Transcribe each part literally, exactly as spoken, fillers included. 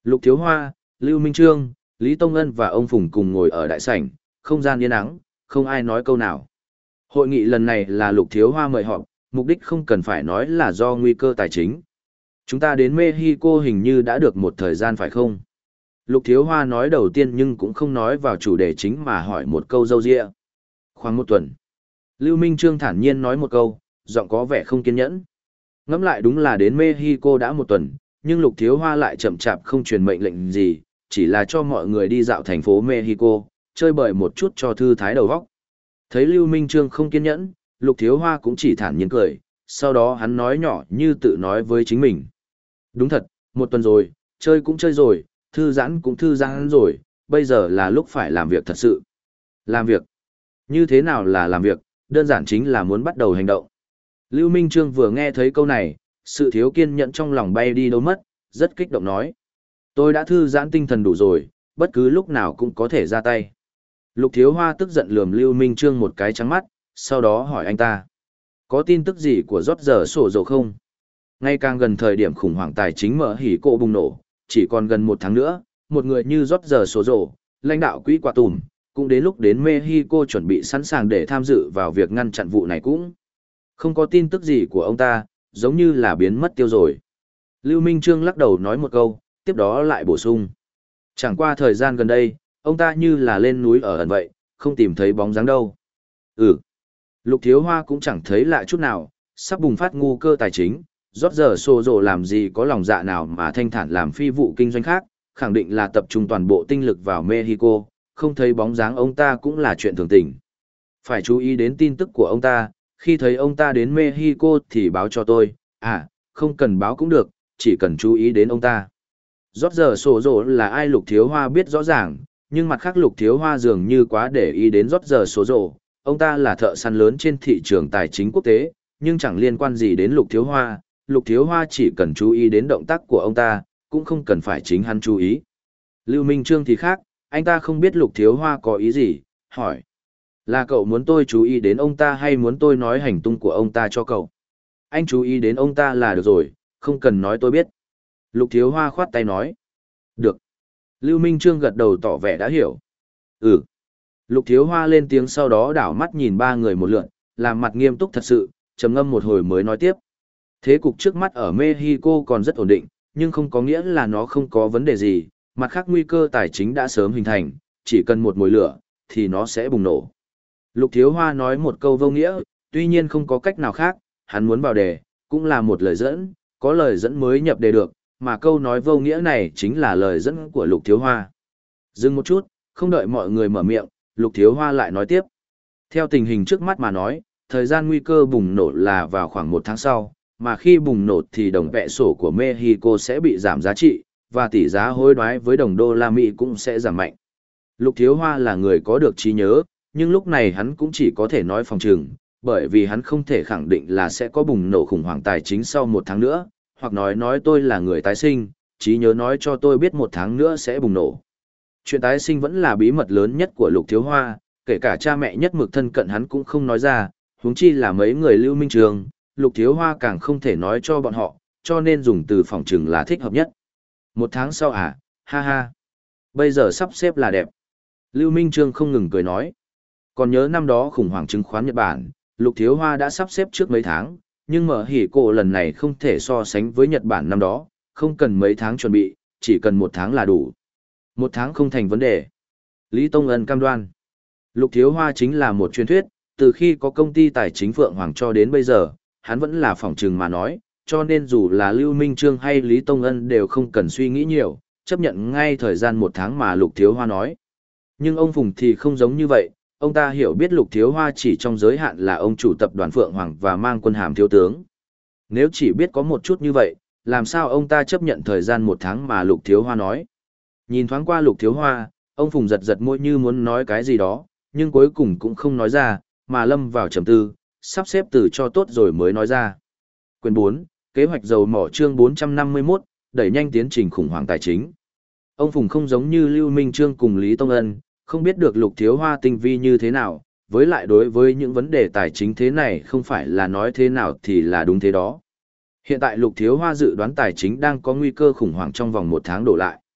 Lục Thiếu Hoa, Lưu Minh Trương, Lý Tông Ân và ông Phùng cùng ngồi ở đại sảnh, không gian yên ắng, không ai nói câu nào. Hội nghị lần này là Lục Thiếu Hoa mời họp, mục đích không cần phải nói là do nguy cơ tài chính. Chúng ta đến Mexico hình như đã được một thời gian phải không? Lục Thiếu Hoa nói đầu tiên nhưng cũng không nói vào chủ đề chính mà hỏi một câu râu ria. Khoảng một tuần. Lưu Minh Trương thản nhiên nói một câu, giọng có vẻ không kiên nhẫn. Ngẫm lại đúng là đến Mexico đã một tuần, nhưng Lục Thiếu Hoa lại chậm chạp không truyền mệnh lệnh gì, chỉ là cho mọi người đi dạo thành phố Mexico, chơi bời một chút cho thư thái đầu óc. Thấy Lưu Minh Trương không kiên nhẫn, Lục Thiếu Hoa cũng chỉ thản nhiên cười, sau đó hắn nói nhỏ như tự nói với chính mình. Đúng thật, một tuần rồi, chơi cũng chơi rồi, thư giãn cũng thư giãn rồi, bây giờ là lúc phải làm việc thật sự. Làm việc? Như thế nào là làm việc? Đơn giản chính là muốn bắt đầu hành động. Lưu Minh Trương vừa nghe thấy câu này, sự thiếu kiên nhẫn trong lòng bay đi đâu mất, rất kích động nói. Tôi đã thư giãn tinh thần đủ rồi, bất cứ lúc nào cũng có thể ra tay. Lục Thiếu Hoa tức giận lườm Lưu Minh Trương một cái trắng mắt, sau đó hỏi anh ta. Có tin tức gì của rót giờ sổ dầu không? Ngay càng gần thời điểm khủng hoảng tài chính mở hỉ cộ bùng nổ, chỉ còn gần một tháng nữa, một người như rót giờ sổ dầu, lãnh đạo quỹ quả tùm, cũng đến lúc đến Mexico chuẩn bị sẵn sàng để tham dự vào việc ngăn chặn vụ này cũng. Không có tin tức gì của ông ta, giống như là biến mất tiêu rồi. Lưu Minh Trương lắc đầu nói một câu, tiếp đó lại bổ sung. Chẳng qua thời gian gần đây, ông ta như là lên núi ở ẩn vậy, không tìm thấy bóng dáng đâu. Ừ. Lục Thiếu Hoa cũng chẳng thấy lạ chút nào, sắp bùng phát ngu cơ tài chính, rót giờ xô rộ làm gì có lòng dạ nào mà thanh thản làm phi vụ kinh doanh khác, khẳng định là tập trung toàn bộ tinh lực vào Mexico, không thấy bóng dáng ông ta cũng là chuyện thường tình. Phải chú ý đến tin tức của ông ta, khi thấy ông ta đến Mexico thì báo cho tôi, à, không cần báo cũng được, chỉ cần chú ý đến ông ta. Rót giờ sổ rổ là ai Lục Thiếu Hoa biết rõ ràng, nhưng mặt khác Lục Thiếu Hoa dường như quá để ý đến rót giờ sổ rổ, ông ta là thợ săn lớn trên thị trường tài chính quốc tế, nhưng chẳng liên quan gì đến Lục Thiếu Hoa, Lục Thiếu Hoa chỉ cần chú ý đến động tác của ông ta, cũng không cần phải chính hắn chú ý. Lưu Minh Trương thì khác, anh ta không biết Lục Thiếu Hoa có ý gì, hỏi. Là cậu muốn tôi chú ý đến ông ta hay muốn tôi nói hành tung của ông ta cho cậu? Anh chú ý đến ông ta là được rồi, không cần nói tôi biết. Lục Thiếu Hoa khoát tay nói. Được. Lưu Minh Trương gật đầu tỏ vẻ đã hiểu. Ừ. Lục Thiếu Hoa lên tiếng sau đó đảo mắt nhìn ba người một lượt, làm mặt nghiêm túc thật sự, trầm ngâm một hồi mới nói tiếp. Thế cục trước mắt ở Mexico còn rất ổn định, nhưng không có nghĩa là nó không có vấn đề gì, mặt khác nguy cơ tài chính đã sớm hình thành, chỉ cần một mồi lửa, thì nó sẽ bùng nổ. Lục Thiếu Hoa nói một câu vô nghĩa, tuy nhiên không có cách nào khác, hắn muốn vào đề, cũng là một lời dẫn, có lời dẫn mới nhập đề được, mà câu nói vô nghĩa này chính là lời dẫn của Lục Thiếu Hoa. Dừng một chút, không đợi mọi người mở miệng, Lục Thiếu Hoa lại nói tiếp. Theo tình hình trước mắt mà nói, thời gian nguy cơ bùng nổ là vào khoảng một tháng sau, mà khi bùng nổ thì đồng vẹ sổ của Mexico sẽ bị giảm giá trị, và tỷ giá hối đoái với đồng đô la Mỹ cũng sẽ giảm mạnh. Lục Thiếu Hoa là người có được trí nhớ, nhưng lúc này hắn cũng chỉ có thể nói phòng trừng, bởi vì hắn không thể khẳng định là sẽ có bùng nổ khủng hoảng tài chính sau một tháng nữa, hoặc nói nói tôi là người tái sinh, trí nhớ nói cho tôi biết một tháng nữa sẽ bùng nổ. Chuyện tái sinh vẫn là bí mật lớn nhất của Lục Thiếu Hoa, kể cả cha mẹ nhất mực thân cận hắn cũng không nói ra, huống chi là mấy người Lưu Minh Trường, Lục Thiếu Hoa càng không thể nói cho bọn họ, cho nên dùng từ phòng trừng là thích hợp nhất. Một tháng sau à, ha ha. Bây giờ sắp xếp là đẹp. Lưu Minh Trương không ngừng cười nói. Còn nhớ năm đó khủng hoảng chứng khoán Nhật Bản, Lục Thiếu Hoa đã sắp xếp trước mấy tháng, nhưng mở hỉ cổ lần này không thể so sánh với Nhật Bản năm đó, không cần mấy tháng chuẩn bị, chỉ cần một tháng là đủ. Một tháng không thành vấn đề. Lý Tông Ân cam đoan. Lục Thiếu Hoa chính là một truyền thuyết, từ khi có công ty tài chính Phượng Hoàng cho đến bây giờ, hắn vẫn là phỏng trừng mà nói, cho nên dù là Lưu Minh Trương hay Lý Tông Ân đều không cần suy nghĩ nhiều, chấp nhận ngay thời gian một tháng mà Lục Thiếu Hoa nói. Nhưng ông Phùng thì không giống như vậy, ông ta hiểu biết Lục Thiếu Hoa chỉ trong giới hạn là ông chủ tập đoàn Phượng Hoàng và mang quân hàm thiếu tướng. Nếu chỉ biết có một chút như vậy, làm sao ông ta chấp nhận thời gian một tháng mà Lục Thiếu Hoa nói. Nhìn thoáng qua Lục Thiếu Hoa, ông Phùng giật giật môi như muốn nói cái gì đó, nhưng cuối cùng cũng không nói ra, mà lâm vào trầm tư, sắp xếp từ cho tốt rồi mới nói ra. Quyền bốn, kế hoạch dầu mỏ chương bốn trăm năm mươi mốt, đẩy nhanh tiến trình khủng hoảng tài chính. Ông Phùng không giống như Lưu Minh Trương cùng Lý Tông Ân, không biết được Lục Thiếu Hoa tinh vi như thế nào, với lại đối với những vấn đề tài chính thế này không phải là nói thế nào thì là đúng thế đó. Hiện tại Lục Thiếu Hoa dự đoán tài chính đang có nguy cơ khủng hoảng trong vòng một tháng đổ lại.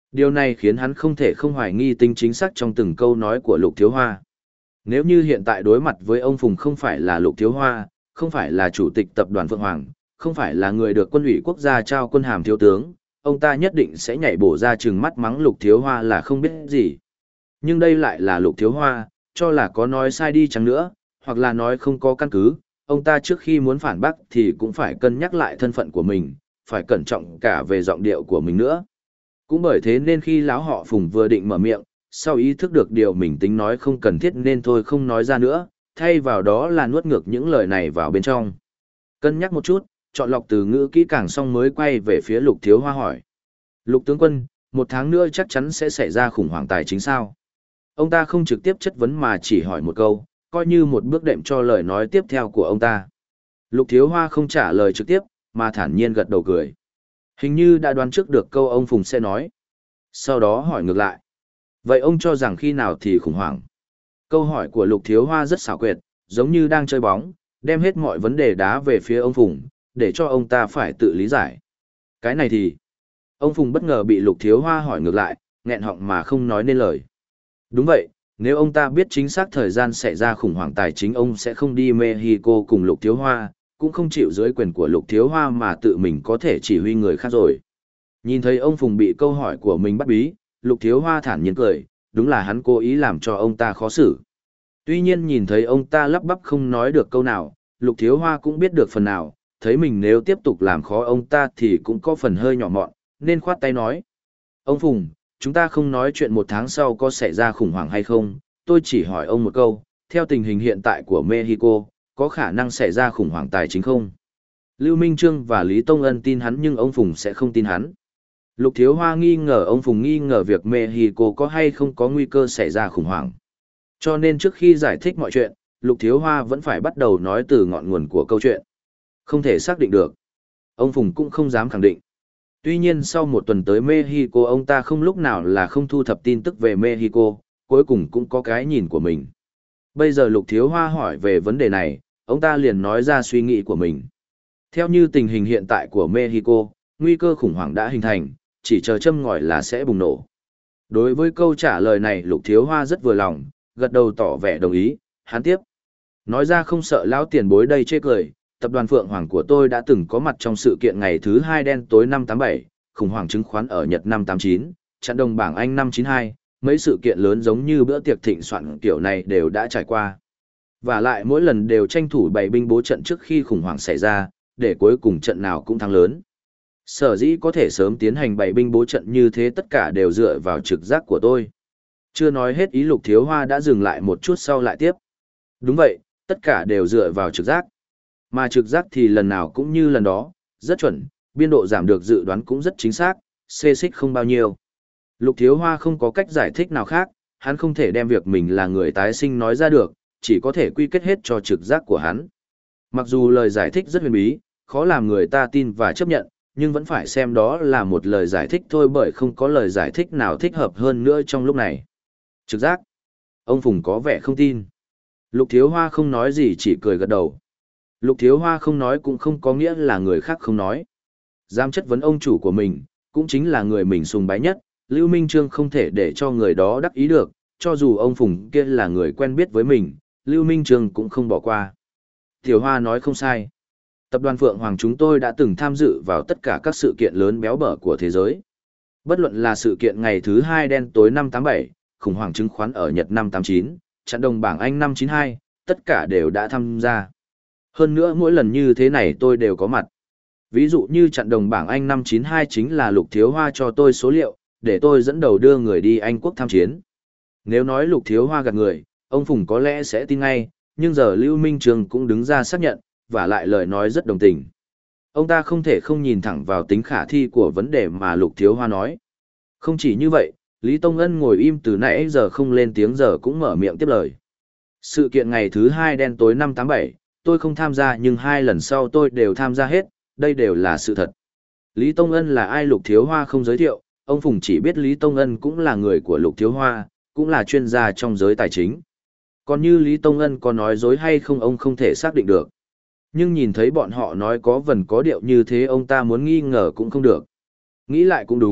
Điều này khiến hắn không thể không hoài nghi tính chính xác trong từng câu nói của Lục Thiếu Hoa. Nếu như hiện tại đối mặt với ông Phùng không phải là Lục Thiếu Hoa, không phải là chủ tịch tập đoàn Phượng Hoàng, không phải là người được quân ủy quốc gia trao quân hàm thiếu tướng, ông ta nhất định sẽ nhảy bổ ra trừng mắt mắng Lục Thiếu Hoa là không biết gì. Nhưng đây lại là Lục Thiếu Hoa, cho là có nói sai đi chăng nữa, hoặc là nói không có căn cứ, ông ta trước khi muốn phản bác thì cũng phải cân nhắc lại thân phận của mình, phải cẩn trọng cả về giọng điệu của mình nữa. Cũng bởi thế nên khi lão họ Phùng vừa định mở miệng, sau ý thức được điều mình tính nói không cần thiết nên thôi không nói ra nữa, thay vào đó là nuốt ngược những lời này vào bên trong. Cân nhắc một chút, chọn lọc từ ngữ kỹ càng xong mới quay về phía Lục Thiếu Hoa hỏi. Lục tướng quân, một tháng nữa chắc chắn sẽ xảy ra khủng hoảng tài chính sao? Ông ta không trực tiếp chất vấn mà chỉ hỏi một câu, coi như một bước đệm cho lời nói tiếp theo của ông ta. Lục Thiếu Hoa không trả lời trực tiếp, mà thản nhiên gật đầu cười. Hình như đã đoán trước được câu ông Phùng sẽ nói. Sau đó hỏi ngược lại. Vậy ông cho rằng khi nào thì khủng hoảng? Câu hỏi của Lục Thiếu Hoa rất xảo quyệt, giống như đang chơi bóng, đem hết mọi vấn đề đá về phía ông Phùng, để cho ông ta phải tự lý giải. Cái này thì... Ông Phùng bất ngờ bị Lục Thiếu Hoa hỏi ngược lại, nghẹn họng mà không nói nên lời. Đúng vậy, nếu ông ta biết chính xác thời gian xảy ra khủng hoảng tài chính ông sẽ không đi Mexico cùng Lục Thiếu Hoa, cũng không chịu dưới quyền của Lục Thiếu Hoa mà tự mình có thể chỉ huy người khác rồi. Nhìn thấy ông Phùng bị câu hỏi của mình bắt bí, Lục Thiếu Hoa thản nhiên cười, đúng là hắn cố ý làm cho ông ta khó xử. Tuy nhiên nhìn thấy ông ta lắp bắp không nói được câu nào, Lục Thiếu Hoa cũng biết được phần nào, thấy mình nếu tiếp tục làm khó ông ta thì cũng có phần hơi nhỏ mọn, nên khoát tay nói. Ông Phùng, chúng ta không nói chuyện một tháng sau có xảy ra khủng hoảng hay không, tôi chỉ hỏi ông một câu, theo tình hình hiện tại của Mexico, có khả năng xảy ra khủng hoảng tài chính không? Lưu Minh Trương và Lý Tông Ân tin hắn nhưng ông Phùng sẽ không tin hắn. Lục Thiếu Hoa nghi ngờ ông Phùng nghi ngờ việc Mexico có hay không có nguy cơ xảy ra khủng hoảng. Cho nên trước khi giải thích mọi chuyện, Lục Thiếu Hoa vẫn phải bắt đầu nói từ ngọn nguồn của câu chuyện. Không thể xác định được. Ông Phùng cũng không dám khẳng định. Tuy nhiên sau một tuần tới Mexico ông ta không lúc nào là không thu thập tin tức về Mexico, cuối cùng cũng có cái nhìn của mình. Bây giờ Lục Thiếu Hoa hỏi về vấn đề này, ông ta liền nói ra suy nghĩ của mình. Theo như tình hình hiện tại của Mexico, nguy cơ khủng hoảng đã hình thành, chỉ chờ châm ngòi là sẽ bùng nổ. Đối với câu trả lời này Lục Thiếu Hoa rất vừa lòng, gật đầu tỏ vẻ đồng ý, hắn tiếp. Nói ra không sợ lão tiền bối đây chê cười, tập đoàn Phượng Hoàng của tôi đã từng có mặt trong sự kiện ngày thứ hai đen tối năm tám bảy, khủng hoảng chứng khoán ở Nhật năm tám chín, chặn đồng bảng Anh năm chín hai, mấy sự kiện lớn giống như bữa tiệc thịnh soạn kiểu này đều đã trải qua. Và lại mỗi lần đều tranh thủ bày binh bố trận trước khi khủng hoảng xảy ra, để cuối cùng trận nào cũng thắng lớn. Sở dĩ có thể sớm tiến hành bày binh bố trận như thế tất cả đều dựa vào trực giác của tôi. Chưa nói hết ý Lục Thiếu Hoa đã dừng lại một chút sau lại tiếp. Đúng vậy, tất cả đều dựa vào trực giác. Mà trực giác thì lần nào cũng như lần đó, rất chuẩn, biên độ giảm được dự đoán cũng rất chính xác, xê xích không bao nhiêu. Lục Thiếu Hoa không có cách giải thích nào khác, hắn không thể đem việc mình là người tái sinh nói ra được, chỉ có thể quy kết hết cho trực giác của hắn. Mặc dù lời giải thích rất huyền bí, khó làm người ta tin và chấp nhận, nhưng vẫn phải xem đó là một lời giải thích thôi bởi không có lời giải thích nào thích hợp hơn nữa trong lúc này. Trực giác. Ông Phùng có vẻ không tin. Lục Thiếu Hoa không nói gì chỉ cười gật đầu. Lục Thiếu Hoa không nói cũng không có nghĩa là người khác không nói. Dám chất vấn ông chủ của mình, cũng chính là người mình sùng bái nhất, Lưu Minh Trương không thể để cho người đó đắc ý được, cho dù ông Phùng kia là người quen biết với mình, Lưu Minh Trương cũng không bỏ qua. Tiểu Hoa nói không sai. Tập đoàn Phượng Hoàng chúng tôi đã từng tham dự vào tất cả các sự kiện lớn béo bở của thế giới. Bất luận là sự kiện ngày thứ hai đen tối năm tám bảy, khủng hoảng chứng khoán ở Nhật năm tám chín, chặn đồng bảng Anh năm chín hai, tất cả đều đã tham gia. Hơn nữa mỗi lần như thế này tôi đều có mặt. Ví dụ như chặn đồng bảng Anh năm chín hai chính là Lục Thiếu Hoa cho tôi số liệu, để tôi dẫn đầu đưa người đi Anh quốc tham chiến. Nếu nói Lục Thiếu Hoa gạt người, ông Phùng có lẽ sẽ tin ngay, nhưng giờ Lưu Minh Trường cũng đứng ra xác nhận, và lại lời nói rất đồng tình. Ông ta không thể không nhìn thẳng vào tính khả thi của vấn đề mà Lục Thiếu Hoa nói. Không chỉ như vậy, Lý Tông Ân ngồi im từ nãy giờ không lên tiếng giờ cũng mở miệng tiếp lời. Sự kiện ngày thứ hai đen tối năm tám bảy, tôi không tham gia nhưng hai lần sau tôi đều tham gia hết, đây đều là sự thật. Lý Tông Ân là ai Lục Thiếu Hoa không giới thiệu, ông Phùng chỉ biết Lý Tông Ân cũng là người của Lục Thiếu Hoa, cũng là chuyên gia trong giới tài chính. Còn như Lý Tông Ân có nói dối hay không ông không thể xác định được. Nhưng nhìn thấy bọn họ nói có vần có điệu như thế ông ta muốn nghi ngờ cũng không được. Nghĩ lại cũng đúng,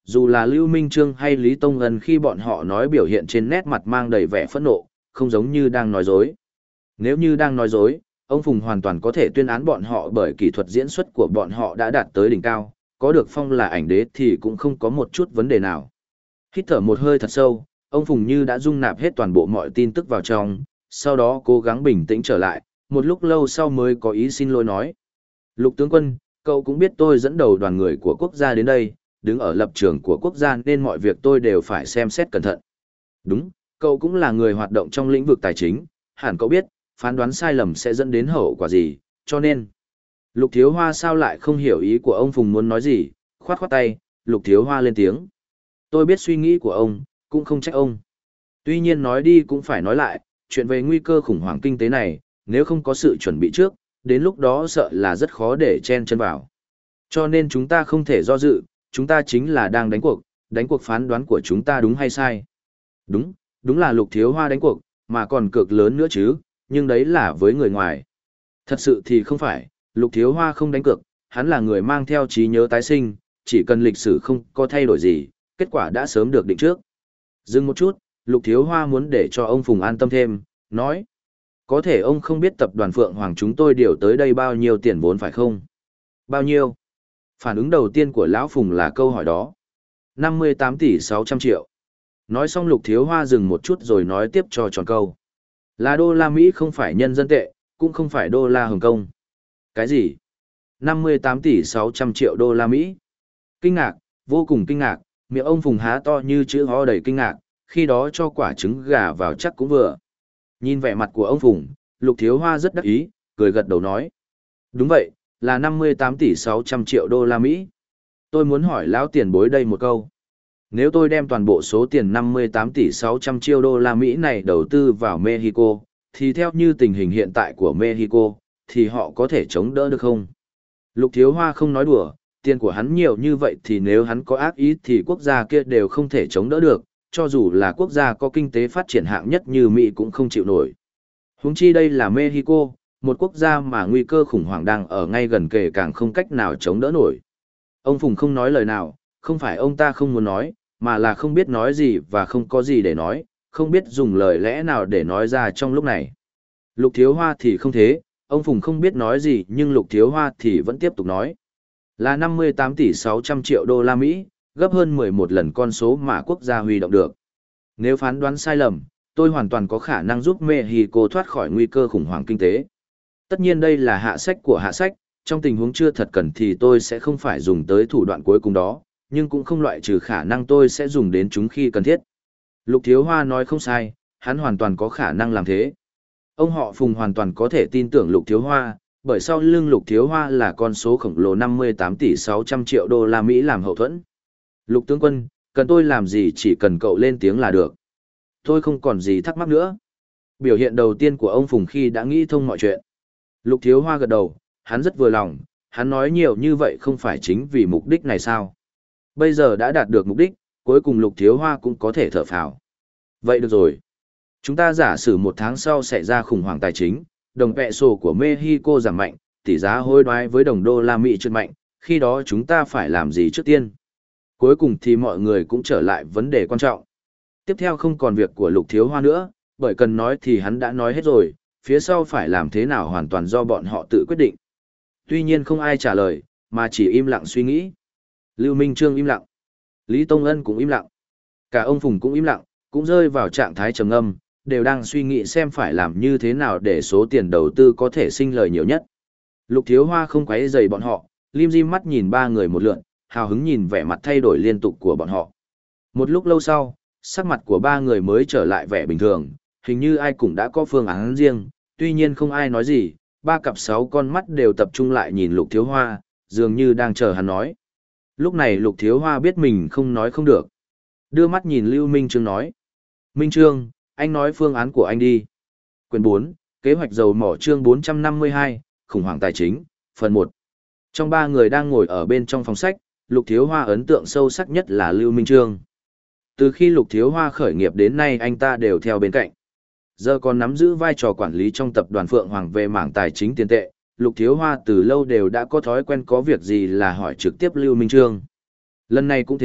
dù là Lưu Minh Trương hay Lý Tông Ân khi bọn họ nói biểu hiện trên nét mặt mang đầy vẻ phẫn nộ, không giống như đang nói dối. Nếu như đang nói dối, ông Phùng hoàn toàn có thể tuyên án bọn họ bởi kỹ thuật diễn xuất của bọn họ đã đạt tới đỉnh cao, có được phong là ảnh đế thì cũng không có một chút vấn đề nào. Hít thở một hơi thật sâu, ông Phùng như đã dung nạp hết toàn bộ mọi tin tức vào trong, sau đó cố gắng bình tĩnh trở lại, một lúc lâu sau mới có ý xin lỗi nói. Lục tướng quân, cậu cũng biết tôi dẫn đầu đoàn người của quốc gia đến đây, đứng ở lập trường của quốc gia nên mọi việc tôi đều phải xem xét cẩn thận. Đúng, cậu cũng là người hoạt động trong lĩnh vực tài chính, hẳn cậu biết, phán đoán sai lầm sẽ dẫn đến hậu quả gì, cho nên. Lục Thiếu Hoa sao lại không hiểu ý của ông Phùng muốn nói gì, khoát khoát tay, Lục Thiếu Hoa lên tiếng. Tôi biết suy nghĩ của ông, cũng không trách ông. Tuy nhiên nói đi cũng phải nói lại, chuyện về nguy cơ khủng hoảng kinh tế này, nếu không có sự chuẩn bị trước, đến lúc đó sợ là rất khó để chen chân vào. Cho nên chúng ta không thể do dự, chúng ta chính là đang đánh cuộc, đánh cuộc phán đoán của chúng ta đúng hay sai. Đúng, đúng là Lục Thiếu Hoa đánh cuộc, mà còn cực lớn nữa chứ, nhưng đấy là với người ngoài. Thật sự thì không phải, Lục Thiếu Hoa không đánh cược, hắn là người mang theo trí nhớ tái sinh, chỉ cần lịch sử không có thay đổi gì, kết quả đã sớm được định trước. Dừng một chút, Lục Thiếu Hoa muốn để cho ông Phùng an tâm thêm, nói. Có thể ông không biết tập đoàn Phượng Hoàng chúng tôi điều tới đây bao nhiêu tiền vốn phải không? Bao nhiêu? Phản ứng đầu tiên của Lão Phùng là câu hỏi đó. năm mươi tám tỷ sáu trăm triệu. Nói xong Lục Thiếu Hoa dừng một chút rồi nói tiếp cho tròn câu. Là đô la Mỹ không phải nhân dân tệ, cũng không phải đô la Hồng Kông. Cái gì? năm mươi tám tỷ sáu trăm triệu đô la Mỹ. Kinh ngạc, vô cùng kinh ngạc, miệng ông Phùng há to như chữ ho đầy kinh ngạc, khi đó cho quả trứng gà vào chắc cũng vừa. Nhìn vẻ mặt của ông Phùng, Lục Thiếu Hoa rất đắc ý, cười gật đầu nói. Đúng vậy, là năm mươi tám tỷ sáu trăm triệu đô la Mỹ. Tôi muốn hỏi lão tiền bối đây một câu. Nếu tôi đem toàn bộ số tiền năm mươi tám tỷ sáu trăm triệu đô la Mỹ này đầu tư vào Mexico, thì theo như tình hình hiện tại của Mexico, thì họ có thể chống đỡ được không? Lục Thiếu Hoa không nói đùa, tiền của hắn nhiều như vậy thì nếu hắn có ác ý thì quốc gia kia đều không thể chống đỡ được, cho dù là quốc gia có kinh tế phát triển hạng nhất như Mỹ cũng không chịu nổi. Huống chi đây là Mexico, một quốc gia mà nguy cơ khủng hoảng đang ở ngay gần kề càng không cách nào chống đỡ nổi. Ông Phùng không nói lời nào, không phải ông ta không muốn nói, mà là không biết nói gì và không có gì để nói, không biết dùng lời lẽ nào để nói ra trong lúc này. Lục Thiếu Hoa thì không thế, ông Phùng không biết nói gì nhưng Lục Thiếu Hoa thì vẫn tiếp tục nói. Là năm mươi tám tỷ sáu trăm triệu đô la Mỹ, gấp hơn mười một lần con số mà quốc gia huy động được. Nếu phán đoán sai lầm, tôi hoàn toàn có khả năng giúp Mexico thoát khỏi nguy cơ khủng hoảng kinh tế. Tất nhiên đây là hạ sách của hạ sách, trong tình huống chưa thật cần thì tôi sẽ không phải dùng tới thủ đoạn cuối cùng đó, nhưng cũng không loại trừ khả năng tôi sẽ dùng đến chúng khi cần thiết. Lục Thiếu Hoa nói không sai, hắn hoàn toàn có khả năng làm thế. Ông họ Phùng hoàn toàn có thể tin tưởng Lục Thiếu Hoa, bởi sau lưng Lục Thiếu Hoa là con số khổng lồ năm mươi tám tỷ sáu trăm triệu đô la Mỹ làm hậu thuẫn. Lục tướng quân, cần tôi làm gì chỉ cần cậu lên tiếng là được. Tôi không còn gì thắc mắc nữa. Biểu hiện đầu tiên của ông Phùng khi đã nghĩ thông mọi chuyện. Lục Thiếu Hoa gật đầu, hắn rất vừa lòng, hắn nói nhiều như vậy không phải chính vì mục đích này sao. Bây giờ đã đạt được mục đích, cuối cùng Lục Thiếu Hoa cũng có thể thở phào. Vậy được rồi. Chúng ta giả sử một tháng sau xảy ra khủng hoảng tài chính, đồng peso của Mexico giảm mạnh, tỷ giá hối đoái với đồng đô la Mỹ trượt mạnh, khi đó chúng ta phải làm gì trước tiên? Cuối cùng thì mọi người cũng trở lại vấn đề quan trọng. Tiếp theo không còn việc của Lục Thiếu Hoa nữa, bởi cần nói thì hắn đã nói hết rồi, phía sau phải làm thế nào hoàn toàn do bọn họ tự quyết định. Tuy nhiên không ai trả lời, mà chỉ im lặng suy nghĩ. Lưu Minh Trương im lặng. Lý Tông Ân cũng im lặng. Cả ông Phùng cũng im lặng, cũng rơi vào trạng thái trầm ngâm, đều đang suy nghĩ xem phải làm như thế nào để số tiền đầu tư có thể sinh lời nhiều nhất. Lục Thiếu Hoa không quấy rầy bọn họ, lim dim mắt nhìn ba người một lượn, hào hứng nhìn vẻ mặt thay đổi liên tục của bọn họ. Một lúc lâu sau, sắc mặt của ba người mới trở lại vẻ bình thường, hình như ai cũng đã có phương án riêng, tuy nhiên không ai nói gì, ba cặp sáu con mắt đều tập trung lại nhìn Lục Thiếu Hoa, dường như đang chờ hắn nói. Lúc này Lục Thiếu Hoa biết mình không nói không được. Đưa mắt nhìn Lưu Minh Trương nói. Minh Trương, anh nói phương án của anh đi. Quyển bốn, kế hoạch dầu mỏ chương bốn trăm năm mươi hai, khủng hoảng tài chính, phần một. Trong ba người đang ngồi ở bên trong phòng sách, Lục Thiếu Hoa ấn tượng sâu sắc nhất là Lưu Minh Trương. Từ khi Lục Thiếu Hoa khởi nghiệp đến nay anh ta đều theo bên cạnh. Giờ còn nắm giữ vai trò quản lý trong tập đoàn Phượng Hoàng về mảng tài chính tiền tệ, Lục Thiếu Hoa từ lâu đều đã có thói quen có việc gì là hỏi trực tiếp Lưu Minh Trương. Lần này cũng thế,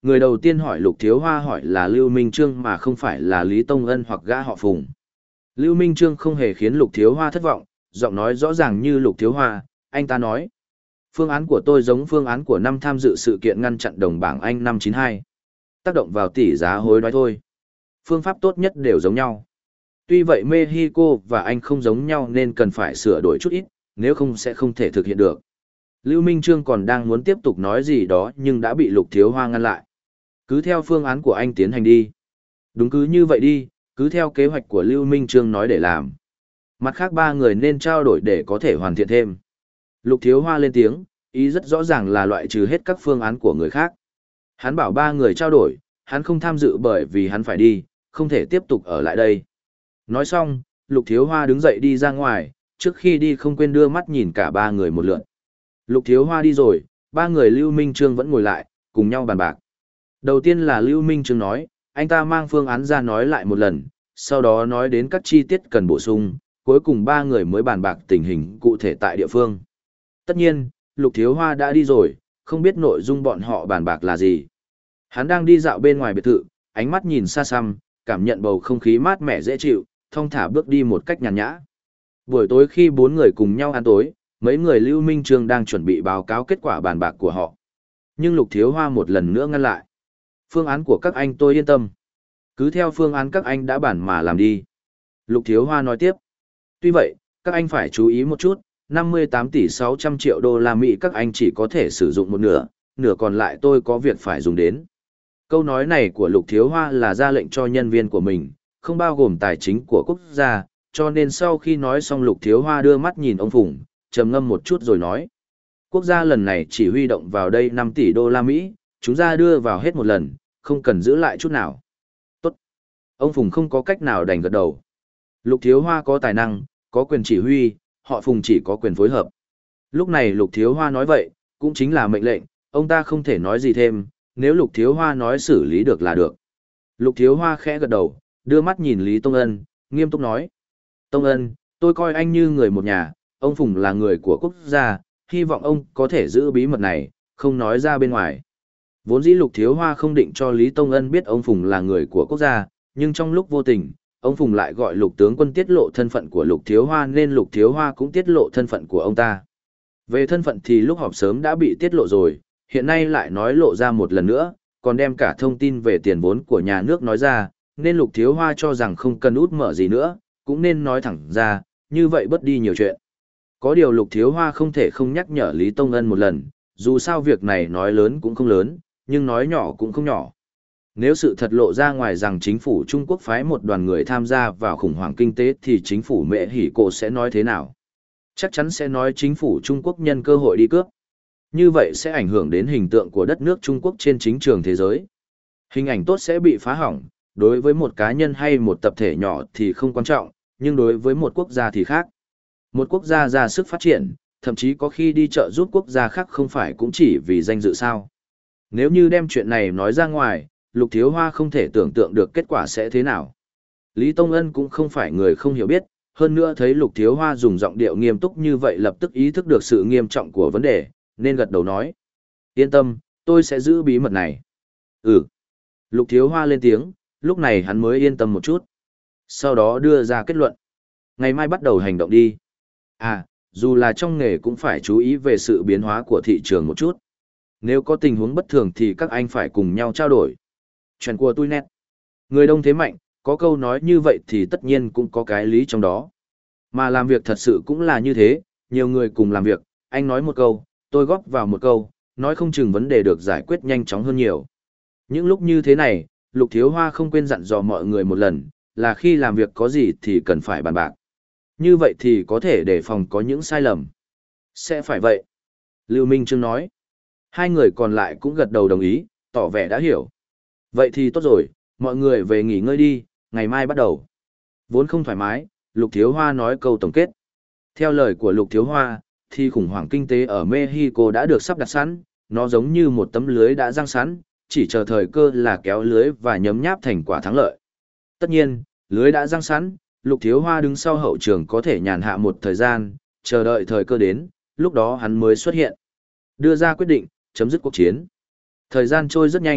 Người đầu tiên hỏi Lục Thiếu Hoa hỏi là Lưu Minh Trương mà không phải là Lý Tông Ân hoặc gã họ Phùng. Lưu Minh Trương không hề khiến Lục Thiếu Hoa thất vọng, giọng nói rõ ràng như Lục Thiếu Hoa, anh ta nói. Phương án của tôi giống phương án của năm tham dự sự kiện ngăn chặn đồng bảng Anh năm chín hai. Tác động vào tỷ giá hối đoái thôi. Phương pháp tốt nhất đều giống nhau. Tuy vậy Mexico và Anh không giống nhau nên cần phải sửa đổi chút ít, nếu không sẽ không thể thực hiện được. Lưu Minh Trương còn đang muốn tiếp tục nói gì đó nhưng đã bị Lục Thiếu Hoa ngăn lại. Cứ theo phương án của anh tiến hành đi. Đúng cứ như vậy đi, cứ theo kế hoạch của Lưu Minh Trương nói để làm. Mặt khác ba người nên trao đổi để có thể hoàn thiện thêm. Lục Thiếu Hoa lên tiếng, ý rất rõ ràng là loại trừ hết các phương án của người khác. Hắn bảo ba người trao đổi, hắn không tham dự bởi vì hắn phải đi, không thể tiếp tục ở lại đây. Nói xong, Lục Thiếu Hoa đứng dậy đi ra ngoài, trước khi đi không quên đưa mắt nhìn cả ba người một lượt. Lục Thiếu Hoa đi rồi, ba người Lưu Minh Trương vẫn ngồi lại, cùng nhau bàn bạc. Đầu tiên là Lưu Minh Trương nói, anh ta mang phương án ra nói lại một lần, sau đó nói đến các chi tiết cần bổ sung, cuối cùng ba người mới bàn bạc tình hình cụ thể tại địa phương. Tất nhiên, Lục Thiếu Hoa đã đi rồi, không biết nội dung bọn họ bàn bạc là gì. Hắn đang đi dạo bên ngoài biệt thự, ánh mắt nhìn xa xăm, cảm nhận bầu không khí mát mẻ dễ chịu, thong thả bước đi một cách nhàn nhã. Buổi tối khi bốn người cùng nhau ăn tối, mấy người Lưu Minh Trương đang chuẩn bị báo cáo kết quả bàn bạc của họ. Nhưng Lục Thiếu Hoa một lần nữa ngăn lại. Phương án của các anh tôi yên tâm. Cứ theo phương án các anh đã bàn mà làm đi. Lục Thiếu Hoa nói tiếp. Tuy vậy, các anh phải chú ý một chút, năm mươi tám tỷ sáu trăm triệu đô la Mỹ các anh chỉ có thể sử dụng một nửa, nửa còn lại tôi có việc phải dùng đến. Câu nói này của Lục Thiếu Hoa là ra lệnh cho nhân viên của mình, không bao gồm tài chính của quốc gia, cho nên sau khi nói xong Lục Thiếu Hoa đưa mắt nhìn ông Phùng, trầm ngâm một chút rồi nói. Quốc gia lần này chỉ huy động vào đây năm tỷ đô la Mỹ, chúng ta đưa vào hết một lần, không cần giữ lại chút nào. Tốt. Ông Phùng không có cách nào đành gật đầu. Lục Thiếu Hoa có tài năng, có quyền chỉ huy, họ Phùng chỉ có quyền phối hợp. Lúc này Lục Thiếu Hoa nói vậy, cũng chính là mệnh lệnh, ông ta không thể nói gì thêm, nếu Lục Thiếu Hoa nói xử lý được là được. Lục Thiếu Hoa khẽ gật đầu, đưa mắt nhìn Lý Tông Ân, nghiêm túc nói. Tông Ân, tôi coi anh như người một nhà, ông Phùng là người của quốc gia, hy vọng ông có thể giữ bí mật này, không nói ra bên ngoài. Vốn dĩ Lục Thiếu Hoa không định cho Lý Tông Ân biết ông Phùng là người của quốc gia, nhưng trong lúc vô tình, ông Phùng lại gọi Lục tướng quân tiết lộ thân phận của Lục Thiếu Hoa nên Lục Thiếu Hoa cũng tiết lộ thân phận của ông ta. Về thân phận thì lúc họp sớm đã bị tiết lộ rồi, hiện nay lại nói lộ ra một lần nữa, còn đem cả thông tin về tiền vốn của nhà nước nói ra, nên Lục Thiếu Hoa cho rằng không cần út mở gì nữa, cũng nên nói thẳng ra, như vậy bớt đi nhiều chuyện. Có điều Lục Thiếu Hoa không thể không nhắc nhở Lý Tông Ân một lần, dù sao việc này nói lớn cũng không lớn, nhưng nói nhỏ cũng không nhỏ. Nếu sự thật lộ ra ngoài rằng chính phủ Trung Quốc phái một đoàn người tham gia vào khủng hoảng kinh tế thì chính phủ Mễ Hỷ Cổ sẽ nói thế nào? Chắc chắn sẽ nói chính phủ Trung Quốc nhân cơ hội đi cướp. Như vậy sẽ ảnh hưởng đến hình tượng của đất nước Trung Quốc trên chính trường thế giới. Hình ảnh tốt sẽ bị phá hỏng, đối với một cá nhân hay một tập thể nhỏ thì không quan trọng, nhưng đối với một quốc gia thì khác. Một quốc gia ra sức phát triển, thậm chí có khi đi trợ giúp quốc gia khác không phải cũng chỉ vì danh dự sao. Nếu như đem chuyện này nói ra ngoài, Lục Thiếu Hoa không thể tưởng tượng được kết quả sẽ thế nào. Lý Tông Ân cũng không phải người không hiểu biết, hơn nữa thấy Lục Thiếu Hoa dùng giọng điệu nghiêm túc như vậy lập tức ý thức được sự nghiêm trọng của vấn đề, nên gật đầu nói. Yên tâm, tôi sẽ giữ bí mật này. Ừ. Lục Thiếu Hoa lên tiếng, lúc này hắn mới yên tâm một chút. Sau đó đưa ra kết luận. Ngày mai bắt đầu hành động đi. À, dù là trong nghề cũng phải chú ý về sự biến hóa của thị trường một chút. Nếu có tình huống bất thường thì các anh phải cùng nhau trao đổi. Chuyện của tôi nét. Người đông thế mạnh, có câu nói như vậy thì tất nhiên cũng có cái lý trong đó. Mà làm việc thật sự cũng là như thế, nhiều người cùng làm việc, anh nói một câu, tôi góp vào một câu, nói không chừng vấn đề được giải quyết nhanh chóng hơn nhiều. Những lúc như thế này, Lục Thiếu Hoa không quên dặn dò mọi người một lần, là khi làm việc có gì thì cần phải bàn bạc. Như vậy thì có thể đề phòng có những sai lầm. Sẽ phải vậy. Lưu Minh Trương nói. Hai người còn lại cũng gật đầu đồng ý, tỏ vẻ đã hiểu. Vậy thì tốt rồi, mọi người về nghỉ ngơi đi, ngày mai bắt đầu. Vốn không thoải mái, Lục Thiếu Hoa nói câu tổng kết. Theo lời của Lục Thiếu Hoa, thì khủng hoảng kinh tế ở Mexico đã được sắp đặt sẵn, nó giống như một tấm lưới đã răng sẵn, chỉ chờ thời cơ là kéo lưới và nhấm nháp thành quả thắng lợi. Tất nhiên, lưới đã răng sẵn, Lục Thiếu Hoa đứng sau hậu trường có thể nhàn hạ một thời gian, chờ đợi thời cơ đến, lúc đó hắn mới xuất hiện. Đưa ra quyết định, chấm dứt cuộc chiến. Thời gian trôi rất nhanh,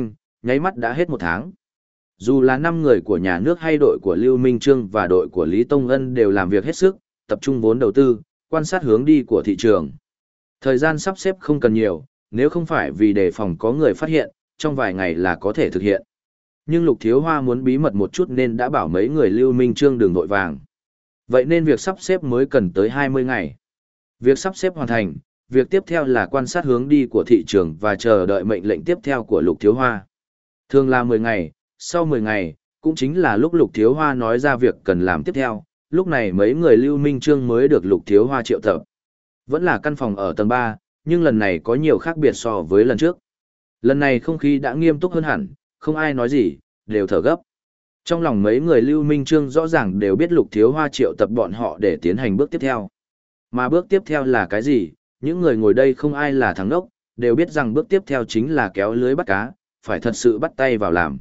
nháy mắt đã hết một tháng. Dù là năm người của nhà nước hay đội của Lưu Minh Trương và đội của Lý Tông Ân đều làm việc hết sức, tập trung vốn đầu tư, quan sát hướng đi của thị trường. Thời gian sắp xếp không cần nhiều, nếu không phải vì đề phòng có người phát hiện, trong vài ngày là có thể thực hiện. Nhưng Lục Thiếu Hoa muốn bí mật một chút nên đã bảo mấy người Lưu Minh Trương đừng vội vàng. Vậy nên việc sắp xếp mới cần tới hai mươi ngày. Việc sắp xếp hoàn thành, việc tiếp theo là quan sát hướng đi của thị trường và chờ đợi mệnh lệnh tiếp theo của Lục Thiếu Hoa. Thường là mười ngày, sau mười ngày, cũng chính là lúc Lục Thiếu Hoa nói ra việc cần làm tiếp theo, lúc này mấy người Lưu Minh Trương mới được Lục Thiếu Hoa triệu tập. Vẫn là căn phòng ở tầng ba, nhưng lần này có nhiều khác biệt so với lần trước. Lần này không khí đã nghiêm túc hơn hẳn, không ai nói gì, đều thở gấp. Trong lòng mấy người Lưu Minh Trương rõ ràng đều biết Lục Thiếu Hoa triệu tập bọn họ để tiến hành bước tiếp theo. Mà bước tiếp theo là cái gì, những người ngồi đây không ai là thằng đốc, đều biết rằng bước tiếp theo chính là kéo lưới bắt cá, phải thật sự bắt tay vào làm.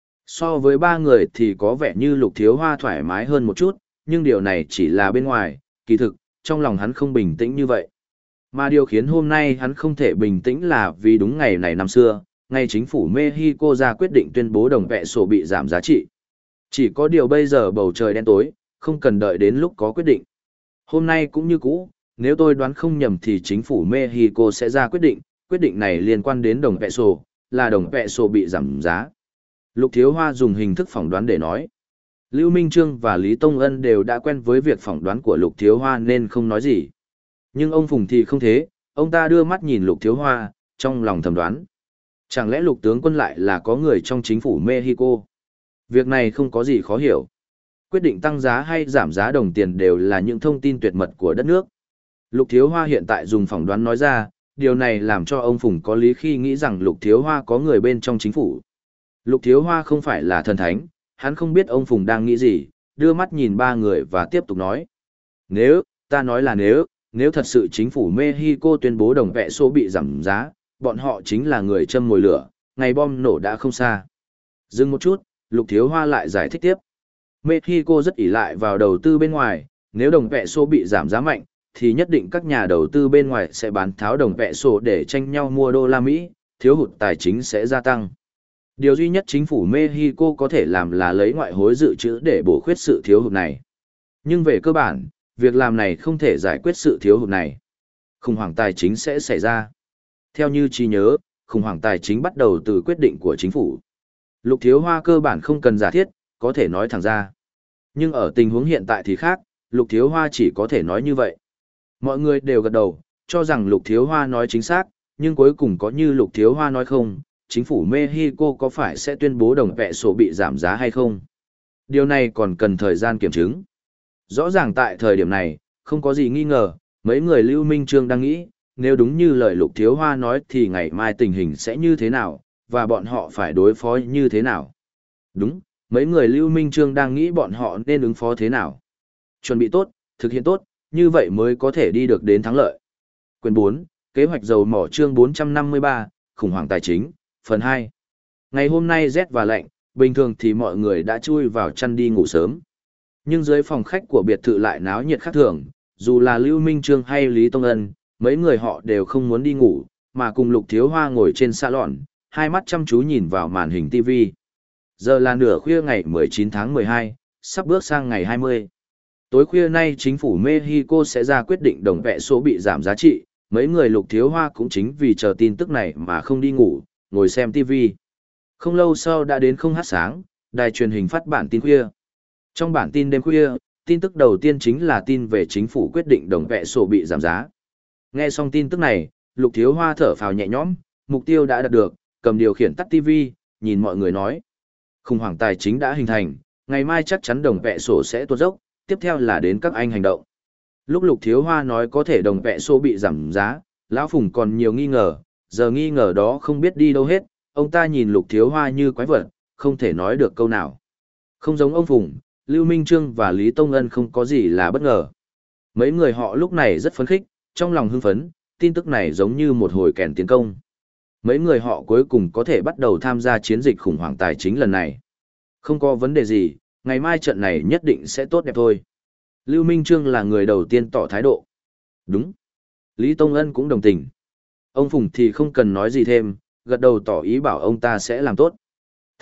So với ba người thì có vẻ như Lục Thiếu Hoa thoải mái hơn một chút, nhưng điều này chỉ là bên ngoài, kỳ thực, trong lòng hắn không bình tĩnh như vậy. Mà điều khiến hôm nay hắn không thể bình tĩnh là vì đúng ngày này năm xưa, ngày chính phủ Mexico ra quyết định tuyên bố đồng vẹ sổ bị giảm giá trị. Chỉ có điều bây giờ bầu trời đen tối, không cần đợi đến lúc có quyết định. Hôm nay cũng như cũ, nếu tôi đoán không nhầm thì chính phủ Mexico sẽ ra quyết định, quyết định này liên quan đến đồng vẹ sổ, là đồng vẹ sổ bị giảm giá. Lục Thiếu Hoa dùng hình thức phỏng đoán để nói. Lưu Minh Trương và Lý Tông Ân đều đã quen với việc phỏng đoán của Lục Thiếu Hoa nên không nói gì. Nhưng ông Phùng thì không thế, ông ta đưa mắt nhìn Lục Thiếu Hoa, trong lòng thầm đoán. Chẳng lẽ Lục tướng quân lại là có người trong chính phủ Mexico? Việc này không có gì khó hiểu. Quyết định tăng giá hay giảm giá đồng tiền đều là những thông tin tuyệt mật của đất nước. Lục Thiếu Hoa hiện tại dùng phỏng đoán nói ra, điều này làm cho ông Phùng có lý khi nghĩ rằng Lục Thiếu Hoa có người bên trong chính phủ. Lục Thiếu Hoa không phải là thần thánh, hắn không biết ông Phùng đang nghĩ gì, đưa mắt nhìn ba người và tiếp tục nói. Nếu, ta nói là nếu, nếu thật sự chính phủ Mexico tuyên bố đồng vẹ số bị giảm giá, bọn họ chính là người châm mồi lửa, ngày bom nổ đã không xa. Dừng một chút, Lục Thiếu Hoa lại giải thích tiếp. Mexico rất ỷ lại vào đầu tư bên ngoài, nếu đồng vẹ số bị giảm giá mạnh, thì nhất định các nhà đầu tư bên ngoài sẽ bán tháo đồng vẹ số để tranh nhau mua đô la Mỹ, thiếu hụt tài chính sẽ gia tăng. Điều duy nhất chính phủ Mexico có thể làm là lấy ngoại hối dự trữ để bổ khuyết sự thiếu hụt này. Nhưng về cơ bản, việc làm này không thể giải quyết sự thiếu hụt này. Khủng hoảng tài chính sẽ xảy ra. Theo như trí nhớ, khủng hoảng tài chính bắt đầu từ quyết định của chính phủ. Lục Thiếu Hoa cơ bản không cần giả thiết, có thể nói thẳng ra. Nhưng ở tình huống hiện tại thì khác, Lục Thiếu Hoa chỉ có thể nói như vậy. Mọi người đều gật đầu, cho rằng Lục Thiếu Hoa nói chính xác, nhưng cuối cùng có như Lục Thiếu Hoa nói không, chính phủ Mexico có phải sẽ tuyên bố đồng vẹ sổ bị giảm giá hay không? Điều này còn cần thời gian kiểm chứng. Rõ ràng tại thời điểm này, không có gì nghi ngờ, mấy người Lưu Minh Trương đang nghĩ, nếu đúng như lời Lục Thiếu Hoa nói thì ngày mai tình hình sẽ như thế nào, và bọn họ phải đối phó như thế nào. Đúng, mấy người Lưu Minh Trương đang nghĩ bọn họ nên ứng phó thế nào. Chuẩn bị tốt, thực hiện tốt, như vậy mới có thể đi được đến thắng lợi. Quyền bốn, Kế hoạch dầu mỏ chương bốn trăm năm mươi ba, khủng hoảng tài chính, phần hai. Ngày hôm nay rét và lạnh, bình thường thì mọi người đã chui vào chăn đi ngủ sớm. Nhưng dưới phòng khách của biệt thự lại náo nhiệt khác thường, dù là Lưu Minh Trương hay Lý Tông Ân, mấy người họ đều không muốn đi ngủ, mà cùng Lục Thiếu Hoa ngồi trên salon, hai mắt chăm chú nhìn vào màn hình ti vi. Giờ là nửa khuya ngày mười chín tháng mười hai, sắp bước sang ngày hai mươi. Tối khuya nay chính phủ Mexico sẽ ra quyết định đồng vẹ số bị giảm giá trị, mấy người Lục Thiếu Hoa cũng chính vì chờ tin tức này mà không đi ngủ, ngồi xem ti vi. Không lâu sau đã đến không hát sáng, đài truyền hình phát bản tin khuya. Trong bản tin đêm khuya, tin tức đầu tiên chính là tin về chính phủ quyết định đồng vẹ sổ bị giảm giá. Nghe xong tin tức này, Lục Thiếu Hoa thở phào nhẹ nhõm, mục tiêu đã đạt được, cầm điều khiển tắt ti vi, nhìn mọi người nói. Khủng hoảng tài chính đã hình thành, ngày mai chắc chắn đồng vẹ sổ sẽ tuột dốc, tiếp theo là đến các anh hành động. Lúc Lục Thiếu Hoa nói có thể đồng vẹ sổ bị giảm giá, Lão Phùng còn nhiều nghi ngờ, giờ nghi ngờ đó không biết đi đâu hết, ông ta nhìn Lục Thiếu Hoa như quái vật, không thể nói được câu nào. Không giống ông Phùng, Lưu Minh Trương và Lý Tông Ân không có gì là bất ngờ. Mấy người họ lúc này rất phấn khích, trong lòng hưng phấn, tin tức này giống như một hồi kèn tiến công. Mấy người họ cuối cùng có thể bắt đầu tham gia chiến dịch khủng hoảng tài chính lần này. Không có vấn đề gì, ngày mai trận này nhất định sẽ tốt đẹp thôi. Lưu Minh Trương là người đầu tiên tỏ thái độ. Đúng. Lý Tông Ân cũng đồng tình. Ông Phùng thì không cần nói gì thêm, gật đầu tỏ ý bảo ông ta sẽ làm tốt.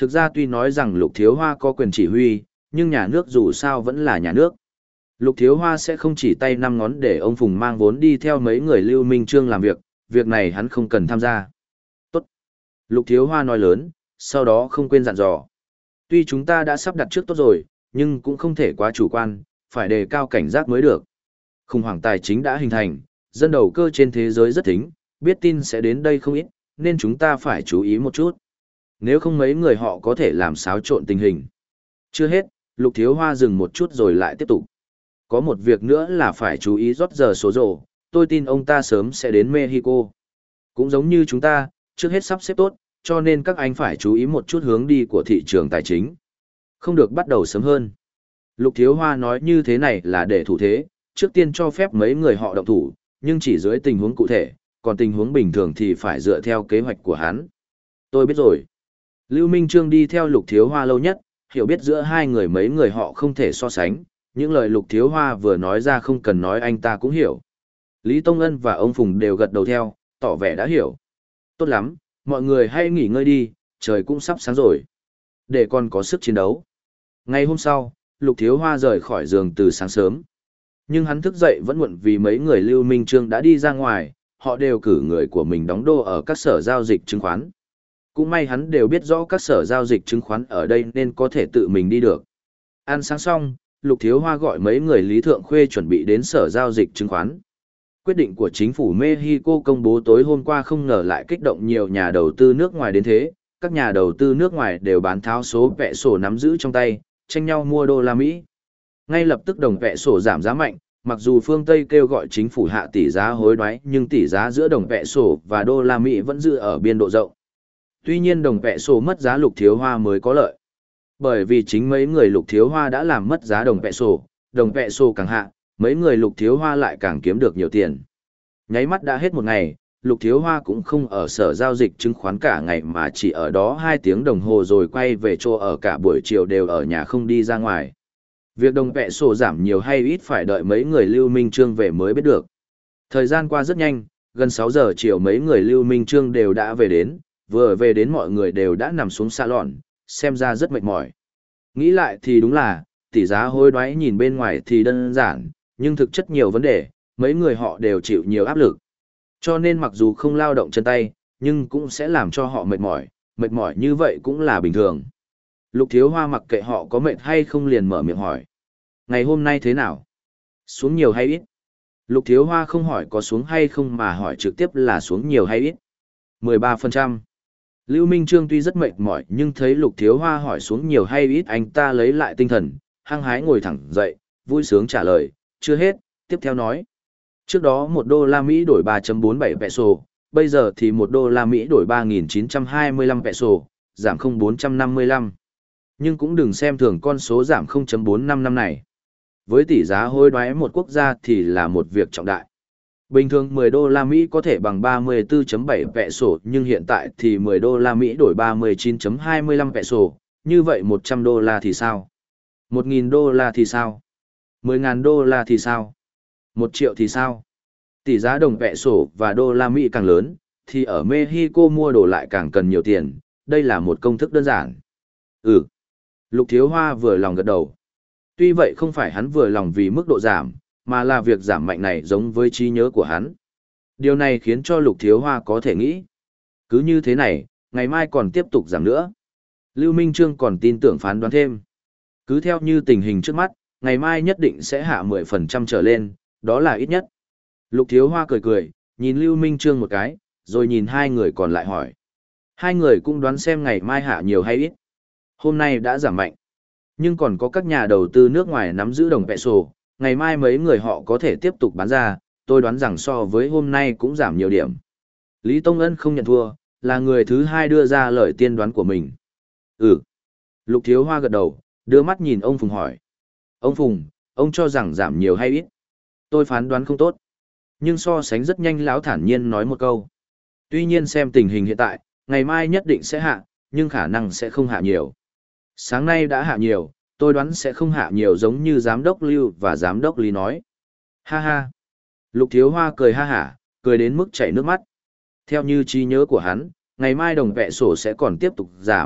Thực ra tuy nói rằng Lục Thiếu Hoa có quyền chỉ huy, nhưng nhà nước dù sao vẫn là nhà nước. Lục Thiếu Hoa sẽ không chỉ tay năm ngón để ông Phùng mang vốn đi theo mấy người Lưu Minh Trương làm việc, việc này hắn không cần tham gia. Tốt. Lục Thiếu Hoa nói lớn, sau đó không quên dặn dò. Tuy chúng ta đã sắp đặt trước tốt rồi, nhưng cũng không thể quá chủ quan, phải đề cao cảnh giác mới được. Khủng hoảng tài chính đã hình thành, dân đầu cơ trên thế giới rất thính, biết tin sẽ đến đây không ít, nên chúng ta phải chú ý một chút. Nếu không mấy người họ có thể làm xáo trộn tình hình. Chưa hết, Lục Thiếu Hoa dừng một chút rồi lại tiếp tục. Có một việc nữa là phải chú ý rót giờ số rổ, tôi tin ông ta sớm sẽ đến Mexico. Cũng giống như chúng ta, trước hết sắp xếp tốt, cho nên các anh phải chú ý một chút hướng đi của thị trường tài chính. Không được bắt đầu sớm hơn. Lục Thiếu Hoa nói như thế này là để thủ thế, trước tiên cho phép mấy người họ động thủ, nhưng chỉ dưới tình huống cụ thể, còn tình huống bình thường thì phải dựa theo kế hoạch của hắn. Tôi biết rồi. Lưu Minh Trương đi theo Lục Thiếu Hoa lâu nhất, hiểu biết giữa hai người mấy người họ không thể so sánh, những lời Lục Thiếu Hoa vừa nói ra không cần nói anh ta cũng hiểu. Lý Tông Ân và ông Phùng đều gật đầu theo, tỏ vẻ đã hiểu. Tốt lắm, mọi người hãy nghỉ ngơi đi, trời cũng sắp sáng rồi. Để còn có sức chiến đấu. Ngày hôm sau, Lục Thiếu Hoa rời khỏi giường từ sáng sớm. Nhưng hắn thức dậy vẫn muộn vì mấy người Lưu Minh Trương đã đi ra ngoài, họ đều cử người của mình đóng đô ở các sở giao dịch chứng khoán. Cũng may hắn đều biết rõ các sở giao dịch chứng khoán ở đây nên có thể tự mình đi được. Ăn sáng xong, Lục Thiếu Hoa gọi mấy người Lý Thượng Khuê chuẩn bị đến sở giao dịch chứng khoán. Quyết định của chính phủ Mexico công bố tối hôm qua không ngờ lại kích động nhiều nhà đầu tư nước ngoài đến thế. Các nhà đầu tư nước ngoài đều bán tháo số vẹ sổ nắm giữ trong tay, tranh nhau mua đô la Mỹ. Ngay lập tức đồng vẹ sổ giảm giá mạnh, mặc dù phương Tây kêu gọi chính phủ hạ tỷ giá hối đoái nhưng tỷ giá giữa đồng vẹ sổ và đô la Mỹ vẫn giữ ở biên độ rộng. Tuy nhiên đồng vẹ sổ mất giá Lục Thiếu Hoa mới có lợi. Bởi vì chính mấy người Lục Thiếu Hoa đã làm mất giá đồng vẹ sổ, đồng vẹ sổ càng hạ, mấy người Lục Thiếu Hoa lại càng kiếm được nhiều tiền. Nháy mắt đã hết một ngày, Lục Thiếu Hoa cũng không ở sở giao dịch chứng khoán cả ngày mà chỉ ở đó hai tiếng đồng hồ rồi quay về chỗ ở, cả buổi chiều đều ở nhà không đi ra ngoài. Việc đồng vẹ sổ giảm nhiều hay ít phải đợi mấy người Lưu Minh Trương về mới biết được. Thời gian qua rất nhanh, gần sáu giờ chiều mấy người Lưu Minh Trương đều đã về đến, vừa về đến mọi người đều đã nằm xuống salon, xem ra rất mệt mỏi. Nghĩ lại thì đúng là, tỷ giá hối đoái nhìn bên ngoài thì đơn giản, nhưng thực chất nhiều vấn đề, mấy người họ đều chịu nhiều áp lực. Cho nên mặc dù không lao động chân tay, nhưng cũng sẽ làm cho họ mệt mỏi, mệt mỏi như vậy cũng là bình thường. Lục Thiếu Hoa mặc kệ họ có mệt hay không liền mở miệng hỏi. Ngày hôm nay thế nào? Xuống nhiều hay ít? Lục Thiếu Hoa không hỏi có xuống hay không mà hỏi trực tiếp là xuống nhiều hay ít. mười ba phần trăm. Lưu Minh Trương tuy rất mệt mỏi nhưng thấy Lục Thiếu Hoa hỏi xuống nhiều hay ít anh ta lấy lại tinh thần, hăng hái ngồi thẳng dậy, vui sướng trả lời, chưa hết, tiếp theo nói. Trước đó một đô la Mỹ đổi ba phẩy bốn bảy peso, bây giờ thì một đô la Mỹ đổi ba nghìn chín trăm hai mươi lăm peso, giảm không bốn trăm năm mươi lăm. Nhưng cũng đừng xem thường con số giảm không phẩy bốn năm năm này. Với tỷ giá hối đoái một quốc gia thì là một việc trọng đại. Bình thường mười đô la Mỹ có thể bằng ba mươi tư phẩy bảy peso nhưng hiện tại thì mười đô la Mỹ đổi ba mươi chín phẩy hai mươi lăm peso, như vậy một trăm đô la thì sao? một nghìn đô la thì sao? mười nghìn đô la thì sao? một triệu thì sao? Tỷ giá đồng peso và đô la Mỹ càng lớn, thì ở Mexico mua đồ lại càng cần nhiều tiền, đây là một công thức đơn giản. Ừ. Lục Thiếu Hoa vừa lòng gật đầu. Tuy vậy không phải hắn vừa lòng vì mức độ giảm, mà là việc giảm mạnh này giống với trí nhớ của hắn. Điều này khiến cho Lục Thiếu Hoa có thể nghĩ. Cứ như thế này, ngày mai còn tiếp tục giảm nữa. Lưu Minh Trương còn tin tưởng phán đoán thêm. Cứ theo như tình hình trước mắt, ngày mai nhất định sẽ hạ mười phần trăm trở lên, đó là ít nhất. Lục Thiếu Hoa cười cười, nhìn Lưu Minh Trương một cái, rồi nhìn hai người còn lại hỏi. Hai người cũng đoán xem ngày mai hạ nhiều hay ít. Hôm nay đã giảm mạnh. Nhưng còn có các nhà đầu tư nước ngoài nắm giữ đồng peso, ngày mai mấy người họ có thể tiếp tục bán ra, tôi đoán rằng so với hôm nay cũng giảm nhiều điểm. Lý Tông Ân không nhận thua, là người thứ hai đưa ra lời tiên đoán của mình. Ừ. Lục Thiếu Hoa gật đầu, đưa mắt nhìn ông Phùng hỏi. Ông Phùng, ông cho rằng giảm nhiều hay ít? Tôi phán đoán không tốt. Nhưng so sánh rất nhanh lão thản nhiên nói một câu. Tuy nhiên xem tình hình hiện tại, ngày mai nhất định sẽ hạ, nhưng khả năng sẽ không hạ nhiều. Sáng nay đã hạ nhiều, tôi đoán sẽ không hạ nhiều giống như giám đốc Lưu và giám đốc Lý nói. Ha ha. Lục Thiếu Hoa cười ha hả, cười đến mức chảy nước mắt. Theo như trí nhớ của hắn, ngày mai đồng vẹ sổ sẽ còn tiếp tục giảm,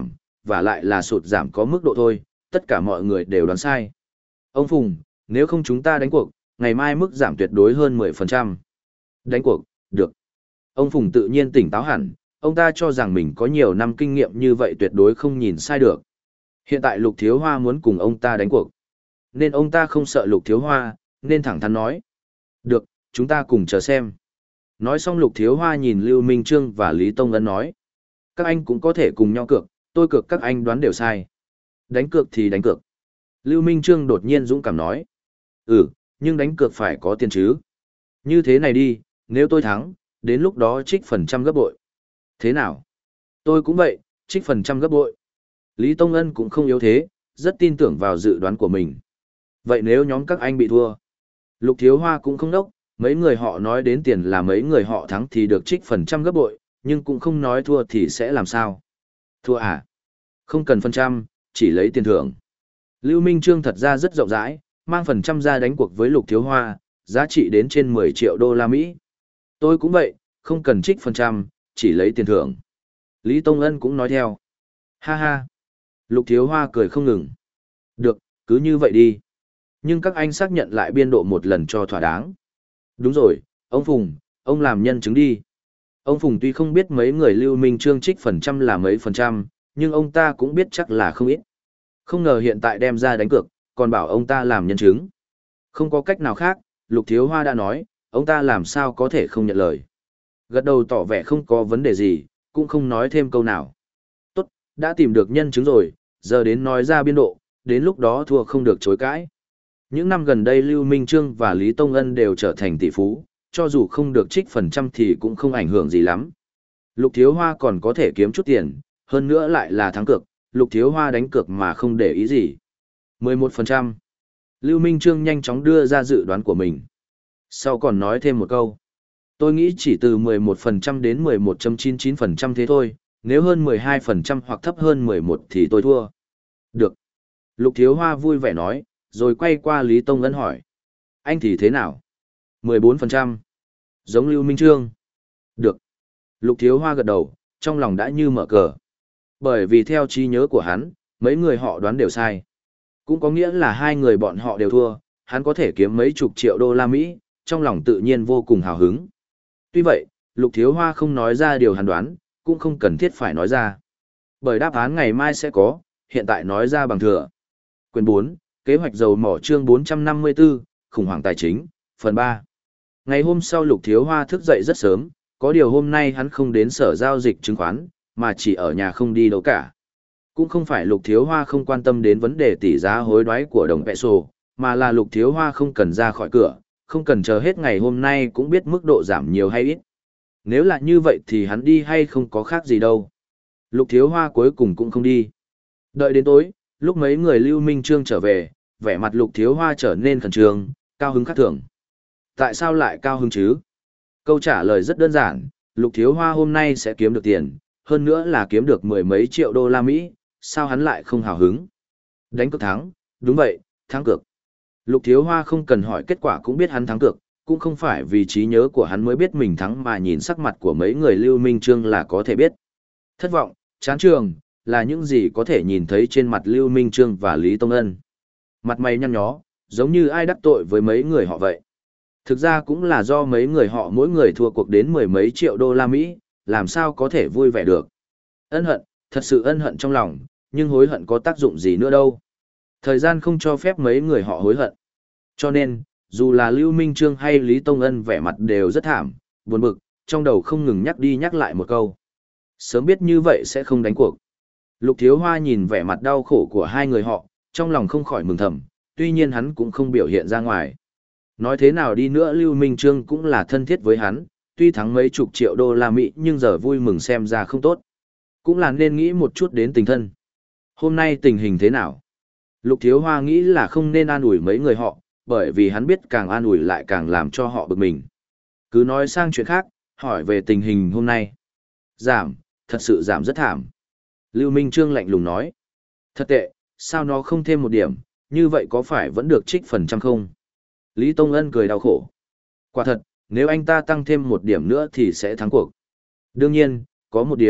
và lại là sụt giảm có mức độ thôi, tất cả mọi người đều đoán sai. Ông Phùng, nếu không chúng ta đánh cuộc, ngày mai mức giảm tuyệt đối hơn mười phần trăm. Đánh cuộc, được. Ông Phùng tự nhiên tỉnh táo hẳn, ông ta cho rằng mình có nhiều năm kinh nghiệm như vậy tuyệt đối không nhìn sai được. Hiện tại Lục Thiếu Hoa muốn cùng ông ta đánh cuộc. Nên ông ta không sợ Lục Thiếu Hoa, nên thẳng thắn nói. Được, chúng ta cùng chờ xem. Nói xong Lục Thiếu Hoa nhìn Lưu Minh Trương và Lý Tông Ân nói. Các anh cũng có thể cùng nhau cược, tôi cược các anh đoán đều sai. Đánh cược thì đánh cược. Lưu Minh Trương đột nhiên dũng cảm nói. Ừ, nhưng đánh cược phải có tiền chứ. Như thế này đi, nếu tôi thắng, đến lúc đó trích phần trăm gấp bội. Thế nào? Tôi cũng vậy, trích phần trăm gấp bội. Lý Tông Ân cũng không yếu thế, rất tin tưởng vào dự đoán của mình. Vậy nếu nhóm các anh bị thua? Lục Thiếu Hoa cũng không đốc, mấy người họ nói đến tiền là mấy người họ thắng thì được trích phần trăm gấp bội, nhưng cũng không nói thua thì sẽ làm sao? Thua à? Không cần phần trăm, chỉ lấy tiền thưởng. Lưu Minh Trương thật ra rất rộng rãi, mang phần trăm ra đánh cuộc với Lục Thiếu Hoa, giá trị đến trên mười triệu đô la Mỹ. Tôi cũng vậy, không cần trích phần trăm, chỉ lấy tiền thưởng. Lý Tông Ân cũng nói theo. Ha ha. Lục Thiếu Hoa cười không ngừng. Được, cứ như vậy đi. Nhưng các anh xác nhận lại biên độ một lần cho thỏa đáng. Đúng rồi, ông Phùng, ông làm nhân chứng đi. Ông Phùng tuy không biết mấy người Lưu Minh Trương trích phần trăm là mấy phần trăm, nhưng ông ta cũng biết chắc là không ít. Không ngờ hiện tại đem ra đánh cược, còn bảo ông ta làm nhân chứng. Không có cách nào khác, Lục Thiếu Hoa đã nói, ông ta làm sao có thể không nhận lời. Gật đầu tỏ vẻ không có vấn đề gì, cũng không nói thêm câu nào. Tốt, đã tìm được nhân chứng rồi, giờ đến nói ra biên độ, đến lúc đó thua không được chối cãi. Những năm gần đây Lưu Minh Trương và Lý Tông Ân đều trở thành tỷ phú, cho dù không được trích phần trăm thì cũng không ảnh hưởng gì lắm. Lục Thiếu Hoa còn có thể kiếm chút tiền, hơn nữa lại là thắng cược, Lục Thiếu Hoa đánh cược mà không để ý gì. mười một phần trăm. Lưu Minh Trương nhanh chóng đưa ra dự đoán của mình. Sau còn nói thêm một câu. Tôi nghĩ chỉ từ mười một phần trăm đến mười một phẩy chín chín phần trăm thế thôi, nếu hơn mười hai phần trăm hoặc thấp hơn mười một thì tôi thua. Được. Lục Thiếu Hoa vui vẻ nói, rồi quay qua Lý Tông Ân hỏi. Anh thì thế nào? mười bốn phần trăm. Giống Lưu Minh Trương. Được. Lục Thiếu Hoa gật đầu, trong lòng đã như mở cờ. Bởi vì theo trí nhớ của hắn, mấy người họ đoán đều sai. Cũng có nghĩa là hai người bọn họ đều thua, hắn có thể kiếm mấy chục triệu đô la Mỹ, trong lòng tự nhiên vô cùng hào hứng. Tuy vậy, Lục Thiếu Hoa không nói ra điều hắn đoán, cũng không cần thiết phải nói ra. Bởi đáp án ngày mai sẽ có, hiện tại nói ra bằng thừa. Quyền bốn, Kế hoạch dầu mỏ chương bốn trăm năm mươi tư, khủng hoảng tài chính, phần ba. Ngày hôm sau Lục Thiếu Hoa thức dậy rất sớm, có điều hôm nay hắn không đến sở giao dịch chứng khoán, mà chỉ ở nhà không đi đâu cả. Cũng không phải Lục Thiếu Hoa không quan tâm đến vấn đề tỷ giá hối đoái của đồng peso, mà là Lục Thiếu Hoa không cần ra khỏi cửa, không cần chờ hết ngày hôm nay cũng biết mức độ giảm nhiều hay ít. Nếu là như vậy thì hắn đi hay không có khác gì đâu. Lục Thiếu Hoa cuối cùng cũng không đi. Đợi đến tối, lúc mấy người Lưu Minh Trương trở về, vẻ mặt Lục Thiếu Hoa trở nên khẩn trương, cao hứng khác thường. Tại sao lại cao hứng chứ? Câu trả lời rất đơn giản, Lục Thiếu Hoa hôm nay sẽ kiếm được tiền, hơn nữa là kiếm được mười mấy triệu đô la Mỹ, sao hắn lại không hào hứng? Đánh cược thắng, đúng vậy, thắng cược. Lục Thiếu Hoa không cần hỏi kết quả cũng biết hắn thắng cược, cũng không phải vì trí nhớ của hắn mới biết mình thắng mà nhìn sắc mặt của mấy người Lưu Minh Trương là có thể biết. Thất vọng, chán trường, là những gì có thể nhìn thấy trên mặt Lưu Minh Trương và Lý Tông Ân. Mặt mày nhăn nhó, giống như ai đắc tội với mấy người họ vậy. Thực ra cũng là do mấy người họ mỗi người thua cuộc đến mười mấy triệu đô la Mỹ, làm sao có thể vui vẻ được. Ân hận, thật sự ân hận trong lòng, nhưng hối hận có tác dụng gì nữa đâu. Thời gian không cho phép mấy người họ hối hận. Cho nên, dù là Lưu Minh Trương hay Lý Tông Ân vẻ mặt đều rất thảm, buồn bực, trong đầu không ngừng nhắc đi nhắc lại một câu. Sớm biết như vậy sẽ không đánh cuộc. Lục Thiếu Hoa nhìn vẻ mặt đau khổ của hai người họ, trong lòng không khỏi mừng thầm, tuy nhiên hắn cũng không biểu hiện ra ngoài. Nói thế nào đi nữa Lưu Minh Trương cũng là thân thiết với hắn, tuy thắng mấy chục triệu đô la Mỹ nhưng giờ vui mừng xem ra không tốt. Cũng là nên nghĩ một chút đến tình thân. Hôm nay tình hình thế nào? Lục Thiếu Hoa nghĩ là không nên an ủi mấy người họ, bởi vì hắn biết càng an ủi lại càng làm cho họ bực mình. Cứ nói sang chuyện khác, hỏi về tình hình hôm nay. Giảm, thật sự giảm rất thảm. Lưu Minh Trương lạnh lùng nói. Thật tệ, sao nó không thêm một điểm, như vậy có phải vẫn được trích phần trăm không? Lý Tông Ân cười đau khổ. Quả thật, nếu anh ta tăng thêm một điểm nữa thì sẽ thắng cuộc. Đương nhiên, có một điều,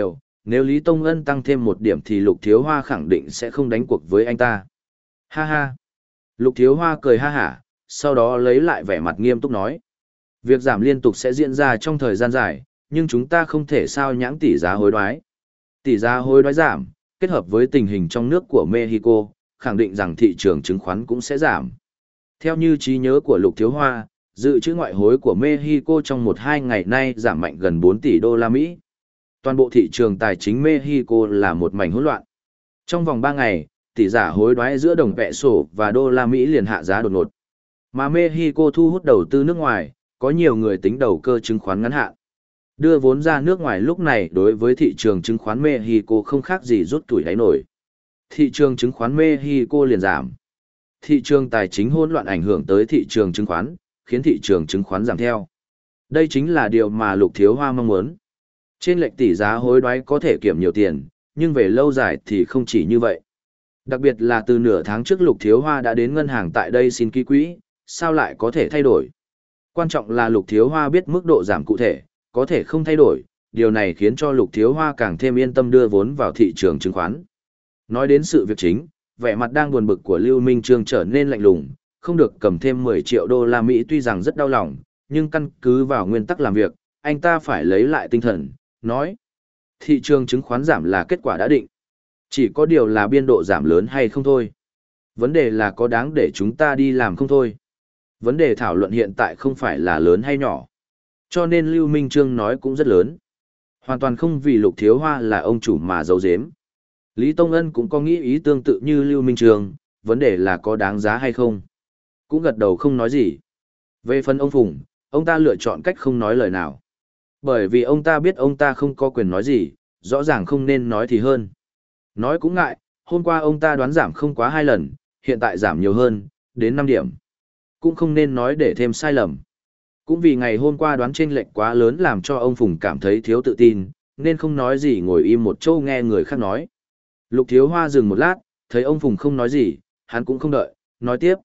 Nếu Lý Tông Ân tăng thêm một điểm thì Lục Thiếu Hoa khẳng định sẽ không đánh cuộc với anh ta. Ha ha. Lục Thiếu Hoa cười ha hả, sau đó lấy lại vẻ mặt nghiêm túc nói. Việc giảm liên tục sẽ diễn ra trong thời gian dài, nhưng chúng ta không thể sao nhãng tỷ giá hối đoái. Tỷ giá hối đoái giảm, kết hợp với tình hình trong nước của Mexico, khẳng định rằng thị trường chứng khoán cũng sẽ giảm. Theo như trí nhớ của Lục Thiếu Hoa, dự trữ ngoại hối của Mexico trong một hai ngày nay giảm mạnh gần bốn tỷ đô la Mỹ. Toàn bộ thị trường tài chính Mexico là một mảnh hỗn loạn. Trong vòng ba ngày, tỷ giá hối đoái giữa đồng peso và đô la Mỹ liền hạ giá đột ngột. Mà Mexico thu hút đầu tư nước ngoài, có nhiều người tính đầu cơ chứng khoán ngắn hạn. Đưa vốn ra nước ngoài lúc này đối với thị trường chứng khoán Mexico không khác gì rút tuổi đáy nổi. Thị trường chứng khoán Mexico liền giảm. Thị trường tài chính hỗn loạn ảnh hưởng tới thị trường chứng khoán, khiến thị trường chứng khoán giảm theo. Đây chính là điều mà Lục Thiếu Hoa mong muốn. Trên lệch tỷ giá hối đoái có thể kiểm nhiều tiền, nhưng về lâu dài thì không chỉ như vậy. Đặc biệt là từ nửa tháng trước Lục Thiếu Hoa đã đến ngân hàng tại đây xin ký quỹ, sao lại có thể thay đổi? Quan trọng là Lục Thiếu Hoa biết mức độ giảm cụ thể, có thể không thay đổi, điều này khiến cho Lục Thiếu Hoa càng thêm yên tâm đưa vốn vào thị trường chứng khoán. Nói đến sự việc chính, vẻ mặt đang buồn bực của Lưu Minh Trương trở nên lạnh lùng, không được cầm thêm mười triệu đô la Mỹ tuy rằng rất đau lòng, nhưng căn cứ vào nguyên tắc làm việc, anh ta phải lấy lại tinh thần, nói. Thị trường chứng khoán giảm là kết quả đã định. Chỉ có điều là biên độ giảm lớn hay không thôi. Vấn đề là có đáng để chúng ta đi làm không thôi. Vấn đề thảo luận hiện tại không phải là lớn hay nhỏ. Cho nên Lưu Minh Trương nói cũng rất lớn. Hoàn toàn không vì Lục Thiếu Hoa là ông chủ mà giấu giếm. Lý Tông Ân cũng có nghĩ ý tương tự như Lưu Minh Trương, vấn đề là có đáng giá hay không. Cũng gật đầu không nói gì. Về phần ông Phùng, ông ta lựa chọn cách không nói lời nào. Bởi vì ông ta biết ông ta không có quyền nói gì, rõ ràng không nên nói thì hơn. Nói cũng ngại, hôm qua ông ta đoán giảm không quá hai lần, hiện tại giảm nhiều hơn, đến năm điểm. Cũng không nên nói để thêm sai lầm. Cũng vì ngày hôm qua đoán chênh lệch quá lớn làm cho ông Phùng cảm thấy thiếu tự tin, nên không nói gì ngồi im một chỗ nghe người khác nói. Lục Thiếu Hoa dừng một lát, thấy ông Phùng không nói gì, hắn cũng không đợi, nói tiếp.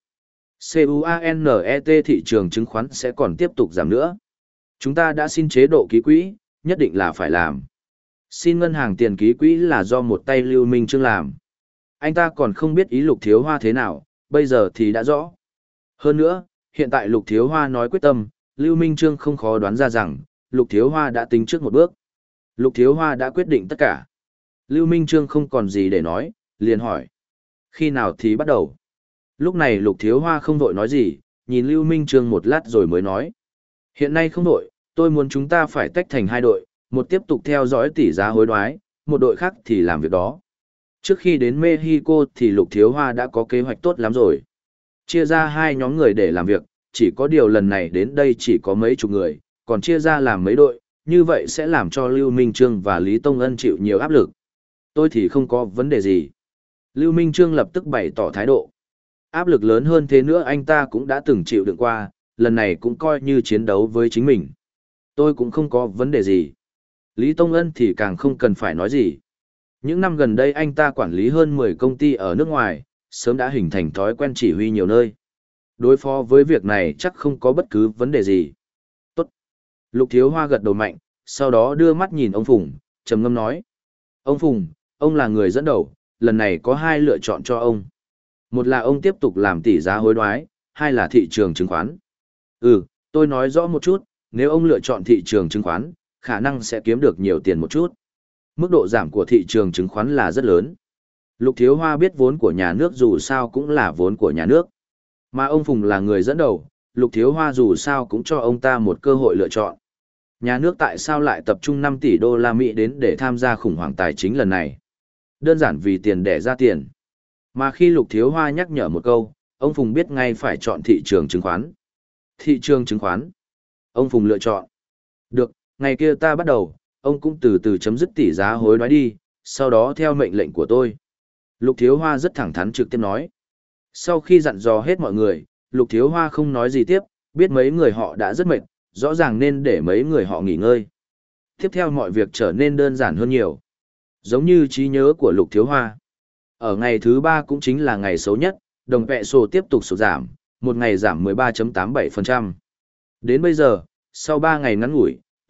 CUANET thị trường chứng khoán sẽ còn tiếp tục giảm nữa. Chúng ta đã xin chế độ ký quỹ, nhất định là phải làm. Xin ngân hàng tiền ký quỹ là do một tay Lưu Minh Trương làm. Anh ta còn không biết ý Lục Thiếu Hoa thế nào, bây giờ thì đã rõ. Hơn nữa, hiện tại Lục Thiếu Hoa nói quyết tâm, Lưu Minh Trương không khó đoán ra rằng, Lục Thiếu Hoa đã tính trước một bước. Lục Thiếu Hoa đã quyết định tất cả. Lưu Minh Trương không còn gì để nói, liền hỏi. Khi nào thì bắt đầu? Lúc này Lục Thiếu Hoa không vội nói gì, nhìn Lưu Minh Trương một lát rồi mới nói. Hiện nay không vội, tôi muốn chúng ta phải tách thành hai đội, một tiếp tục theo dõi tỷ giá hối đoái, một đội khác thì làm việc đó. Trước khi đến Mexico thì Lục Thiếu Hoa đã có kế hoạch tốt lắm rồi. Chia ra hai nhóm người để làm việc, chỉ có điều lần này đến đây chỉ có mấy chục người, còn chia ra làm mấy đội, như vậy sẽ làm cho Lưu Minh Trương và Lý Tông Ân chịu nhiều áp lực. Tôi thì không có vấn đề gì. Lưu Minh Trương lập tức bày tỏ thái độ. Áp lực lớn hơn thế nữa anh ta cũng đã từng chịu đựng qua, lần này cũng coi như chiến đấu với chính mình. Tôi cũng không có vấn đề gì. Lý Tông Ân thì càng không cần phải nói gì. Những năm gần đây anh ta quản lý hơn mười công ty ở nước ngoài, sớm đã hình thành thói quen chỉ huy nhiều nơi. Đối phó với việc này chắc không có bất cứ vấn đề gì. Tốt. Lục Thiếu Hoa gật đầu mạnh, sau đó đưa mắt nhìn ông Phùng, trầm ngâm nói. Ông Phùng, ông là người dẫn đầu, lần này có hai lựa chọn cho ông. Một là ông tiếp tục làm tỷ giá hối đoái, hai là thị trường chứng khoán. Ừ, tôi nói rõ một chút, nếu ông lựa chọn thị trường chứng khoán, khả năng sẽ kiếm được nhiều tiền một chút. Mức độ giảm của thị trường chứng khoán là rất lớn. Lục Thiếu Hoa biết vốn của nhà nước dù sao cũng là vốn của nhà nước. Mà ông Phùng là người dẫn đầu, Lục Thiếu Hoa dù sao cũng cho ông ta một cơ hội lựa chọn. Nhà nước tại sao lại tập trung năm tỷ đô la Mỹ đến để tham gia khủng hoảng tài chính lần này? Đơn giản vì tiền để ra tiền. Mà khi Lục Thiếu Hoa nhắc nhở một câu, ông Phùng biết ngay phải chọn thị trường chứng khoán. Thị trường chứng khoán. Ông Phùng lựa chọn. Được, ngày kia ta bắt đầu, ông cũng từ từ chấm dứt tỷ giá hối đoái đi, sau đó theo mệnh lệnh của tôi. Lục Thiếu Hoa rất thẳng thắn trực tiếp nói. Sau khi dặn dò hết mọi người, Lục Thiếu Hoa không nói gì tiếp, biết mấy người họ đã rất mệt, rõ ràng nên để mấy người họ nghỉ ngơi. Tiếp theo mọi việc trở nên đơn giản hơn nhiều. Giống như trí nhớ của Lục Thiếu Hoa. Ở ngày thứ ba cũng chính là ngày xấu nhất, đồng peso tiếp tục sụt giảm, một ngày giảm mười ba phẩy tám mươi bảy phần trăm. Đến bây giờ, sau ba ngày ngắn ngủi,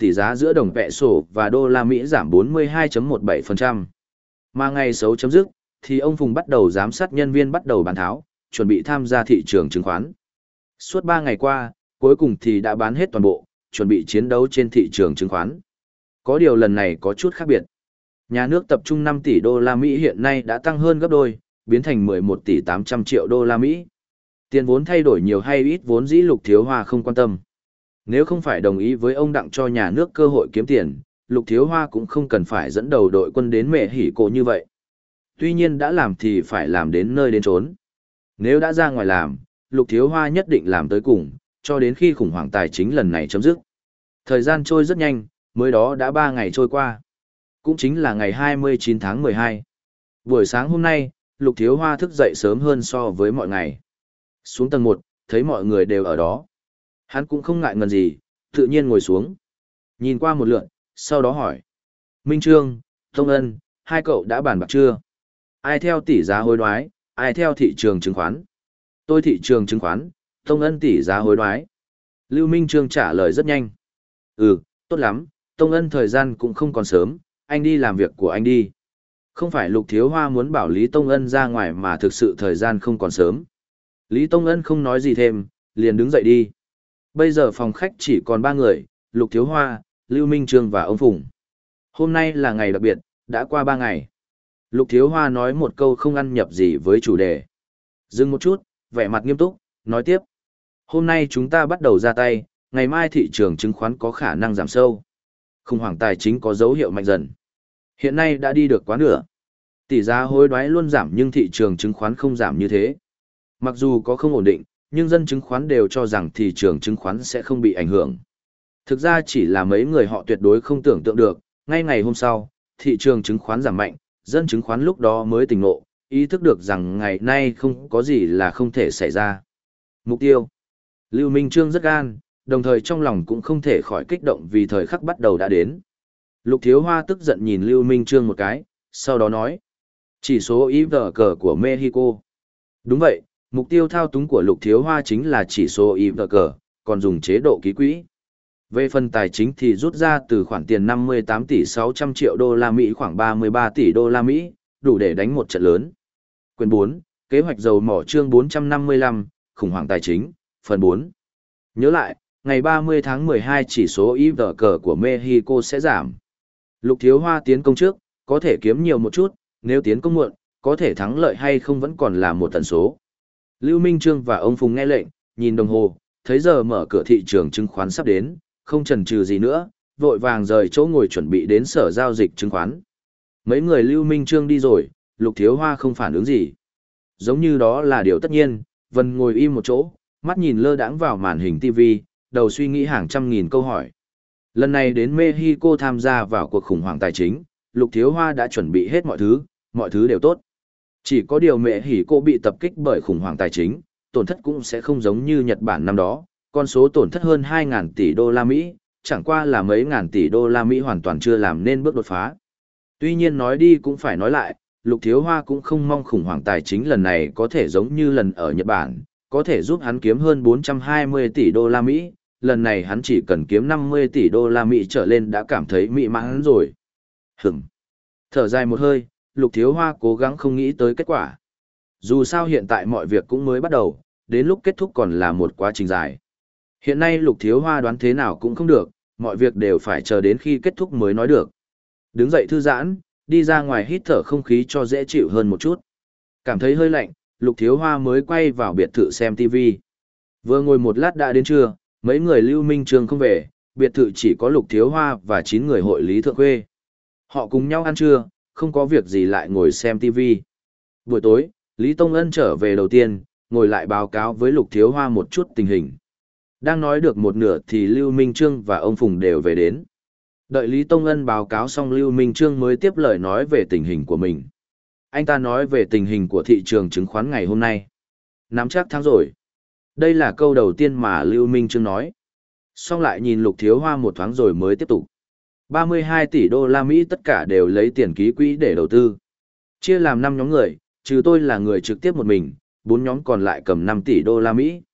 tỷ giá giữa đồng vẹ sổ và đô la Mỹ giảm bốn mươi hai phẩy mười bảy phần trăm. Mà ngày xấu chấm dứt, thì ông Phùng bắt đầu giám sát nhân viên bắt đầu bán tháo, chuẩn bị tham gia thị trường chứng khoán. Suốt ba ngày qua, cuối cùng thì đã bán hết toàn bộ, chuẩn bị chiến đấu trên thị trường chứng khoán. Có điều lần này có chút khác biệt. Nhà nước tập trung năm tỷ đô la Mỹ hiện nay đã tăng hơn gấp đôi, biến thành mười một tỷ tám trăm triệu đô la Mỹ. Tiền vốn thay đổi nhiều hay ít vốn dĩ Lục Thiếu Hoa không quan tâm. Nếu không phải đồng ý với ông Đặng cho nhà nước cơ hội kiếm tiền, Lục Thiếu Hoa cũng không cần phải dẫn đầu đội quân đến mẹ hỉ cổ như vậy. Tuy nhiên đã làm thì phải làm đến nơi đến chốn. Nếu đã ra ngoài làm, Lục Thiếu Hoa nhất định làm tới cùng, cho đến khi khủng hoảng tài chính lần này chấm dứt. Thời gian trôi rất nhanh, mới đó đã ba ngày trôi qua. Cũng chính là ngày hai mươi chín tháng mười hai. Buổi sáng hôm nay, Lục Thiếu Hoa thức dậy sớm hơn so với mọi ngày. Xuống tầng một, thấy mọi người đều ở đó. Hắn cũng không ngại ngần gì, tự nhiên ngồi xuống. Nhìn qua một lượt, sau đó hỏi. Minh Trương, Tông Ân, hai cậu đã bàn bạc chưa? Ai theo tỷ giá hối đoái, ai theo thị trường chứng khoán? Tôi thị trường chứng khoán, Tông Ân tỷ giá hối đoái. Lưu Minh Trương trả lời rất nhanh. Ừ, tốt lắm, Tông Ân thời gian cũng không còn sớm, anh đi làm việc của anh đi. Không phải Lục Thiếu Hoa muốn bảo Lý Tông Ân ra ngoài mà thực sự thời gian không còn sớm. Lý Tông Ân không nói gì thêm, liền đứng dậy đi. Bây giờ phòng khách chỉ còn ba người, Lục Thiếu Hoa, Lưu Minh Trương và ông Phùng. Hôm nay là ngày đặc biệt, đã qua ba ngày. Lục Thiếu Hoa nói một câu không ăn nhập gì với chủ đề. Dừng một chút, vẻ mặt nghiêm túc, nói tiếp. Hôm nay chúng ta bắt đầu ra tay, ngày mai thị trường chứng khoán có khả năng giảm sâu. Khủng hoảng tài chính có dấu hiệu mạnh dần. Hiện nay đã đi được quá nửa. Tỷ giá hối đoái luôn giảm nhưng thị trường chứng khoán không giảm như thế. Mặc dù có không ổn định, nhưng dân chứng khoán đều cho rằng thị trường chứng khoán sẽ không bị ảnh hưởng. Thực ra chỉ là mấy người họ tuyệt đối không tưởng tượng được, ngay ngày hôm sau, thị trường chứng khoán giảm mạnh, dân chứng khoán lúc đó mới tỉnh ngộ, ý thức được rằng ngày nay không có gì là không thể xảy ra. Mục tiêu. Lưu Minh Trương rất gan, đồng thời trong lòng cũng không thể khỏi kích động vì thời khắc bắt đầu đã đến. Lục Thiếu Hoa tức giận nhìn Lưu Minh Trương một cái, sau đó nói. Chỉ số i vê xê của Mexico. Đúng vậy, mục tiêu thao túng của Lục Thiếu Hoa chính là chỉ số i vê xê, còn dùng chế độ ký quỹ. Về phần tài chính thì rút ra từ khoản tiền năm mươi tám tỷ sáu trăm triệu đô la Mỹ khoảng ba mươi ba tỷ đô la Mỹ, đủ để đánh một trận lớn. Quyền bốn, kế hoạch dầu mỏ chương bốn trăm năm mươi lăm, khủng hoảng tài chính, phần bốn. Nhớ lại, ngày ba mươi tháng mười hai chỉ số i vê xê của Mexico sẽ giảm. Lục Thiếu Hoa tiến công trước, có thể kiếm nhiều một chút, nếu tiến công muộn, có thể thắng lợi hay không vẫn còn là một tần số. Lưu Minh Trương và ông Phùng nghe lệnh, nhìn đồng hồ, thấy giờ mở cửa thị trường chứng khoán sắp đến, không chần chừ gì nữa, vội vàng rời chỗ ngồi chuẩn bị đến sở giao dịch chứng khoán. Mấy người Lưu Minh Trương đi rồi, Lục Thiếu Hoa không phản ứng gì. Giống như đó là điều tất nhiên, Vân ngồi im một chỗ, mắt nhìn lơ đãng vào màn hình ti vi, đầu suy nghĩ hàng trăm nghìn câu hỏi. Lần này đến Mexico tham gia vào cuộc khủng hoảng tài chính, Lục Thiếu Hoa đã chuẩn bị hết mọi thứ, mọi thứ đều tốt. Chỉ có điều Mexico bị tập kích bởi khủng hoảng tài chính, tổn thất cũng sẽ không giống như Nhật Bản năm đó, con số tổn thất hơn hai nghìn tỷ đô la Mỹ, chẳng qua là mấy ngàn tỷ đô la Mỹ hoàn toàn chưa làm nên bước đột phá. Tuy nhiên nói đi cũng phải nói lại, Lục Thiếu Hoa cũng không mong khủng hoảng tài chính lần này có thể giống như lần ở Nhật Bản, có thể giúp hắn kiếm hơn bốn trăm hai mươi tỷ đô la Mỹ, lần này hắn chỉ cần kiếm năm mươi tỷ đô la Mỹ trở lên đã cảm thấy mỹ mãn rồi. Hửm. Thở dài một hơi, Lục Thiếu Hoa cố gắng không nghĩ tới kết quả. Dù sao hiện tại mọi việc cũng mới bắt đầu, đến lúc kết thúc còn là một quá trình dài. Hiện nay Lục Thiếu Hoa đoán thế nào cũng không được, mọi việc đều phải chờ đến khi kết thúc mới nói được. Đứng dậy thư giãn, đi ra ngoài hít thở không khí cho dễ chịu hơn một chút. Cảm thấy hơi lạnh, Lục Thiếu Hoa mới quay vào biệt thự xem ti vi. Vừa ngồi một lát đã đến trưa, mấy người Lưu Minh Trương không về, biệt thự chỉ có Lục Thiếu Hoa và chín người hội Lý Thượng Khuê. Họ cùng nhau ăn trưa, không có việc gì lại ngồi xem ti vi. Buổi tối, Lý Tông Ân trở về đầu tiên, ngồi lại báo cáo với Lục Thiếu Hoa một chút tình hình. Đang nói được một nửa thì Lưu Minh Trương và ông Phùng đều về đến. Đợi Lý Tông Ân báo cáo xong Lưu Minh Trương mới tiếp lời nói về tình hình của mình. Anh ta nói về tình hình của thị trường chứng khoán ngày hôm nay. Nắm chắc thắng rồi. Đây là câu đầu tiên mà Lưu Minh Trương nói. Xong lại nhìn Lục Thiếu Hoa một thoáng rồi mới tiếp tục. ba mươi hai tỷ đô la Mỹ tất cả đều lấy tiền ký quỹ để đầu tư. Chia làm năm nhóm người, trừ tôi là người trực tiếp một mình, bốn nhóm còn lại cầm năm tỷ đô la Mỹ.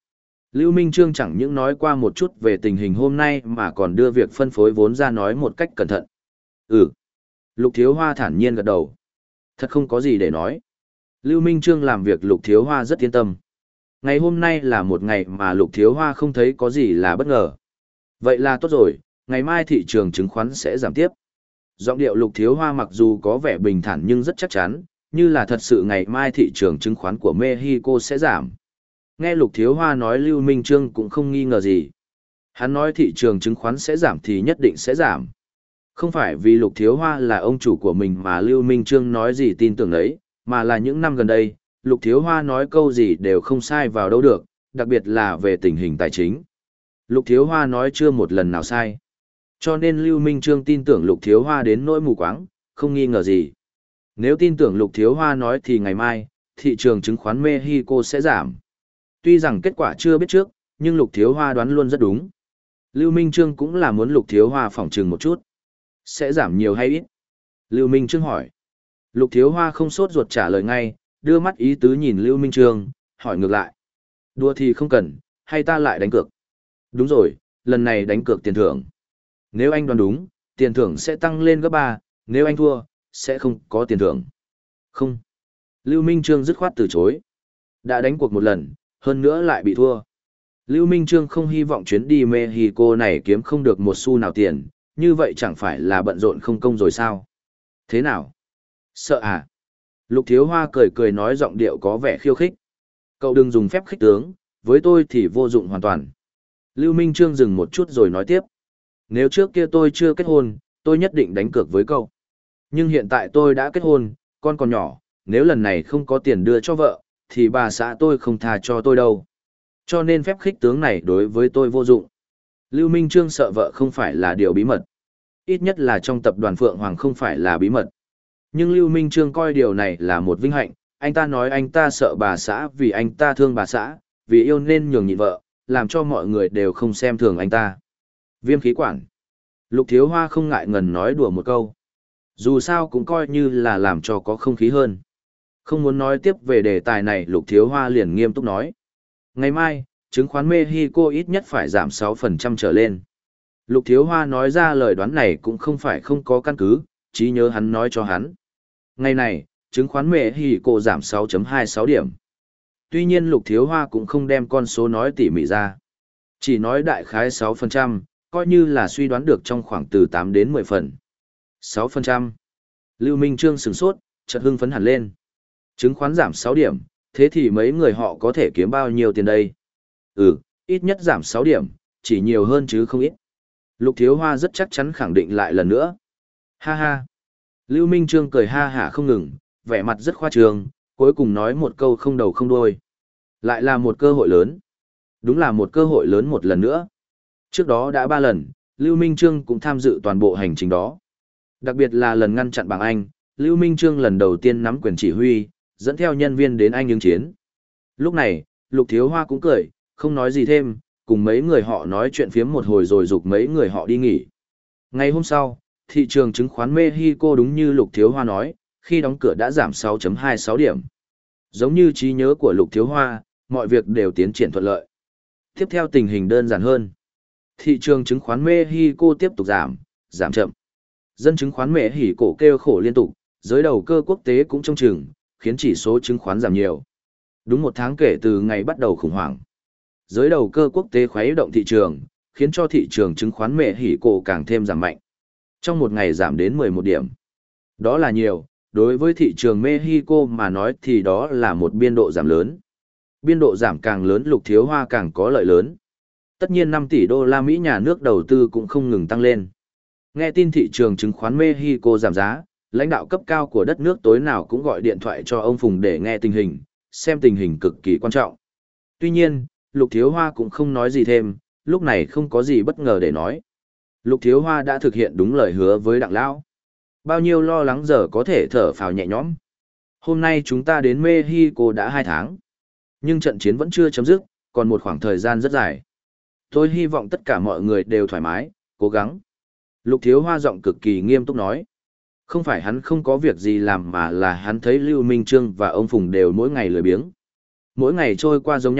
Lưu Minh Trương chẳng những nói qua một chút về tình hình hôm nay mà còn đưa việc phân phối vốn ra nói một cách cẩn thận. Ừ. Lục Thiếu Hoa thản nhiên gật đầu. Thật không có gì để nói. Lưu Minh Trương làm việc Lục Thiếu Hoa rất yên tâm. Ngày hôm nay là một ngày mà Lục Thiếu Hoa không thấy có gì là bất ngờ. Vậy là tốt rồi, ngày mai thị trường chứng khoán sẽ giảm tiếp. Giọng điệu Lục Thiếu Hoa mặc dù có vẻ bình thản nhưng rất chắc chắn, như là thật sự ngày mai thị trường chứng khoán của Mexico sẽ giảm. Nghe Lục Thiếu Hoa nói Lưu Minh Trương cũng không nghi ngờ gì. Hắn nói thị trường chứng khoán sẽ giảm thì nhất định sẽ giảm. Không phải vì Lục Thiếu Hoa là ông chủ của mình mà Lưu Minh Trương nói gì tin tưởng đấy, mà là những năm gần đây, Lục Thiếu Hoa nói câu gì đều không sai vào đâu được, đặc biệt là về tình hình tài chính. Lục Thiếu Hoa nói chưa một lần nào sai. Cho nên Lưu Minh Trương tin tưởng Lục Thiếu Hoa đến nỗi mù quáng, không nghi ngờ gì. Nếu tin tưởng Lục Thiếu Hoa nói thì ngày mai, thị trường chứng khoán Mexico sẽ giảm. Tuy rằng kết quả chưa biết trước, nhưng Lục Thiếu Hoa đoán luôn rất đúng. Lưu Minh Trương cũng là muốn Lục Thiếu Hoa phỏng trừng một chút. Sẽ giảm nhiều hay ít? Lưu Minh Trương hỏi. Lục Thiếu Hoa không sốt ruột trả lời ngay, đưa mắt ý tứ nhìn Lưu Minh Trương, hỏi ngược lại. Đùa thì không cần, hay ta lại đánh cược? Đúng rồi, lần này đánh cược tiền thưởng. Nếu anh đoán đúng, tiền thưởng sẽ tăng lên gấp ba, nếu anh thua, sẽ không có tiền thưởng. Không. Lưu Minh Trương dứt khoát từ chối. Đã đánh cuộc một lần, hơn nữa lại bị thua. Lưu Minh Trương không hy vọng chuyến đi Mexico này kiếm không được một xu nào tiền, như vậy chẳng phải là bận rộn không công rồi sao? Thế nào? Sợ à? Lục Thiếu Hoa cười cười nói giọng điệu có vẻ khiêu khích. Cậu đừng dùng phép khích tướng, với tôi thì vô dụng hoàn toàn. Lưu Minh Trương dừng một chút rồi nói tiếp. Nếu trước kia tôi chưa kết hôn, tôi nhất định đánh cược với cậu. Nhưng hiện tại tôi đã kết hôn, con còn nhỏ, nếu lần này không có tiền đưa cho vợ, thì bà xã tôi không tha cho tôi đâu. Cho nên phép khích tướng này đối với tôi vô dụng. Lưu Minh Trương sợ vợ không phải là điều bí mật. Ít nhất là trong tập đoàn Phượng Hoàng không phải là bí mật. Nhưng Lưu Minh Trương coi điều này là một vinh hạnh, anh ta nói anh ta sợ bà xã vì anh ta thương bà xã, vì yêu nên nhường nhịn vợ, làm cho mọi người đều không xem thường anh ta. Viêm khí quản. Lục Thiếu Hoa không ngại ngần nói đùa một câu. Dù sao cũng coi như là làm cho có không khí hơn. Không muốn nói tiếp về đề tài này Lục Thiếu Hoa liền nghiêm túc nói. Ngày mai, chứng khoán Mexico ít nhất phải giảm sáu phần trăm trở lên. Lục Thiếu Hoa nói ra lời đoán này cũng không phải không có căn cứ, trí nhớ hắn nói cho hắn. Ngày này, chứng khoán Mexico giảm sáu phẩy hai sáu điểm. Tuy nhiên Lục Thiếu Hoa cũng không đem con số nói tỉ mỉ ra. Chỉ nói đại khái sáu phần trăm, coi như là suy đoán được trong khoảng từ tám đến mười phần. sáu phần trăm. Lưu Minh Trương sửng sốt, chợt hưng phấn hẳn lên. Chứng khoán giảm sáu điểm, thế thì mấy người họ có thể kiếm bao nhiêu tiền đây? Ừ, ít nhất giảm sáu điểm, chỉ nhiều hơn chứ không ít. Lục Thiếu Hoa rất chắc chắn khẳng định lại lần nữa. Ha ha. Lưu Minh Trương cười ha hả không ngừng, vẻ mặt rất khoa trương, cuối cùng nói một câu không đầu không đuôi. Lại là một cơ hội lớn. Đúng là một cơ hội lớn một lần nữa. Trước đó đã ba lần, Lưu Minh Trương cũng tham dự toàn bộ hành trình đó. Đặc biệt là lần ngăn chặn bằng Anh, Lưu Minh Trương lần đầu tiên nắm quyền chỉ huy, dẫn theo nhân viên đến Anh ứng chiến. Lúc này, Lục Thiếu Hoa cũng cười, không nói gì thêm, cùng mấy người họ nói chuyện phiếm một hồi rồi giục mấy người họ đi nghỉ. Ngày hôm sau, thị trường chứng khoán Mexico đúng như Lục Thiếu Hoa nói, khi đóng cửa đã giảm sáu phẩy hai sáu điểm. Giống như trí nhớ của Lục Thiếu Hoa, mọi việc đều tiến triển thuận lợi. Tiếp theo tình hình đơn giản hơn. Thị trường chứng khoán Mexico tiếp tục giảm, giảm chậm. Dân chứng khoán Mexico kêu khổ liên tục, giới đầu cơ quốc tế cũng trông chừng, khiến chỉ số chứng khoán giảm nhiều. Đúng một tháng kể từ ngày bắt đầu khủng hoảng. Giới đầu cơ quốc tế khuấy động thị trường, khiến cho thị trường chứng khoán Mexico càng thêm giảm mạnh. Trong một ngày giảm đến mười một điểm. Đó là nhiều, đối với thị trường Mexico mà nói thì đó là một biên độ giảm lớn. Biên độ giảm càng lớn Lục Thiếu Hoa càng có lợi lớn. Tất nhiên năm tỷ đô la Mỹ nhà nước đầu tư cũng không ngừng tăng lên. Nghe tin thị trường chứng khoán Mexico giảm giá, lãnh đạo cấp cao của đất nước tối nào cũng gọi điện thoại cho ông Phùng để nghe tình hình, xem tình hình cực kỳ quan trọng. Tuy nhiên, Lục Thiếu Hoa cũng không nói gì thêm, lúc này không có gì bất ngờ để nói. Lục Thiếu Hoa đã thực hiện đúng lời hứa với Đặng Lão. Bao nhiêu lo lắng giờ có thể thở phào nhẹ nhõm. Hôm nay chúng ta đến Mexico đã hai tháng. Nhưng trận chiến vẫn chưa chấm dứt, còn một khoảng thời gian rất dài. Tôi hy vọng tất cả mọi người đều thoải mái, cố gắng. Lục Thiếu Hoa giọng cực kỳ nghiêm túc nói. Không phải hắn không có việc gì làm mà là hắn thấy Lưu Minh Trương và ông Phùng đều mỗi ngày lười biếng. Mỗi ngày trôi qua giống nhau,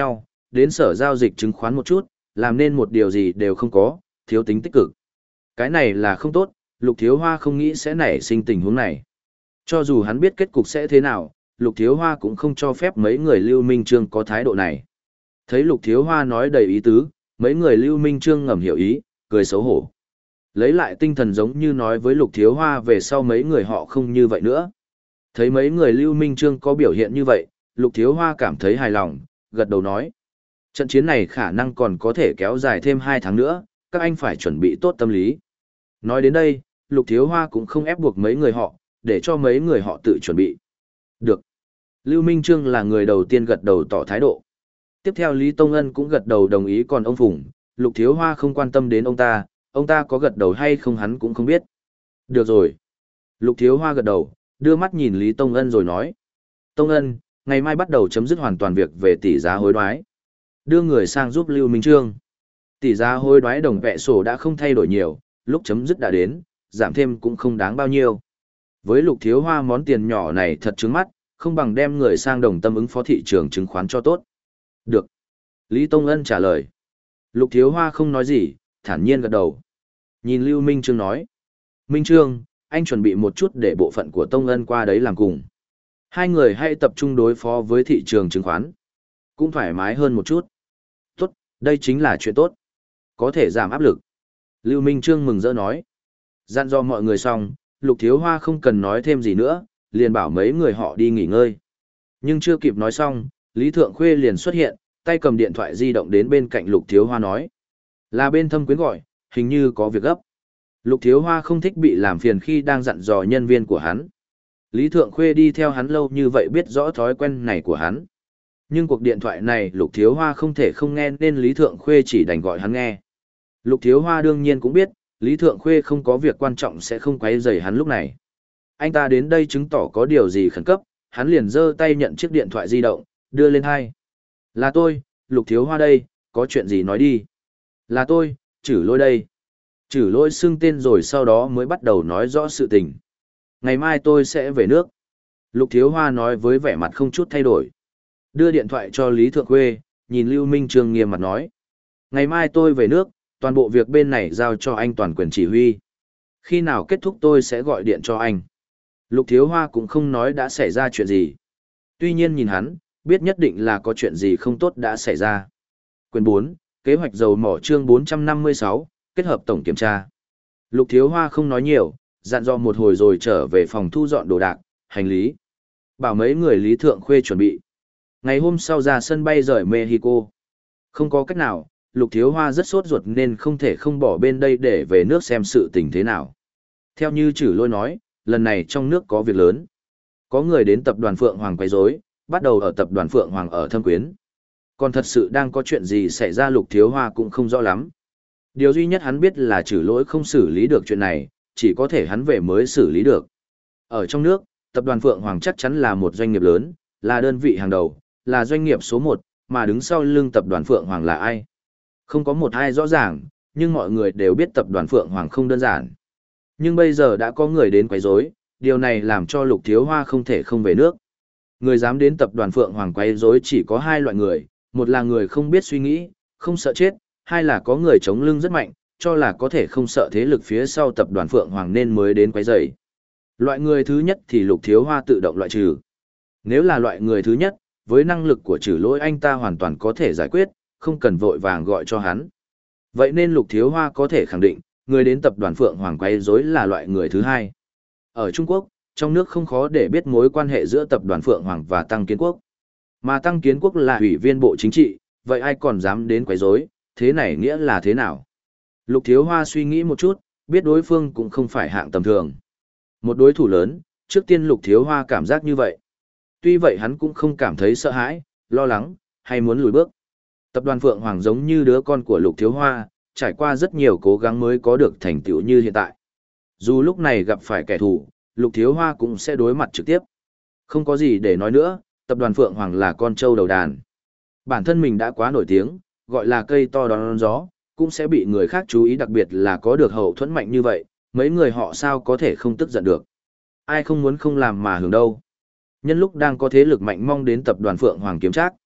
đến sở giao dịch chứng khoán một chút, làm nên một điều gì đều không có, thiếu tính tích cực. Cái này là không tốt, Lục Thiếu Hoa không nghĩ sẽ nảy sinh tình huống này. Cho dù hắn biết kết cục sẽ thế nào, Lục Thiếu Hoa cũng không cho phép mấy người Lưu Minh Trương có thái độ này. Thấy Lục Thiếu Hoa nói đầy ý tứ, mấy người Lưu Minh Trương ngầm hiểu ý, cười xấu hổ. Lấy lại tinh thần giống như nói với Lục Thiếu Hoa về sau mấy người họ không như vậy nữa. Thấy mấy người Lưu Minh Trương có biểu hiện như vậy, Lục Thiếu Hoa cảm thấy hài lòng, gật đầu nói. Trận chiến này khả năng còn có thể kéo dài thêm hai tháng nữa, các anh phải chuẩn bị tốt tâm lý. Nói đến đây, Lục Thiếu Hoa cũng không ép buộc mấy người họ, để cho mấy người họ tự chuẩn bị. Được. Lưu Minh Trương là người đầu tiên gật đầu tỏ thái độ. Tiếp theo Lý Tông Ân cũng gật đầu đồng ý, còn ông Phùng, Lục Thiếu Hoa không quan tâm đến ông ta, ông ta có gật đầu hay không hắn cũng không biết. Được rồi. Lục Thiếu Hoa gật đầu, đưa mắt nhìn Lý Tông Ân rồi nói. Tông Ân, ngày mai bắt đầu chấm dứt hoàn toàn việc về tỷ giá hối đoái. Đưa người sang giúp Lưu Minh Trương. Tỷ giá hối đoái đồng vẹ sổ đã không thay đổi nhiều, lúc chấm dứt đã đến, giảm thêm cũng không đáng bao nhiêu. Với Lục Thiếu Hoa món tiền nhỏ này thật trướng mắt, không bằng đem người sang đồng tâm ứng phó thị trường chứng khoán cho tốt. Được. Lý Tông Ân trả lời. Lục Thiếu Hoa không nói gì, thản nhiên gật đầu. Nhìn Lưu Minh Trương nói. Minh Trương, anh chuẩn bị một chút để bộ phận của Tông Ân qua đấy làm cùng. Hai người hãy tập trung đối phó với thị trường chứng khoán. Cũng thoải mái hơn một chút. Tốt, đây chính là chuyện tốt. Có thể giảm áp lực. Lưu Minh Trương mừng rỡ nói. Dặn dò mọi người xong, Lục Thiếu Hoa không cần nói thêm gì nữa, liền bảo mấy người họ đi nghỉ ngơi. Nhưng chưa kịp nói xong, Lý Thượng Khuê liền xuất hiện, tay cầm điện thoại di động đến bên cạnh Lục Thiếu Hoa nói. Là bên Thâm Quyến gọi, hình như có việc gấp. Lục Thiếu Hoa không thích bị làm phiền khi đang dặn dò nhân viên của hắn. Lý Thượng Khuê đi theo hắn lâu như vậy biết rõ thói quen này của hắn. Nhưng cuộc điện thoại này Lục Thiếu Hoa không thể không nghe nên Lý Thượng Khuê chỉ đành gọi hắn nghe. Lục Thiếu Hoa đương nhiên cũng biết, Lý Thượng Khuê không có việc quan trọng sẽ không quấy rầy hắn lúc này. Anh ta đến đây chứng tỏ có điều gì khẩn cấp, hắn liền giơ tay nhận chiếc điện thoại di động, đưa lên hai. Là tôi, Lục Thiếu Hoa đây, có chuyện gì nói đi. Là tôi, Chử Lôi đây. Chử Lôi xưng tên rồi sau đó mới bắt đầu nói rõ sự tình. Ngày mai tôi sẽ về nước. Lục Thiếu Hoa nói với vẻ mặt không chút thay đổi. Đưa điện thoại cho Lý Thượng Khuê, nhìn Lưu Minh Trương nghiêm mặt nói. Ngày mai tôi về nước, toàn bộ việc bên này giao cho anh toàn quyền chỉ huy. Khi nào kết thúc tôi sẽ gọi điện cho anh. Lục Thiếu Hoa cũng không nói đã xảy ra chuyện gì. Tuy nhiên nhìn hắn, biết nhất định là có chuyện gì không tốt đã xảy ra. Quyền bốn, kế hoạch dầu mỏ chương bốn trăm năm mươi sáu, kết hợp tổng kiểm tra. Lục Thiếu Hoa không nói nhiều, dặn dò một hồi rồi trở về phòng thu dọn đồ đạc, hành lý. Bảo mấy người Lý Thượng Khuê chuẩn bị. Ngày hôm sau ra sân bay rời Mexico. Không có cách nào, Lục Thiếu Hoa rất sốt ruột nên không thể không bỏ bên đây để về nước xem sự tình thế nào. Theo như Chử Lôi nói, lần này trong nước có việc lớn. Có người đến tập đoàn Phượng Hoàng quấy rối, bắt đầu ở tập đoàn Phượng Hoàng ở Thâm Quyến. Còn thật sự đang có chuyện gì xảy ra Lục Thiếu Hoa cũng không rõ lắm. Điều duy nhất hắn biết là Chử Lôi không xử lý được chuyện này, chỉ có thể hắn về mới xử lý được. Ở trong nước, tập đoàn Phượng Hoàng chắc chắn là một doanh nghiệp lớn, là đơn vị hàng đầu, là doanh nghiệp số một, mà đứng sau lưng tập đoàn Phượng Hoàng là ai? Không có một ai rõ ràng, nhưng mọi người đều biết tập đoàn Phượng Hoàng không đơn giản. Nhưng bây giờ đã có người đến quấy rối, điều này làm cho Lục Thiếu Hoa không thể không về nước. Người dám đến tập đoàn Phượng Hoàng quấy rối chỉ có hai loại người, một là người không biết suy nghĩ, không sợ chết, hai là có người chống lưng rất mạnh, cho là có thể không sợ thế lực phía sau tập đoàn Phượng Hoàng nên mới đến quấy rầy. Loại người thứ nhất thì Lục Thiếu Hoa tự động loại trừ. Nếu là loại người thứ nhất, với năng lực của Chử Lôi anh ta hoàn toàn có thể giải quyết, không cần vội vàng gọi cho hắn. Vậy nên Lục Thiếu Hoa có thể khẳng định, người đến tập đoàn Phượng Hoàng quấy rối là loại người thứ hai. Ở Trung Quốc, trong nước không khó để biết mối quan hệ giữa tập đoàn Phượng Hoàng và Tăng Kiến Quốc. Mà Tăng Kiến Quốc là ủy viên bộ chính trị, vậy ai còn dám đến quấy rối, thế này nghĩa là thế nào? Lục Thiếu Hoa suy nghĩ một chút, biết đối phương cũng không phải hạng tầm thường. Một đối thủ lớn, trước tiên Lục Thiếu Hoa cảm giác như vậy. Tuy vậy hắn cũng không cảm thấy sợ hãi, lo lắng, hay muốn lùi bước. Tập đoàn Phượng Hoàng giống như đứa con của Lục Thiếu Hoa, trải qua rất nhiều cố gắng mới có được thành tựu như hiện tại. Dù lúc này gặp phải kẻ thù, Lục Thiếu Hoa cũng sẽ đối mặt trực tiếp. Không có gì để nói nữa, tập đoàn Phượng Hoàng là con trâu đầu đàn. Bản thân mình đã quá nổi tiếng, gọi là cây to đón gió, cũng sẽ bị người khác chú ý, đặc biệt là có được hậu thuẫn mạnh như vậy, mấy người họ sao có thể không tức giận được. Ai không muốn không làm mà hưởng đâu. Nhân lúc đang có thế lực mạnh mong đến tập đoàn Phượng Hoàng kiếm trác.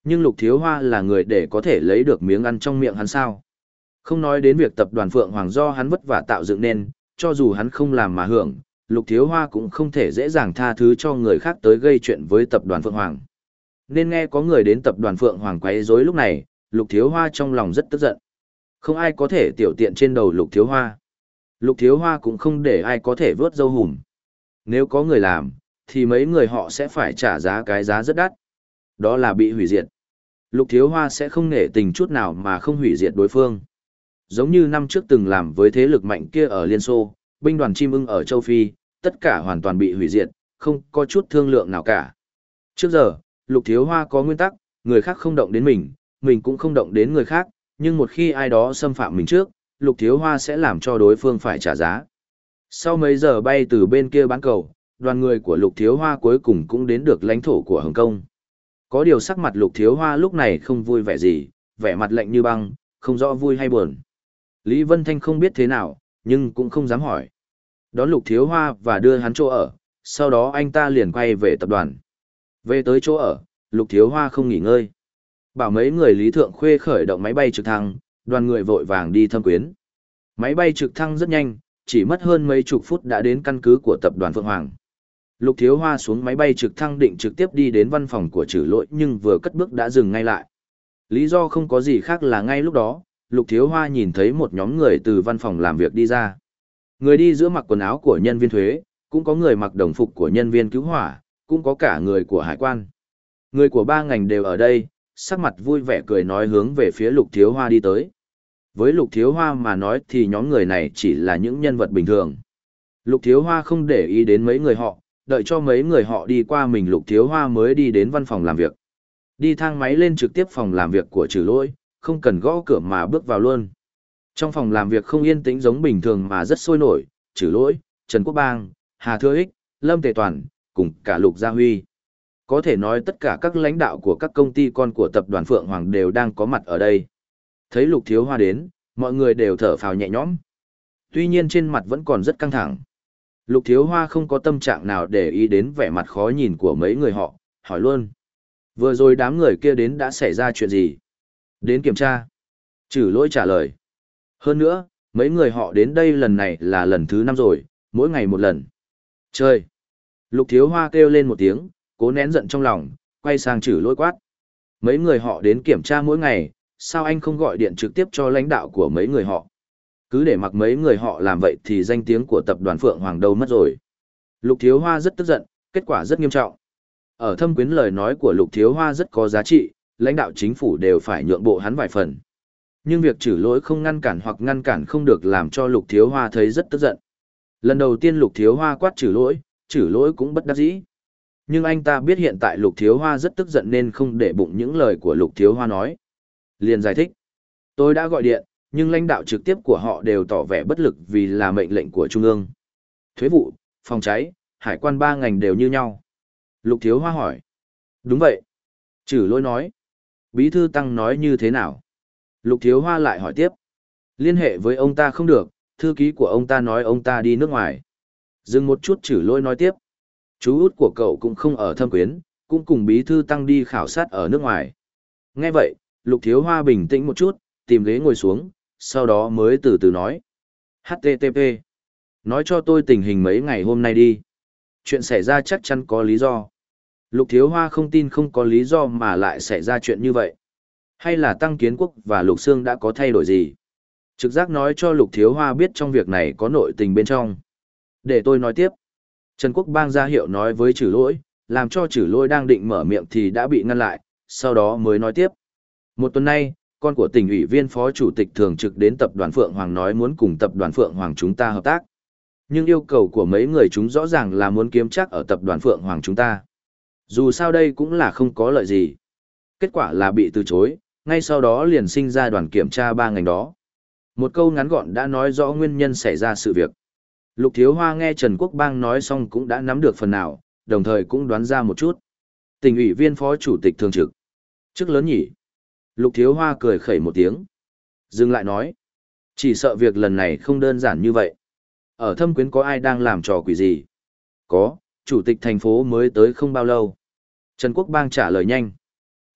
Nhưng Lục Thiếu Hoa là người để có thể lấy được miếng ăn trong miệng hắn sao. Không nói đến việc tập đoàn Phượng Hoàng do hắn vất vả tạo dựng nên, cho dù hắn không làm mà hưởng, Lục Thiếu Hoa cũng không thể dễ dàng tha thứ cho người khác tới gây chuyện với tập đoàn Phượng Hoàng. Nên nghe có người đến tập đoàn Phượng Hoàng quấy rối lúc này, Lục Thiếu Hoa trong lòng rất tức giận. Không ai có thể tiểu tiện trên đầu Lục Thiếu Hoa. Lục Thiếu Hoa cũng không để ai có thể vớt dâu hùm. Nếu có người làm, thì mấy người họ sẽ phải trả giá cái giá rất đắt. Đó là bị hủy diệt. Lục Thiếu Hoa sẽ không nể tình chút nào mà không hủy diệt đối phương. Giống như năm trước từng làm với thế lực mạnh kia ở Liên Xô, binh đoàn chim ưng ở châu Phi, tất cả hoàn toàn bị hủy diệt, không có chút thương lượng nào cả. Trước giờ, Lục Thiếu Hoa có nguyên tắc, người khác không động đến mình, mình cũng không động đến người khác, nhưng một khi ai đó xâm phạm mình trước, Lục Thiếu Hoa sẽ làm cho đối phương phải trả giá. Sau mấy giờ bay từ bên kia bán cầu, đoàn người của Lục Thiếu Hoa cuối cùng cũng đến được lãnh thổ của Hồng Kông. Có điều sắc mặt Lục Thiếu Hoa lúc này không vui vẻ gì, vẻ mặt lạnh như băng, không rõ vui hay buồn. Lý Vân Thanh không biết thế nào, nhưng cũng không dám hỏi. Đón Lục Thiếu Hoa và đưa hắn chỗ ở, sau đó anh ta liền quay về tập đoàn. Về tới chỗ ở, Lục Thiếu Hoa không nghỉ ngơi. Bảo mấy người Lý Thượng Khuê khởi động máy bay trực thăng, đoàn người vội vàng đi thâm quyến. Máy bay trực thăng rất nhanh, chỉ mất hơn mấy chục phút đã đến căn cứ của tập đoàn Phượng Hoàng. Lục Thiếu Hoa xuống máy bay trực thăng định trực tiếp đi đến văn phòng của Trử Lỗi nhưng vừa cất bước đã dừng ngay lại. Lý do không có gì khác là ngay lúc đó, Lục Thiếu Hoa nhìn thấy một nhóm người từ văn phòng làm việc đi ra. Người đi giữa mặc quần áo của nhân viên thuế, cũng có người mặc đồng phục của nhân viên cứu hỏa, cũng có cả người của hải quan. Người của ba ngành đều ở đây, sắc mặt vui vẻ cười nói hướng về phía Lục Thiếu Hoa đi tới. Với Lục Thiếu Hoa mà nói thì nhóm người này chỉ là những nhân vật bình thường. Lục Thiếu Hoa không để ý đến mấy người họ, đợi cho mấy người họ đi qua mình Lục Thiếu Hoa mới đi đến văn phòng làm việc. Đi thang máy lên trực tiếp phòng làm việc của Trử Lỗi, không cần gõ cửa mà bước vào luôn. Trong phòng làm việc không yên tĩnh giống bình thường mà rất sôi nổi, Trử Lỗi, Trần Quốc Bang, Hà Thừa Ích, Lâm Tề Toàn, cùng cả Lục Gia Huy. Có thể nói tất cả các lãnh đạo của các công ty con của tập đoàn Phượng Hoàng đều đang có mặt ở đây. Thấy Lục Thiếu Hoa đến, mọi người đều thở phào nhẹ nhõm. Tuy nhiên trên mặt vẫn còn rất căng thẳng. Lục Thiếu Hoa không có tâm trạng nào để ý đến vẻ mặt khó nhìn của mấy người họ, hỏi luôn. Vừa rồi đám người kia đến đã xảy ra chuyện gì? Đến kiểm tra. Trử Lỗi trả lời. Hơn nữa, mấy người họ đến đây lần này là lần thứ năm rồi, mỗi ngày một lần. Chơi. Lục Thiếu Hoa kêu lên một tiếng, cố nén giận trong lòng, quay sang Trử Lỗi quát. Mấy người họ đến kiểm tra mỗi ngày, sao anh không gọi điện trực tiếp cho lãnh đạo của mấy người họ? Cứ để mặc mấy người họ làm vậy thì danh tiếng của tập đoàn Phượng Hoàng đâu mất rồi. Lục Thiếu Hoa rất tức giận, kết quả rất nghiêm trọng. Ở thâm quyến lời nói của Lục Thiếu Hoa rất có giá trị, lãnh đạo chính phủ đều phải nhượng bộ hắn vài phần. Nhưng việc Trử Lỗi không ngăn cản hoặc ngăn cản không được làm cho Lục Thiếu Hoa thấy rất tức giận. Lần đầu tiên Lục Thiếu Hoa quát Trử Lỗi, Trử Lỗi cũng bất đắc dĩ. Nhưng anh ta biết hiện tại Lục Thiếu Hoa rất tức giận nên không để bụng những lời của Lục Thiếu Hoa nói. Liền giải thích. Tôi đã gọi điện, nhưng lãnh đạo trực tiếp của họ đều tỏ vẻ bất lực vì là mệnh lệnh của Trung ương. Thuế vụ, phòng cháy, hải quan ba ngành đều như nhau. Lục Thiếu Hoa hỏi. Đúng vậy. Trử Lỗi nói. Bí thư Tăng nói như thế nào? Lục Thiếu Hoa lại hỏi tiếp. Liên hệ với ông ta không được, thư ký của ông ta nói ông ta đi nước ngoài. Dừng một chút Trử Lỗi nói tiếp. Chú út của cậu cũng không ở thâm quyến, cũng cùng bí thư Tăng đi khảo sát ở nước ngoài. Nghe vậy, Lục Thiếu Hoa bình tĩnh một chút, tìm ghế ngồi xuống, sau đó mới từ từ nói. hát tê tê pê. Nói cho tôi tình hình mấy ngày hôm nay đi. Chuyện xảy ra chắc chắn có lý do. Lục Thiếu Hoa không tin không có lý do mà lại xảy ra chuyện như vậy. Hay là Tăng Kiến Quốc và Lục Sương đã có thay đổi gì? Trực giác nói cho Lục Thiếu Hoa biết trong việc này có nội tình bên trong. Để tôi nói tiếp. Trần Quốc Bang ra hiệu nói với Trử Lỗi, làm cho Trử Lỗi đang định mở miệng thì đã bị ngăn lại, sau đó mới nói tiếp. Một tuần nay, con của tỉnh ủy viên phó chủ tịch thường trực đến tập đoàn Phượng Hoàng nói muốn cùng tập đoàn Phượng Hoàng chúng ta hợp tác. Nhưng yêu cầu của mấy người chúng rõ ràng là muốn kiếm chắc ở tập đoàn Phượng Hoàng chúng ta. Dù sao đây cũng là không có lợi gì. Kết quả là bị từ chối, ngay sau đó liền sinh ra đoàn kiểm tra ba ngành đó. Một câu ngắn gọn đã nói rõ nguyên nhân xảy ra sự việc. Lục Thiếu Hoa nghe Trần Quốc Bang nói xong cũng đã nắm được phần nào, đồng thời cũng đoán ra một chút. Tỉnh ủy viên phó chủ tịch thường trực. Chức lớn nhỉ? Lục Thiếu Hoa cười khẩy một tiếng. Dừng lại nói. Chỉ sợ việc lần này không đơn giản như vậy. Ở thâm quyến có ai đang làm trò quỷ gì? Có, chủ tịch thành phố mới tới không bao lâu. Trần Quốc Bang trả lời nhanh.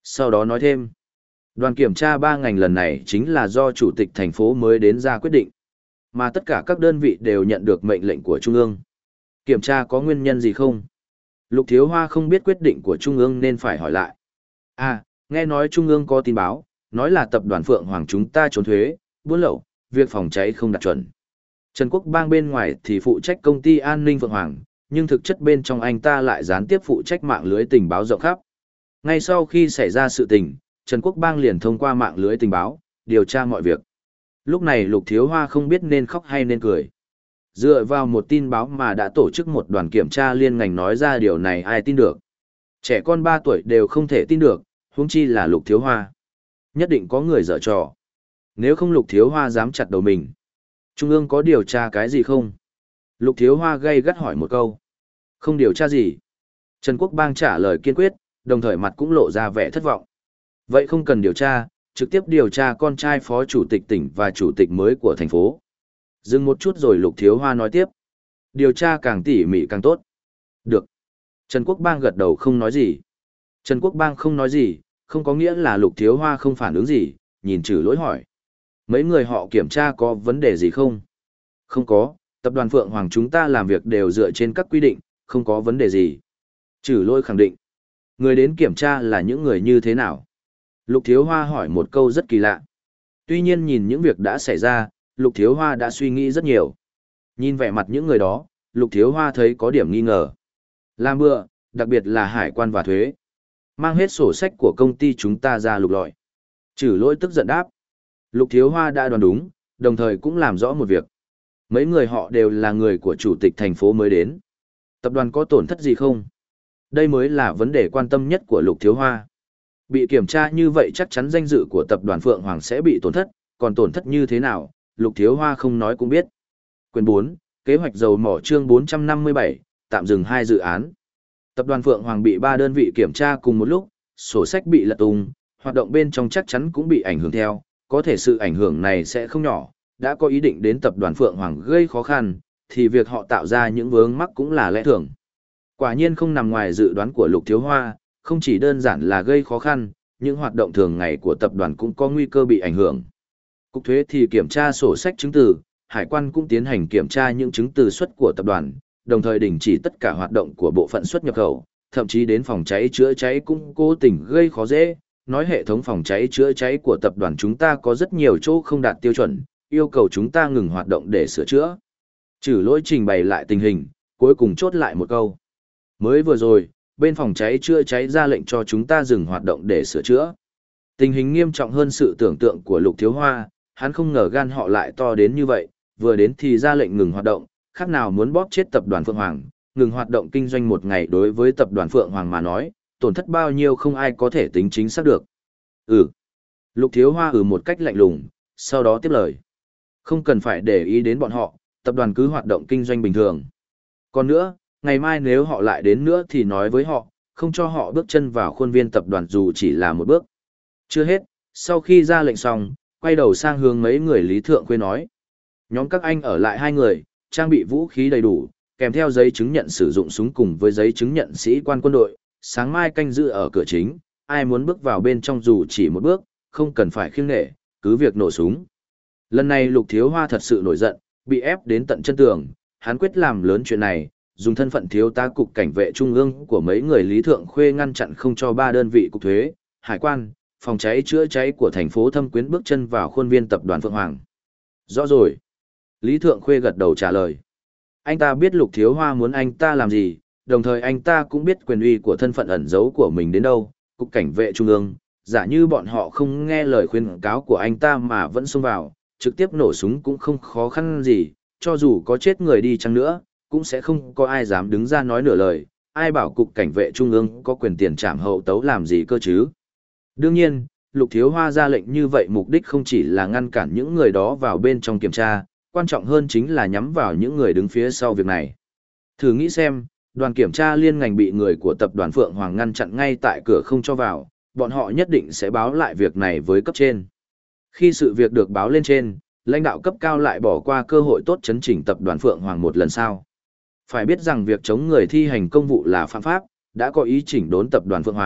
Sau đó nói thêm, đoàn kiểm tra ba ngành lần này chính là do chủ tịch thành phố mới đến ra quyết định, mà tất cả các đơn vị đều nhận được mệnh lệnh của Trung ương. Kiểm tra có nguyên nhân gì không? Lục Thiếu Hoa không biết quyết định của Trung ương nên phải hỏi lại. À, nghe nói Trung ương có tin báo, nói là tập đoàn Phượng Hoàng chúng ta trốn thuế, buôn lậu, việc phòng cháy không đạt chuẩn. Trần Quốc Bang bên ngoài thì phụ trách công ty an ninh Phượng Hoàng, nhưng thực chất bên trong anh ta lại gián tiếp phụ trách mạng lưới tình báo rộng khắp. Ngay sau khi xảy ra sự tình, Trần Quốc Bang liền thông qua mạng lưới tình báo, điều tra mọi việc. Lúc này Lục Thiếu Hoa không biết nên khóc hay nên cười. Dựa vào một tin báo mà đã tổ chức một đoàn kiểm tra liên ngành nói ra điều này ai tin được. Trẻ con ba tuổi đều không thể tin được, huống chi là Lục Thiếu Hoa. Nhất định có người dở trò. Nếu không Lục Thiếu Hoa dám chặt đầu mình. Trung ương có điều tra cái gì không? Lục Thiếu Hoa gay gắt hỏi một câu. Không điều tra gì. Trần Quốc Bang trả lời kiên quyết, đồng thời mặt cũng lộ ra vẻ thất vọng. Vậy không cần điều tra, trực tiếp điều tra con trai phó chủ tịch tỉnh và chủ tịch mới của thành phố. Dừng một chút rồi Lục Thiếu Hoa nói tiếp. Điều tra càng tỉ mỉ càng tốt. Được. Trần Quốc Bang gật đầu không nói gì. Trần Quốc Bang không nói gì, không có nghĩa là Lục Thiếu Hoa không phản ứng gì, nhìn Trử Lỗi hỏi. Mấy người họ kiểm tra có vấn đề gì không? Không có, tập đoàn Phượng Hoàng chúng ta làm việc đều dựa trên các quy định, không có vấn đề gì. Trử Lỗi khẳng định. Người đến kiểm tra là những người như thế nào? Lục Thiếu Hoa hỏi một câu rất kỳ lạ. Tuy nhiên nhìn những việc đã xảy ra, Lục Thiếu Hoa đã suy nghĩ rất nhiều. Nhìn vẻ mặt những người đó, Lục Thiếu Hoa thấy có điểm nghi ngờ. Làm bừa, đặc biệt là hải quan và thuế. Mang hết sổ sách của công ty chúng ta ra lục lọi. Trử Lỗi tức giận đáp. Lục Thiếu Hoa đã đoán đúng, đồng thời cũng làm rõ một việc. Mấy người họ đều là người của chủ tịch thành phố mới đến. Tập đoàn có tổn thất gì không? Đây mới là vấn đề quan tâm nhất của Lục Thiếu Hoa. Bị kiểm tra như vậy chắc chắn danh dự của tập đoàn Phượng Hoàng sẽ bị tổn thất, còn tổn thất như thế nào, Lục Thiếu Hoa không nói cũng biết. Quyền bốn, kế hoạch dầu mỏ chương bốn trăm năm mươi bảy, tạm dừng hai dự án. Tập đoàn Phượng Hoàng bị ba đơn vị kiểm tra cùng một lúc, sổ sách bị lật tung, hoạt động bên trong chắc chắn cũng bị ảnh hưởng theo, có thể sự ảnh hưởng này sẽ không nhỏ, đã có ý định đến tập đoàn Phượng Hoàng gây khó khăn, thì việc họ tạo ra những vướng mắc cũng là lẽ thường. Quả nhiên không nằm ngoài dự đoán của Lục Thiếu Hoa, không chỉ đơn giản là gây khó khăn, những hoạt động thường ngày của tập đoàn cũng có nguy cơ bị ảnh hưởng. Cục thuế thì kiểm tra sổ sách chứng từ, hải quan cũng tiến hành kiểm tra những chứng từ xuất của tập đoàn, đồng thời đình chỉ tất cả hoạt động của bộ phận xuất nhập khẩu, thậm chí đến phòng cháy chữa cháy cũng cố tình gây khó dễ. Nói hệ thống phòng cháy chữa cháy của tập đoàn chúng ta có rất nhiều chỗ không đạt tiêu chuẩn, yêu cầu chúng ta ngừng hoạt động để sửa chữa. Trừ Lỗi trình bày lại tình hình, cuối cùng chốt lại một câu. Mới vừa rồi, bên phòng cháy chữa cháy ra lệnh cho chúng ta dừng hoạt động để sửa chữa. Tình hình nghiêm trọng hơn sự tưởng tượng của Lục Thiếu Hoa, hắn không ngờ gan họ lại to đến như vậy, vừa đến thì ra lệnh ngừng hoạt động, khác nào muốn bóp chết tập đoàn Phượng Hoàng, ngừng hoạt động kinh doanh một ngày đối với tập đoàn Phượng Hoàng mà nói, tổn thất bao nhiêu không ai có thể tính chính xác được. Ừ. Lục Thiếu Hoa ừ một cách lạnh lùng, sau đó tiếp lời. Không cần phải để ý đến bọn họ, tập đoàn cứ hoạt động kinh doanh bình thường. Còn nữa, ngày mai nếu họ lại đến nữa thì nói với họ, không cho họ bước chân vào khuôn viên tập đoàn dù chỉ là một bước. Chưa hết, sau khi ra lệnh xong, quay đầu sang hướng mấy người Lý Thượng Khuê nói. Nhóm các anh ở lại hai người, trang bị vũ khí đầy đủ, kèm theo giấy chứng nhận sử dụng súng cùng với giấy chứng nhận sĩ quan quân đội, sáng mai canh giữ ở cửa chính, ai muốn bước vào bên trong dù chỉ một bước, không cần phải khiêng nể, cứ việc nổ súng. Lần này Lục Thiếu Hoa thật sự nổi giận, bị ép đến tận chân tường, hắn quyết làm lớn chuyện này, dùng thân phận thiếu tá cục cảnh vệ trung ương của mấy người Lý Thượng Khuê ngăn chặn không cho ba đơn vị cục thuế, hải quan, phòng cháy chữa cháy của thành phố Thâm Quyến bước chân vào khuôn viên tập đoàn Phượng Hoàng. Rõ rồi. Lý Thượng Khuê gật đầu trả lời. Anh ta biết Lục Thiếu Hoa muốn anh ta làm gì, đồng thời anh ta cũng biết quyền uy của thân phận ẩn giấu của mình đến đâu, cục cảnh vệ trung ương, giả như bọn họ không nghe lời khuyên cáo của anh ta mà vẫn xông vào, trực tiếp nổ súng cũng không khó khăn gì, cho dù có chết người đi chăng nữa, cũng sẽ không có ai dám đứng ra nói nửa lời, ai bảo cục cảnh vệ trung ương có quyền tiền trảm hậu tấu làm gì cơ chứ. Đương nhiên, Lục Thiếu Hoa ra lệnh như vậy mục đích không chỉ là ngăn cản những người đó vào bên trong kiểm tra, quan trọng hơn chính là nhắm vào những người đứng phía sau việc này. Thử nghĩ xem, đoàn kiểm tra liên ngành bị người của tập đoàn Phượng Hoàng ngăn chặn ngay tại cửa không cho vào, bọn họ nhất định sẽ báo lại việc này với cấp trên. Khi sự việc được báo lên trên, lãnh đạo cấp cao lại bỏ qua cơ hội tốt chấn chỉnh tập đoàn Phượng Hoàng một lần sau. Phải biết rằng việc chống người thi hành công vụ là phạm pháp, đã có ý chỉnh đốn tập đoàn Phượng Hoàng,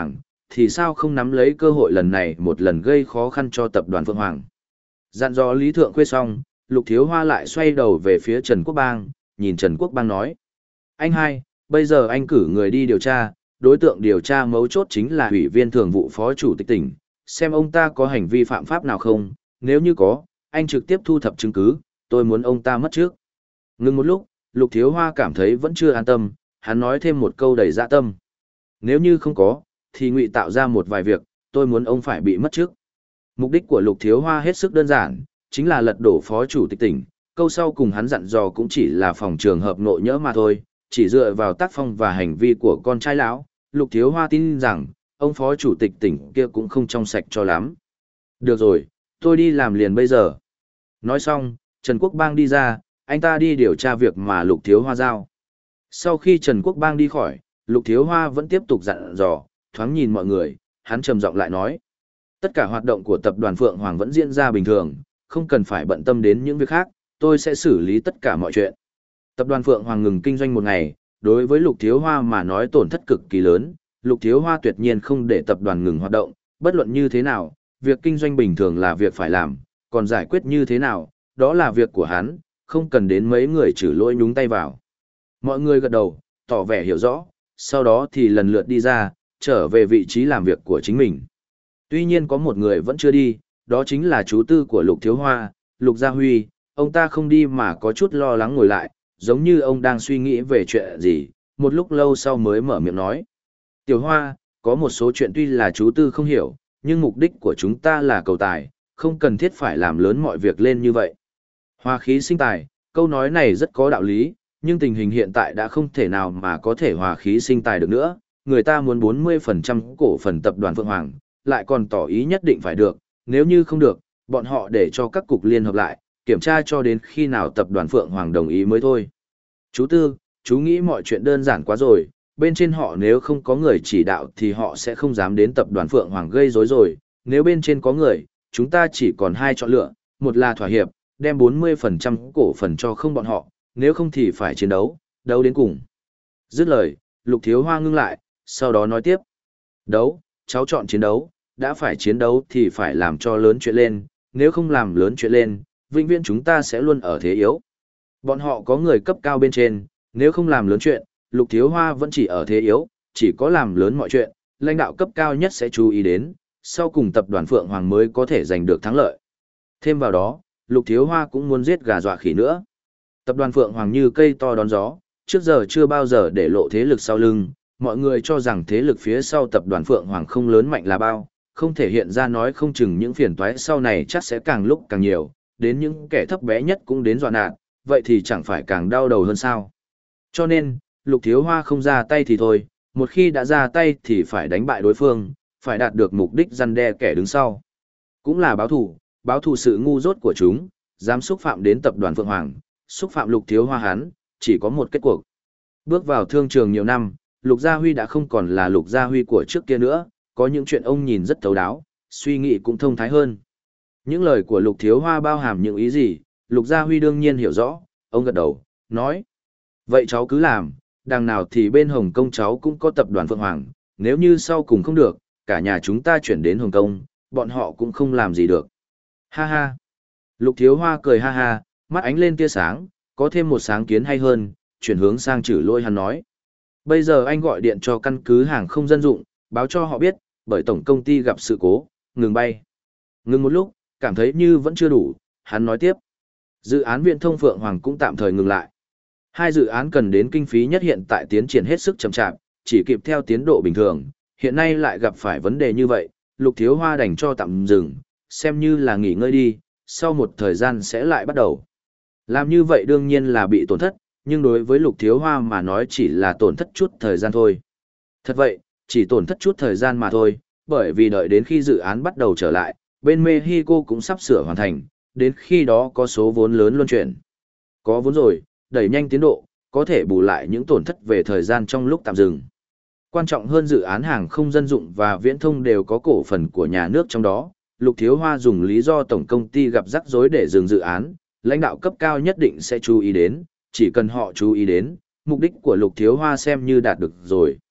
thì sao không nắm lấy cơ hội lần này một lần gây khó khăn cho tập đoàn Phượng Hoàng. Dặn dò Lý Thượng Khuê xong, Lục Thiếu Hoa lại xoay đầu về phía Trần Quốc Bang, nhìn Trần Quốc Bang nói. Anh hai, bây giờ anh cử người đi điều tra, đối tượng điều tra mấu chốt chính là ủy viên thường vụ phó chủ tịch tỉnh, xem ông ta có hành vi phạm pháp nào không, nếu như có, anh trực tiếp thu thập chứng cứ, tôi muốn ông ta mất trước. Ngừng một lúc, Lục Thiếu Hoa cảm thấy vẫn chưa an tâm, hắn nói thêm một câu đầy dạ tâm. Nếu như không có, thì ngụy tạo ra một vài việc, tôi muốn ông phải bị mất trước. Mục đích của Lục Thiếu Hoa hết sức đơn giản, chính là lật đổ phó chủ tịch tỉnh, câu sau cùng hắn dặn dò cũng chỉ là phòng trường hợp nội nhỡ mà thôi, chỉ dựa vào tác phong và hành vi của con trai lão, Lục Thiếu Hoa tin rằng, ông phó chủ tịch tỉnh kia cũng không trong sạch cho lắm. Được rồi, tôi đi làm liền bây giờ. Nói xong, Trần Quốc Bang đi ra, anh ta đi điều tra việc mà Lục Thiếu Hoa giao. Sau khi Trần Quốc Bang đi khỏi, Lục Thiếu Hoa vẫn tiếp tục dặn dò, thoáng nhìn mọi người, hắn trầm giọng lại nói. Tất cả hoạt động của tập đoàn Phượng Hoàng vẫn diễn ra bình thường, không cần phải bận tâm đến những việc khác, tôi sẽ xử lý tất cả mọi chuyện. Tập đoàn Phượng Hoàng ngừng kinh doanh một ngày, đối với Lục Thiếu Hoa mà nói tổn thất cực kỳ lớn, Lục Thiếu Hoa tuyệt nhiên không để tập đoàn ngừng hoạt động, bất luận như thế nào, việc kinh doanh bình thường là việc phải làm, còn giải quyết như thế nào, đó là việc của hắn, không cần đến mấy người trừ lỗi nhúng tay vào. Mọi người gật đầu, tỏ vẻ hiểu rõ, sau đó thì lần lượt đi ra, trở về vị trí làm việc của chính mình. Tuy nhiên có một người vẫn chưa đi, đó chính là chú tư của Lục Thiếu Hoa, Lục Gia Huy, ông ta không đi mà có chút lo lắng ngồi lại, giống như ông đang suy nghĩ về chuyện gì, một lúc lâu sau mới mở miệng nói. Tiểu Hoa, có một số chuyện tuy là chú tư không hiểu, nhưng mục đích của chúng ta là cầu tài, không cần thiết phải làm lớn mọi việc lên như vậy. Hoa khí sinh tài, câu nói này rất có đạo lý, nhưng tình hình hiện tại đã không thể nào mà có thể hòa khí sinh tài được nữa, người ta muốn bốn mươi phần trăm cổ phần tập đoàn Phượng Hoàng, lại còn tỏ ý nhất định phải được, nếu như không được, bọn họ để cho các cục liên hợp lại, kiểm tra cho đến khi nào tập đoàn Phượng Hoàng đồng ý mới thôi. Chú Tư, chú nghĩ mọi chuyện đơn giản quá rồi, bên trên họ nếu không có người chỉ đạo thì họ sẽ không dám đến tập đoàn Phượng Hoàng gây rối rồi, nếu bên trên có người, chúng ta chỉ còn hai chọn lựa, một là thỏa hiệp, đem bốn mươi phần trăm cổ phần cho không bọn họ, nếu không thì phải chiến đấu, đấu đến cùng. Dứt lời, Lục Thiếu Hoa ngưng lại, sau đó nói tiếp. Đấu, cháu chọn chiến đấu, đã phải chiến đấu thì phải làm cho lớn chuyện lên, nếu không làm lớn chuyện lên, vĩnh viễn chúng ta sẽ luôn ở thế yếu. Bọn họ có người cấp cao bên trên, nếu không làm lớn chuyện, Lục Thiếu Hoa vẫn chỉ ở thế yếu, chỉ có làm lớn mọi chuyện, lãnh đạo cấp cao nhất sẽ chú ý đến, sau cùng tập đoàn Phượng Hoàng mới có thể giành được thắng lợi. Thêm vào đó, Lục Thiếu Hoa cũng muốn giết gà dọa khỉ nữa. Tập đoàn Phượng Hoàng như cây to đón gió, trước giờ chưa bao giờ để lộ thế lực sau lưng, mọi người cho rằng thế lực phía sau tập đoàn Phượng Hoàng không lớn mạnh là bao, không thể hiện ra nói không chừng những phiền toái sau này chắc sẽ càng lúc càng nhiều, đến những kẻ thấp bé nhất cũng đến dọa nạt, vậy thì chẳng phải càng đau đầu hơn sao. Cho nên, Lục Thiếu Hoa không ra tay thì thôi, một khi đã ra tay thì phải đánh bại đối phương, phải đạt được mục đích răn đe kẻ đứng sau. Cũng là báo thù, báo thù sự ngu dốt của chúng, dám xúc phạm đến tập đoàn Phượng Hoàng, xúc phạm Lục Thiếu Hoa hắn, chỉ có một kết cuộc. Bước vào thương trường nhiều năm, Lục Gia Huy đã không còn là Lục Gia Huy của trước kia nữa, có những chuyện ông nhìn rất thấu đáo, suy nghĩ cũng thông thái hơn. Những lời của Lục Thiếu Hoa bao hàm những ý gì, Lục Gia Huy đương nhiên hiểu rõ, ông gật đầu, nói. Vậy cháu cứ làm, đằng nào thì bên Hồng Kông cháu cũng có tập đoàn Phượng Hoàng, nếu như sau cùng không được, cả nhà chúng ta chuyển đến Hồng Kông, bọn họ cũng không làm gì được. Ha ha. Lục Thiếu Hoa cười ha ha, mắt ánh lên tia sáng, có thêm một sáng kiến hay hơn, chuyển hướng sang Trử Lôi hắn nói. Bây giờ anh gọi điện cho căn cứ hàng không dân dụng, báo cho họ biết, bởi tổng công ty gặp sự cố, ngừng bay. Ngừng một lúc, cảm thấy như vẫn chưa đủ, hắn nói tiếp. Dự án viễn thông Phượng Hoàng cũng tạm thời ngừng lại. Hai dự án cần đến kinh phí nhất hiện tại tiến triển hết sức chậm chạp, chỉ kịp theo tiến độ bình thường, hiện nay lại gặp phải vấn đề như vậy, Lục Thiếu Hoa đành cho tạm dừng, xem như là nghỉ ngơi đi, sau một thời gian sẽ lại bắt đầu. Làm như vậy đương nhiên là bị tổn thất, nhưng đối với Lục Thiếu Hoa mà nói chỉ là tổn thất chút thời gian thôi. Thật vậy, chỉ tổn thất chút thời gian mà thôi, bởi vì đợi đến khi dự án bắt đầu trở lại, bên Mexico cũng sắp sửa hoàn thành, đến khi đó có số vốn lớn luân chuyển. Có vốn rồi, đẩy nhanh tiến độ, có thể bù lại những tổn thất về thời gian trong lúc tạm dừng. Quan trọng hơn dự án hàng không dân dụng và viễn thông đều có cổ phần của nhà nước trong đó, Lục Thiếu Hoa dùng lý do tổng công ty gặp rắc rối để dừng dự án, lãnh đạo cấp cao nhất định sẽ chú ý đến, chỉ cần họ chú ý đến, mục đích của Lục Thiếu Hoa xem như đạt được rồi.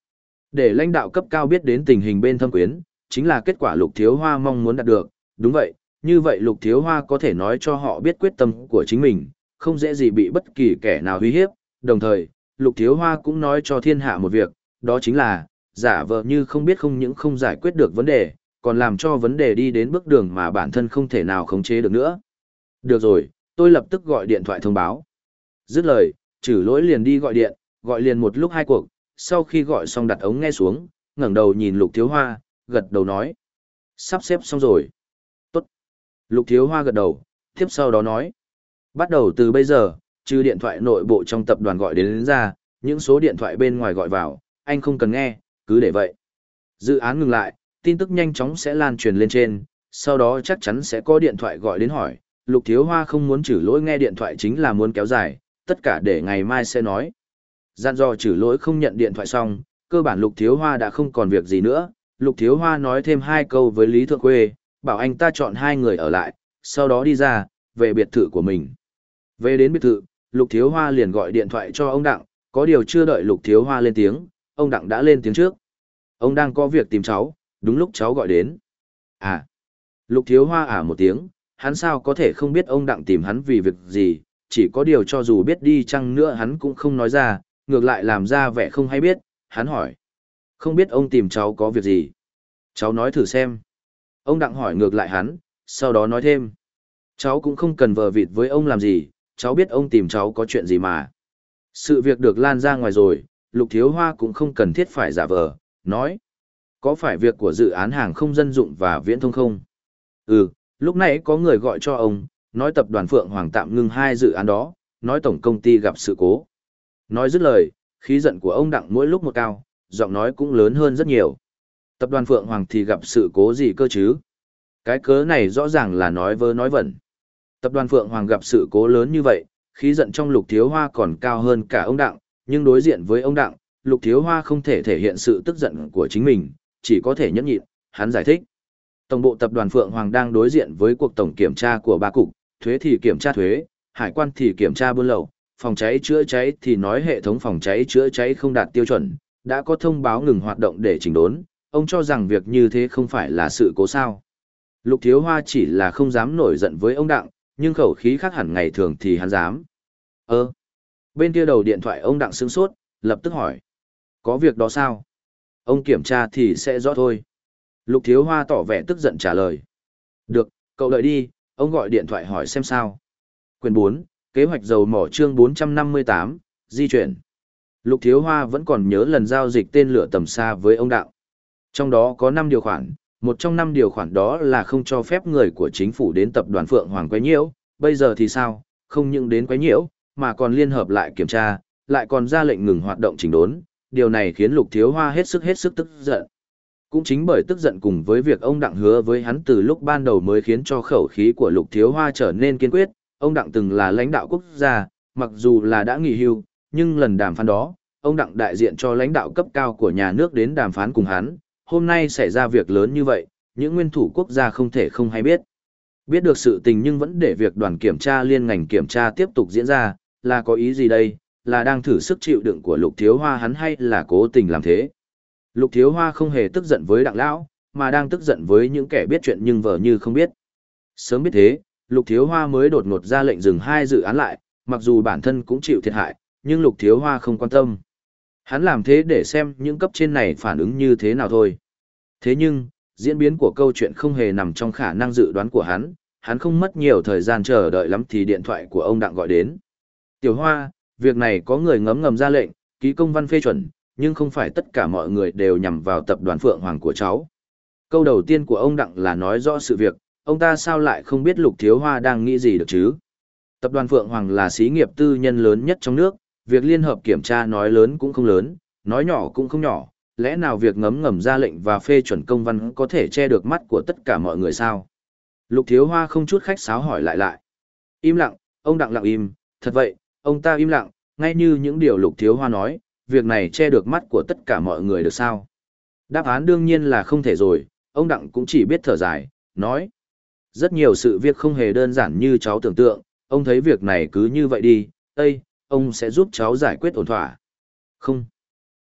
Để lãnh đạo cấp cao biết đến tình hình bên Thâm Quyến, chính là kết quả Lục Thiếu Hoa mong muốn đạt được, đúng vậy, như vậy Lục Thiếu Hoa có thể nói cho họ biết quyết tâm của chính mình, không dễ gì bị bất kỳ kẻ nào uy hiếp, đồng thời, Lục Thiếu Hoa cũng nói cho thiên hạ một việc, đó chính là, giả vờ như không biết không những không giải quyết được vấn đề, còn làm cho vấn đề đi đến bước đường mà bản thân không thể nào khống chế được nữa. Được rồi, tôi lập tức gọi điện thoại thông báo. Dứt lời, Trử Lỗi liền đi gọi điện, gọi liền một lúc hai cuộc, sau khi gọi xong đặt ống nghe xuống, ngẩng đầu nhìn Lục Thiếu Hoa, gật đầu nói. Sắp xếp xong rồi. Tốt. Lục Thiếu Hoa gật đầu, tiếp sau đó nói. Bắt đầu từ bây giờ, trừ điện thoại nội bộ trong tập đoàn gọi đến, đến ra, những số điện thoại bên ngoài gọi vào, anh không cần nghe, cứ để vậy. Dự án ngừng lại, tin tức nhanh chóng sẽ lan truyền lên trên, sau đó chắc chắn sẽ có điện thoại gọi đến hỏi. Lục Thiếu Hoa không muốn Trử Lỗi nghe điện thoại chính là muốn kéo dài, tất cả để ngày mai sẽ nói. Dặn dò Trử Lỗi không nhận điện thoại xong, cơ bản Lục Thiếu Hoa đã không còn việc gì nữa. Lục Thiếu Hoa nói thêm hai câu với Lý Thượng Khuê, bảo anh ta chọn hai người ở lại, sau đó đi ra, về biệt thự của mình. Về đến biệt thự, Lục Thiếu Hoa liền gọi điện thoại cho ông Đặng, có điều chưa đợi Lục Thiếu Hoa lên tiếng, ông Đặng đã lên tiếng trước. Ông đang có việc tìm cháu, đúng lúc cháu gọi đến. À, Lục Thiếu Hoa ả một tiếng, hắn sao có thể không biết ông Đặng tìm hắn vì việc gì, chỉ có điều cho dù biết đi chăng nữa hắn cũng không nói ra, ngược lại làm ra vẻ không hay biết, hắn hỏi. Không biết ông tìm cháu có việc gì? Cháu nói thử xem. Ông Đặng hỏi ngược lại hắn, sau đó nói thêm. Cháu cũng không cần vờ vịt với ông làm gì, cháu biết ông tìm cháu có chuyện gì mà. Sự việc được lan ra ngoài rồi, Lục Thiếu Hoa cũng không cần thiết phải giả vờ, nói. Có phải việc của dự án hàng không dân dụng và viễn thông không? Ừ, lúc nãy có người gọi cho ông, nói tập đoàn Phượng Hoàng tạm ngưng hai dự án đó, nói tổng công ty gặp sự cố. Nói dứt lời, khí giận của ông Đặng mỗi lúc một cao, giọng nói cũng lớn hơn rất nhiều. Tập đoàn Phượng Hoàng thì gặp sự cố gì cơ chứ? Cái cớ này rõ ràng là nói vớ nói vẩn. Tập đoàn Phượng Hoàng gặp sự cố lớn như vậy, khí giận trong Lục Thiếu Hoa còn cao hơn cả ông Đặng, nhưng đối diện với ông Đặng, Lục Thiếu Hoa không thể thể hiện sự tức giận của chính mình, chỉ có thể nhẫn nhịn, hắn giải thích. Tổng bộ tập đoàn Phượng Hoàng đang đối diện với cuộc tổng kiểm tra của ba cục, thuế thì kiểm tra thuế, hải quan thì kiểm tra buôn lậu, phòng cháy chữa cháy thì nói hệ thống phòng cháy chữa cháy không đạt tiêu chuẩn, đã có thông báo ngừng hoạt động để chỉnh đốn, ông cho rằng việc như thế không phải là sự cố sao. Lục Thiếu Hoa chỉ là không dám nổi giận với ông Đặng, nhưng khẩu khí khác hẳn ngày thường thì hắn dám. Ơ, bên kia đầu điện thoại ông Đặng sững sốt, lập tức hỏi. Có việc đó sao? Ông kiểm tra thì sẽ rõ thôi. Lục Thiếu Hoa tỏ vẻ tức giận trả lời. Được, cậu đợi đi, ông gọi điện thoại hỏi xem sao. Quyền bốn, kế hoạch dầu mỏ chương bốn trăm năm mươi tám, di chuyển. Lục Thiếu Hoa vẫn còn nhớ lần giao dịch tên lửa tầm xa với ông Đặng. Trong đó có năm điều khoản, một trong năm điều khoản đó là không cho phép người của chính phủ đến tập đoàn Phượng Hoàng quấy nhiễu, bây giờ thì sao, không những đến quấy nhiễu, mà còn liên hợp lại kiểm tra, lại còn ra lệnh ngừng hoạt động chỉnh đốn, điều này khiến Lục Thiếu Hoa hết sức hết sức tức giận. Cũng chính bởi tức giận cùng với việc ông Đặng hứa với hắn từ lúc ban đầu mới khiến cho khẩu khí của Lục Thiếu Hoa trở nên kiên quyết, ông Đặng từng là lãnh đạo quốc gia, mặc dù là đã nghỉ hưu, nhưng lần đàm phán đó, ông Đặng đại diện cho lãnh đạo cấp cao của nhà nước đến đàm phán cùng hắn, hôm nay xảy ra việc lớn như vậy, những nguyên thủ quốc gia không thể không hay biết. Biết được sự tình nhưng vẫn để việc đoàn kiểm tra liên ngành kiểm tra tiếp tục diễn ra, là có ý gì đây, là đang thử sức chịu đựng của Lục Thiếu Hoa hắn hay là cố tình làm thế. Lục Thiếu Hoa không hề tức giận với Đặng Lão, mà đang tức giận với những kẻ biết chuyện nhưng vờ như không biết. Sớm biết thế, Lục Thiếu Hoa mới đột ngột ra lệnh dừng hai dự án lại, mặc dù bản thân cũng chịu thiệt hại, nhưng Lục Thiếu Hoa không quan tâm. Hắn làm thế để xem những cấp trên này phản ứng như thế nào thôi. Thế nhưng, diễn biến của câu chuyện không hề nằm trong khả năng dự đoán của hắn, hắn không mất nhiều thời gian chờ đợi lắm thì điện thoại của ông Đặng gọi đến. Tiểu Hoa, việc này có người ngấm ngầm ra lệnh, ký công văn phê chuẩn, nhưng không phải tất cả mọi người đều nhằm vào tập đoàn Phượng Hoàng của cháu. Câu đầu tiên của ông Đặng là nói rõ sự việc, ông ta sao lại không biết Lục Thiếu Hoa đang nghĩ gì được chứ? Tập đoàn Phượng Hoàng là xí nghiệp tư nhân lớn nhất trong nước, việc liên hợp kiểm tra nói lớn cũng không lớn, nói nhỏ cũng không nhỏ, lẽ nào việc ngấm ngầm ra lệnh và phê chuẩn công văn có thể che được mắt của tất cả mọi người sao? Lục Thiếu Hoa không chút khách sáo hỏi lại lại. Im lặng, ông Đặng lặng im, thật vậy, ông ta im lặng, ngay như những điều Lục Thiếu Hoa nói, việc này che được mắt của tất cả mọi người được sao? Đáp án đương nhiên là không thể rồi, ông Đặng cũng chỉ biết thở dài, nói. Rất nhiều sự việc không hề đơn giản như cháu tưởng tượng, ông thấy việc này cứ như vậy đi, Ê, ông sẽ giúp cháu giải quyết ổn thỏa. Không.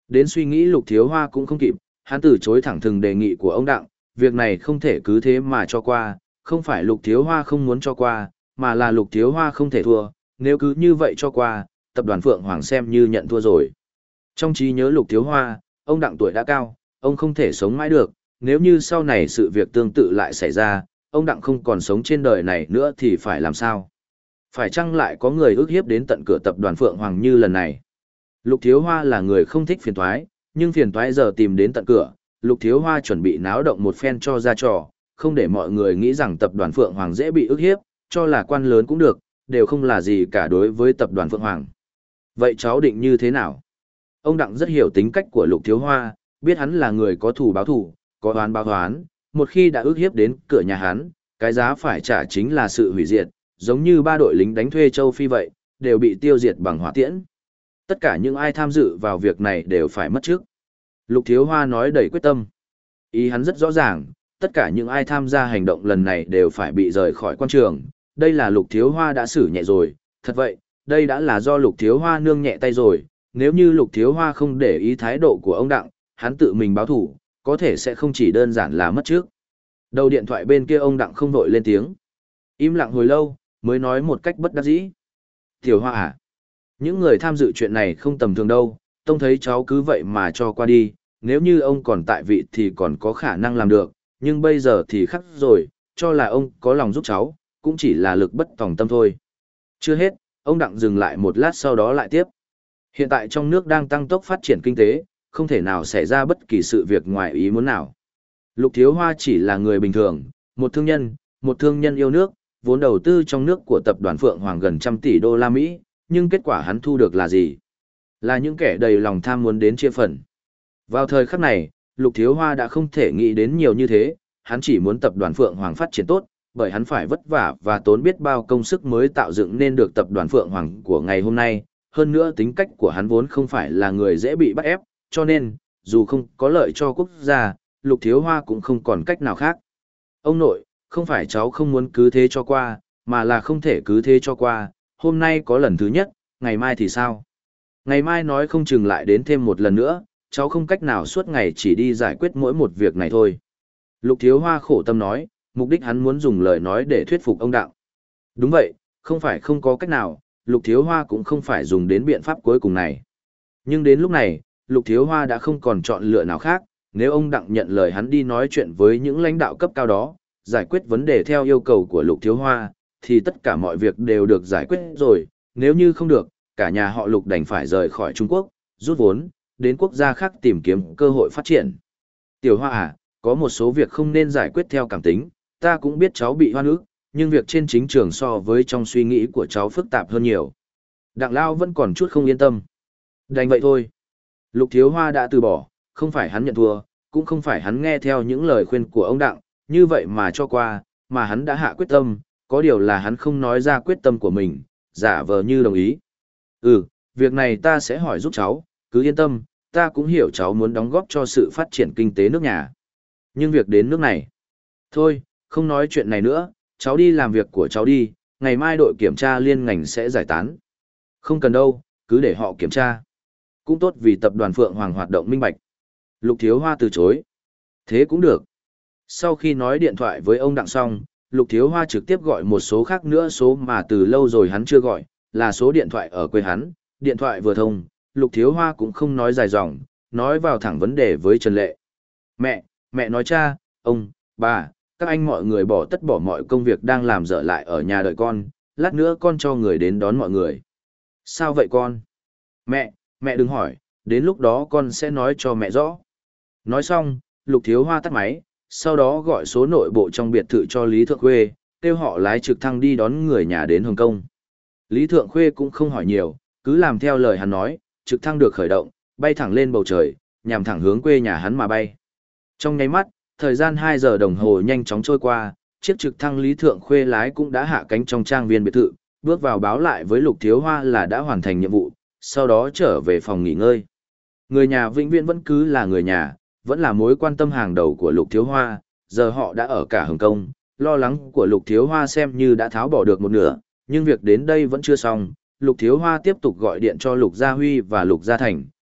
Đến suy nghĩ Lục Thiếu Hoa cũng không kịp, hắn từ chối thẳng thừng đề nghị của ông Đặng, việc này không thể cứ thế mà cho qua, không phải Lục Thiếu Hoa không muốn cho qua, mà là Lục Thiếu Hoa không thể thua, nếu cứ như vậy cho qua, tập đoàn Phượng Hoàng xem như nhận thua rồi. Trong trí nhớ Lục Thiếu Hoa, ông Đặng tuổi đã cao, ông không thể sống mãi được, nếu như sau này sự việc tương tự lại xảy ra, ông Đặng không còn sống trên đời này nữa thì phải làm sao? Phải chăng lại có người ức hiếp đến tận cửa tập đoàn Phượng Hoàng như lần này? Lục Thiếu Hoa là người không thích phiền toái, nhưng phiền toái giờ tìm đến tận cửa, Lục Thiếu Hoa chuẩn bị náo động một phen cho ra trò, không để mọi người nghĩ rằng tập đoàn Phượng Hoàng dễ bị ức hiếp, cho là quan lớn cũng được, đều không là gì cả đối với tập đoàn Phượng Hoàng. Vậy cháu định như thế nào? Ông Đặng rất hiểu tính cách của Lục Thiếu Hoa, biết hắn là người có thù báo thù, có oán báo oán, một khi đã ức hiếp đến cửa nhà hắn, cái giá phải trả chính là sự hủy diệt, giống như ba đội lính đánh thuê châu Phi vậy, đều bị tiêu diệt bằng hỏa tiễn. Tất cả những ai tham dự vào việc này đều phải mất trước. Lục Thiếu Hoa nói đầy quyết tâm. Ý hắn rất rõ ràng, tất cả những ai tham gia hành động lần này đều phải bị rời khỏi quan trường. Đây là Lục Thiếu Hoa đã xử nhẹ rồi, thật vậy, đây đã là do Lục Thiếu Hoa nương nhẹ tay rồi. Nếu như Lục Thiếu Hoa không để ý thái độ của ông Đặng, hắn tự mình báo thủ, có thể sẽ không chỉ đơn giản là mất trước. Đầu điện thoại bên kia ông Đặng không vội lên tiếng. Im lặng hồi lâu, mới nói một cách bất đắc dĩ. Tiểu Hoa à? Những người tham dự chuyện này không tầm thường đâu, tông thấy cháu cứ vậy mà cho qua đi, nếu như ông còn tại vị thì còn có khả năng làm được, nhưng bây giờ thì khắc rồi, cho là ông có lòng giúp cháu, cũng chỉ là lực bất tòng tâm thôi. Chưa hết, ông Đặng dừng lại một lát sau đó lại tiếp. Hiện tại trong nước đang tăng tốc phát triển kinh tế, không thể nào xảy ra bất kỳ sự việc ngoài ý muốn nào. Lục Thiếu Hoa chỉ là người bình thường, một thương nhân, một thương nhân yêu nước, vốn đầu tư trong nước của tập đoàn Phượng Hoàng gần trăm tỷ đô la Mỹ, nhưng kết quả hắn thu được là gì? Là những kẻ đầy lòng tham muốn đến chia phần. Vào thời khắc này, Lục Thiếu Hoa đã không thể nghĩ đến nhiều như thế, hắn chỉ muốn tập đoàn Phượng Hoàng phát triển tốt, bởi hắn phải vất vả và tốn biết bao công sức mới tạo dựng nên được tập đoàn Phượng Hoàng của ngày hôm nay. Hơn nữa tính cách của hắn vốn không phải là người dễ bị bắt ép, cho nên, dù không có lợi cho quốc gia, Lục Thiếu Hoa cũng không còn cách nào khác. Ông nội, không phải cháu không muốn cứ thế cho qua, mà là không thể cứ thế cho qua, hôm nay có lần thứ nhất, ngày mai thì sao? Ngày mai nói không chừng lại đến thêm một lần nữa, cháu không cách nào suốt ngày chỉ đi giải quyết mỗi một việc này thôi. Lục Thiếu Hoa khổ tâm nói, mục đích hắn muốn dùng lời nói để thuyết phục ông Đặng. Đúng vậy, không phải không có cách nào, Lục Thiếu Hoa cũng không phải dùng đến biện pháp cuối cùng này. Nhưng đến lúc này, Lục Thiếu Hoa đã không còn chọn lựa nào khác, nếu ông Đặng nhận lời hắn đi nói chuyện với những lãnh đạo cấp cao đó, giải quyết vấn đề theo yêu cầu của Lục Thiếu Hoa, thì tất cả mọi việc đều được giải quyết rồi, nếu như không được, cả nhà họ Lục đành phải rời khỏi Trung Quốc, rút vốn, đến quốc gia khác tìm kiếm cơ hội phát triển. Tiểu Hoa à, có một số việc không nên giải quyết theo cảm tính, ta cũng biết cháu bị hoan ức, nhưng việc trên chính trường so với trong suy nghĩ của cháu phức tạp hơn nhiều. Đặng Lao vẫn còn chút không yên tâm. Đành vậy thôi. Lục Thiếu Hoa đã từ bỏ, không phải hắn nhận thua, cũng không phải hắn nghe theo những lời khuyên của ông Đặng, như vậy mà cho qua, mà hắn đã hạ quyết tâm, có điều là hắn không nói ra quyết tâm của mình, giả vờ như đồng ý. Ừ, việc này ta sẽ hỏi giúp cháu, cứ yên tâm, ta cũng hiểu cháu muốn đóng góp cho sự phát triển kinh tế nước nhà. Nhưng việc đến nước này. Thôi, không nói chuyện này nữa, cháu đi làm việc của cháu đi, ngày mai đội kiểm tra liên ngành sẽ giải tán. Không cần đâu, cứ để họ kiểm tra. Cũng tốt vì tập đoàn Phượng Hoàng hoạt động minh bạch. Lục Thiếu Hoa từ chối. Thế cũng được. Sau khi nói điện thoại với ông Đặng xong, Lục Thiếu Hoa trực tiếp gọi một số khác nữa, số mà từ lâu rồi hắn chưa gọi, là số điện thoại ở quê hắn. Điện thoại vừa thông, Lục Thiếu Hoa cũng không nói dài dòng, nói vào thẳng vấn đề với Trần Lệ. Mẹ, mẹ nói cha, ông, bà, các anh mọi người bỏ tất bỏ mọi công việc đang làm dở lại ở nhà đợi con, lát nữa con cho người đến đón mọi người. Sao vậy con? Mẹ, mẹ đừng hỏi, đến lúc đó con sẽ nói cho mẹ rõ. Nói xong, Lục Thiếu Hoa tắt máy, sau đó gọi số nội bộ trong biệt thự cho Lý Thượng Khuê, kêu họ lái trực thăng đi đón người nhà đến Hồng Kông. Lý Thượng Khuê cũng không hỏi nhiều, cứ làm theo lời hắn nói, trực thăng được khởi động, bay thẳng lên bầu trời, nhằm thẳng hướng quê nhà hắn mà bay. Trong nháy mắt, thời gian hai giờ đồng hồ nhanh chóng trôi qua, chiếc trực thăng Lý Thượng Khuê lái cũng đã hạ cánh trong trang viên biệt thự, bước vào báo lại với Lục Thiếu Hoa là đã hoàn thành nhiệm vụ, sau đó trở về phòng nghỉ ngơi. Người nhà vĩnh viễn vẫn cứ là người nhà, vẫn là mối quan tâm hàng đầu của Lục Thiếu Hoa, giờ họ đã ở cả Hồng Kông, lo lắng của Lục Thiếu Hoa xem như đã tháo bỏ được một nửa, nhưng việc đến đây vẫn chưa xong. Lục Thiếu Hoa tiếp tục gọi điện cho Lục Gia Huy và Lục Gia Thành,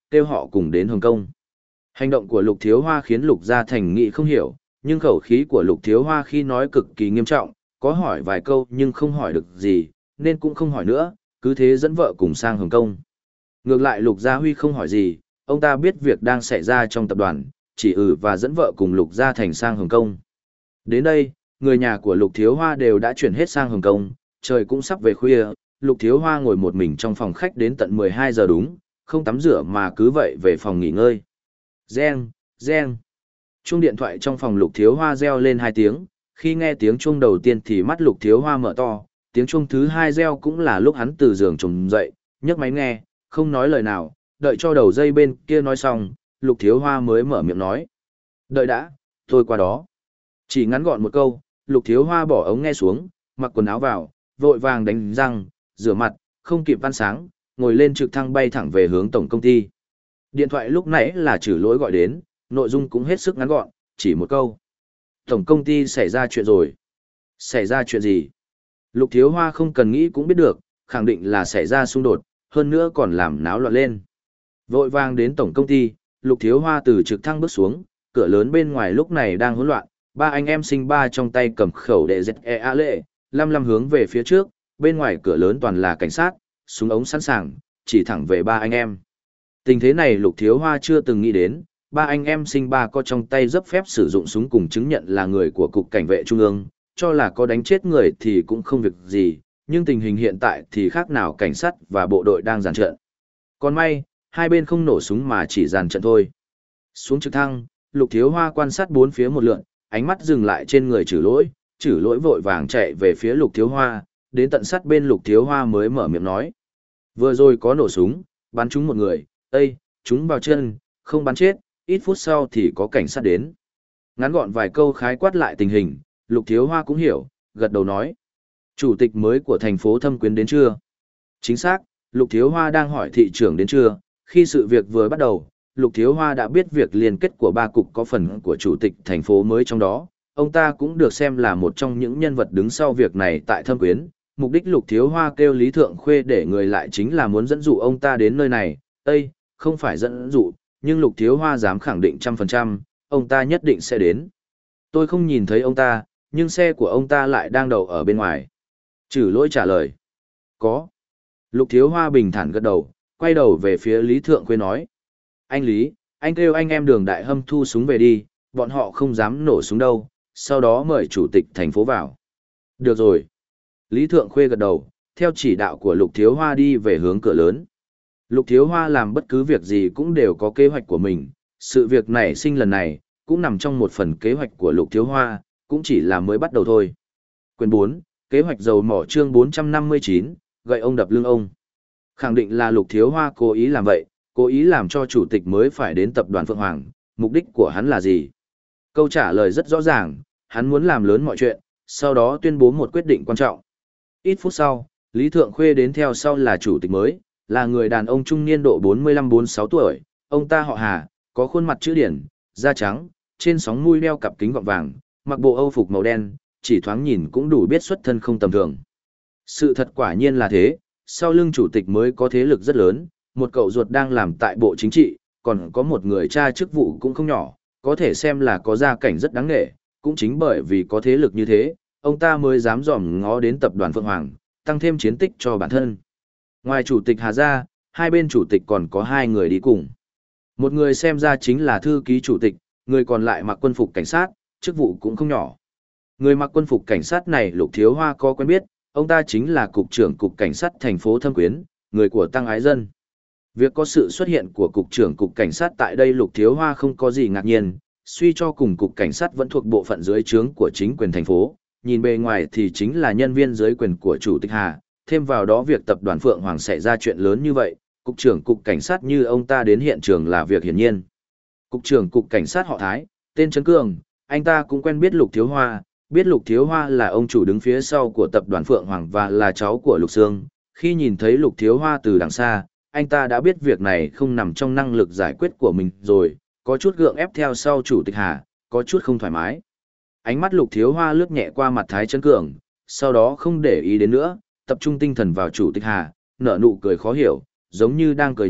kêu họ cùng đến Hồng Kông. Hành động của Lục Thiếu Hoa khiến Lục Gia Thành nghị không hiểu, nhưng khẩu khí của Lục Thiếu Hoa khi nói cực kỳ nghiêm trọng, có hỏi vài câu nhưng không hỏi được gì, nên cũng không hỏi nữa, cứ thế dẫn vợ cùng sang Hồng Kông. Ngược lại Lục Gia Huy không hỏi gì, ông ta biết việc đang xảy ra trong tập đoàn, chỉ ừ và dẫn vợ cùng Lục Gia Thành sang Hồng Kông. Đến đây, người nhà của Lục Thiếu Hoa đều đã chuyển hết sang Hồng Kông, trời cũng sắp về khuya, Lục Thiếu Hoa ngồi một mình trong phòng khách đến tận mười hai giờ đúng, không tắm rửa mà cứ vậy về phòng nghỉ ngơi. Reng, reng. Chuông điện thoại trong phòng Lục Thiếu Hoa reo lên hai tiếng, khi nghe tiếng chuông đầu tiên thì mắt Lục Thiếu Hoa mở to, tiếng chuông thứ hai reo cũng là lúc hắn từ giường trồm dậy, nhấc máy nghe, không nói lời nào, đợi cho đầu dây bên kia nói xong, Lục Thiếu Hoa mới mở miệng nói. Đợi đã, tôi qua đó. Chỉ ngắn gọn một câu, Lục Thiếu Hoa bỏ ống nghe xuống, mặc quần áo vào, vội vàng đánh răng, rửa mặt, không kịp ăn sáng, ngồi lên trực thăng bay thẳng về hướng tổng công ty. Điện thoại lúc nãy là Trử Lỗi gọi đến, nội dung cũng hết sức ngắn gọn, chỉ một câu. Tổng công ty xảy ra chuyện rồi. Xảy ra chuyện gì? Lục Thiếu Hoa không cần nghĩ cũng biết được, khẳng định là xảy ra xung đột, hơn nữa còn làm náo loạn lên. Vội vàng đến tổng công ty, Lục Thiếu Hoa từ trực thăng bước xuống, cửa lớn bên ngoài lúc này đang hỗn loạn, ba anh em sinh ba trong tay cầm khẩu đệ dẹt e a lệ, lăm lăm hướng về phía trước, bên ngoài cửa lớn toàn là cảnh sát, súng ống sẵn sàng, chỉ thẳng về ba anh em. Tình thế này Lục Thiếu Hoa chưa từng nghĩ đến, ba anh em sinh ba có trong tay giáp phép sử dụng súng cùng chứng nhận là người của Cục Cảnh vệ Trung ương, cho là có đánh chết người thì cũng không việc gì, nhưng tình hình hiện tại thì khác nào cảnh sát và bộ đội đang dàn trận. Còn may, hai bên không nổ súng mà chỉ dàn trận thôi. Xuống trực thăng, Lục Thiếu Hoa quan sát bốn phía một lượn, ánh mắt dừng lại trên người Trử Lỗi, Trử Lỗi vội vàng chạy về phía Lục Thiếu Hoa, đến tận sát bên Lục Thiếu Hoa mới mở miệng nói. Vừa rồi có nổ súng, bắn trúng một người, ây, trúng vào chân, không bắn chết, ít phút sau thì có cảnh sát đến. Ngắn gọn vài câu khái quát lại tình hình, Lục Thiếu Hoa cũng hiểu, gật đầu nói. Chủ tịch mới của thành phố Thâm Quyến đến chưa? Chính xác, Lục Thiếu Hoa đang hỏi thị trưởng đến chưa? Khi sự việc vừa bắt đầu, Lục Thiếu Hoa đã biết việc liên kết của ba cục có phần của chủ tịch thành phố mới trong đó. Ông ta cũng được xem là một trong những nhân vật đứng sau việc này tại Thâm Quyến. Mục đích Lục Thiếu Hoa kêu Lý Thượng Khuê để người lại chính là muốn dẫn dụ ông ta đến nơi này. Ây, không phải dẫn dụ, nhưng Lục Thiếu Hoa dám khẳng định trăm phần trăm, ông ta nhất định sẽ đến. Tôi không nhìn thấy ông ta, nhưng xe của ông ta lại đang đậu ở bên ngoài. Trử Lỗi trả lời. Có. Lục Thiếu Hoa bình thản gật đầu, quay đầu về phía Lý Thượng Khuê nói. Anh Lý, anh kêu anh em Đường Đại Hâm thu súng về đi, bọn họ không dám nổ súng đâu, sau đó mời chủ tịch thành phố vào. Được rồi. Lý Thượng Khuê gật đầu, theo chỉ đạo của Lục Thiếu Hoa đi về hướng cửa lớn. Lục Thiếu Hoa làm bất cứ việc gì cũng đều có kế hoạch của mình, sự việc nảy sinh lần này, cũng nằm trong một phần kế hoạch của Lục Thiếu Hoa, cũng chỉ là mới bắt đầu thôi. Quyền bốn, kế hoạch dầu mỏ chương bốn trăm năm mươi chín, gậy ông đập lưng ông. Khẳng định là Lục Thiếu Hoa cố ý làm vậy, cố ý làm cho chủ tịch mới phải đến tập đoàn Phượng Hoàng, mục đích của hắn là gì? Câu trả lời rất rõ ràng, hắn muốn làm lớn mọi chuyện, sau đó tuyên bố một quyết định quan trọng. Ít phút sau, Lý Thượng Khuê đến theo sau là chủ tịch mới, là người đàn ông trung niên độ bốn mươi lăm bốn mươi sáu tuổi, ông ta họ Hà, có khuôn mặt chữ điển, da trắng, trên sóng mũi đeo cặp kính gọng vàng, mặc bộ Âu phục màu đen, chỉ thoáng nhìn cũng đủ biết xuất thân không tầm thường. Sự thật quả nhiên là thế, sau lưng chủ tịch mới có thế lực rất lớn, một cậu ruột đang làm tại bộ chính trị, còn có một người cha chức vụ cũng không nhỏ, có thể xem là có gia cảnh rất đáng nể, cũng chính bởi vì có thế lực như thế, ông ta mới dám dòm ngó đến tập đoàn Phượng Hoàng, tăng thêm chiến tích cho bản thân. Ngoài chủ tịch Hà ra, hai bên chủ tịch còn có hai người đi cùng. Một người xem ra chính là thư ký chủ tịch, người còn lại mặc quân phục cảnh sát, chức vụ cũng không nhỏ. Người mặc quân phục cảnh sát này Lục Thiếu Hoa có quen biết, ông ta chính là cục trưởng cục cảnh sát thành phố Thâm Quyến, người của Tăng Ái Dân. Việc có sự xuất hiện của cục trưởng cục cảnh sát tại đây Lục Thiếu Hoa không có gì ngạc nhiên, suy cho cùng cục cảnh sát vẫn thuộc bộ phận dưới trướng của chính quyền thành phố, nhìn bề ngoài thì chính là nhân viên dưới quyền của chủ tịch Hà, thêm vào đó việc tập đoàn Phượng Hoàng xảy ra chuyện lớn như vậy, cục trưởng cục cảnh sát như ông ta đến hiện trường là việc hiển nhiên. Cục trưởng cục cảnh sát họ Thái, tên Trấn Cường, anh ta cũng quen biết Lục Thiếu Hoa, biết Lục Thiếu Hoa là ông chủ đứng phía sau của tập đoàn Phượng Hoàng và là cháu của Lục Sương. Khi nhìn thấy Lục Thiếu Hoa từ đằng xa, anh ta đã biết việc này không nằm trong năng lực giải quyết của mình rồi, có chút gượng ép theo sau chủ tịch Hà, có chút không thoải mái. Ánh mắt Lục Thiếu Hoa lướt nhẹ qua mặt Thái Trấn Cường, sau đó không để ý đến nữa, tập trung tinh thần vào chủ tịch Hà, nở nụ cười khó hiểu, giống như đang cười nhạt,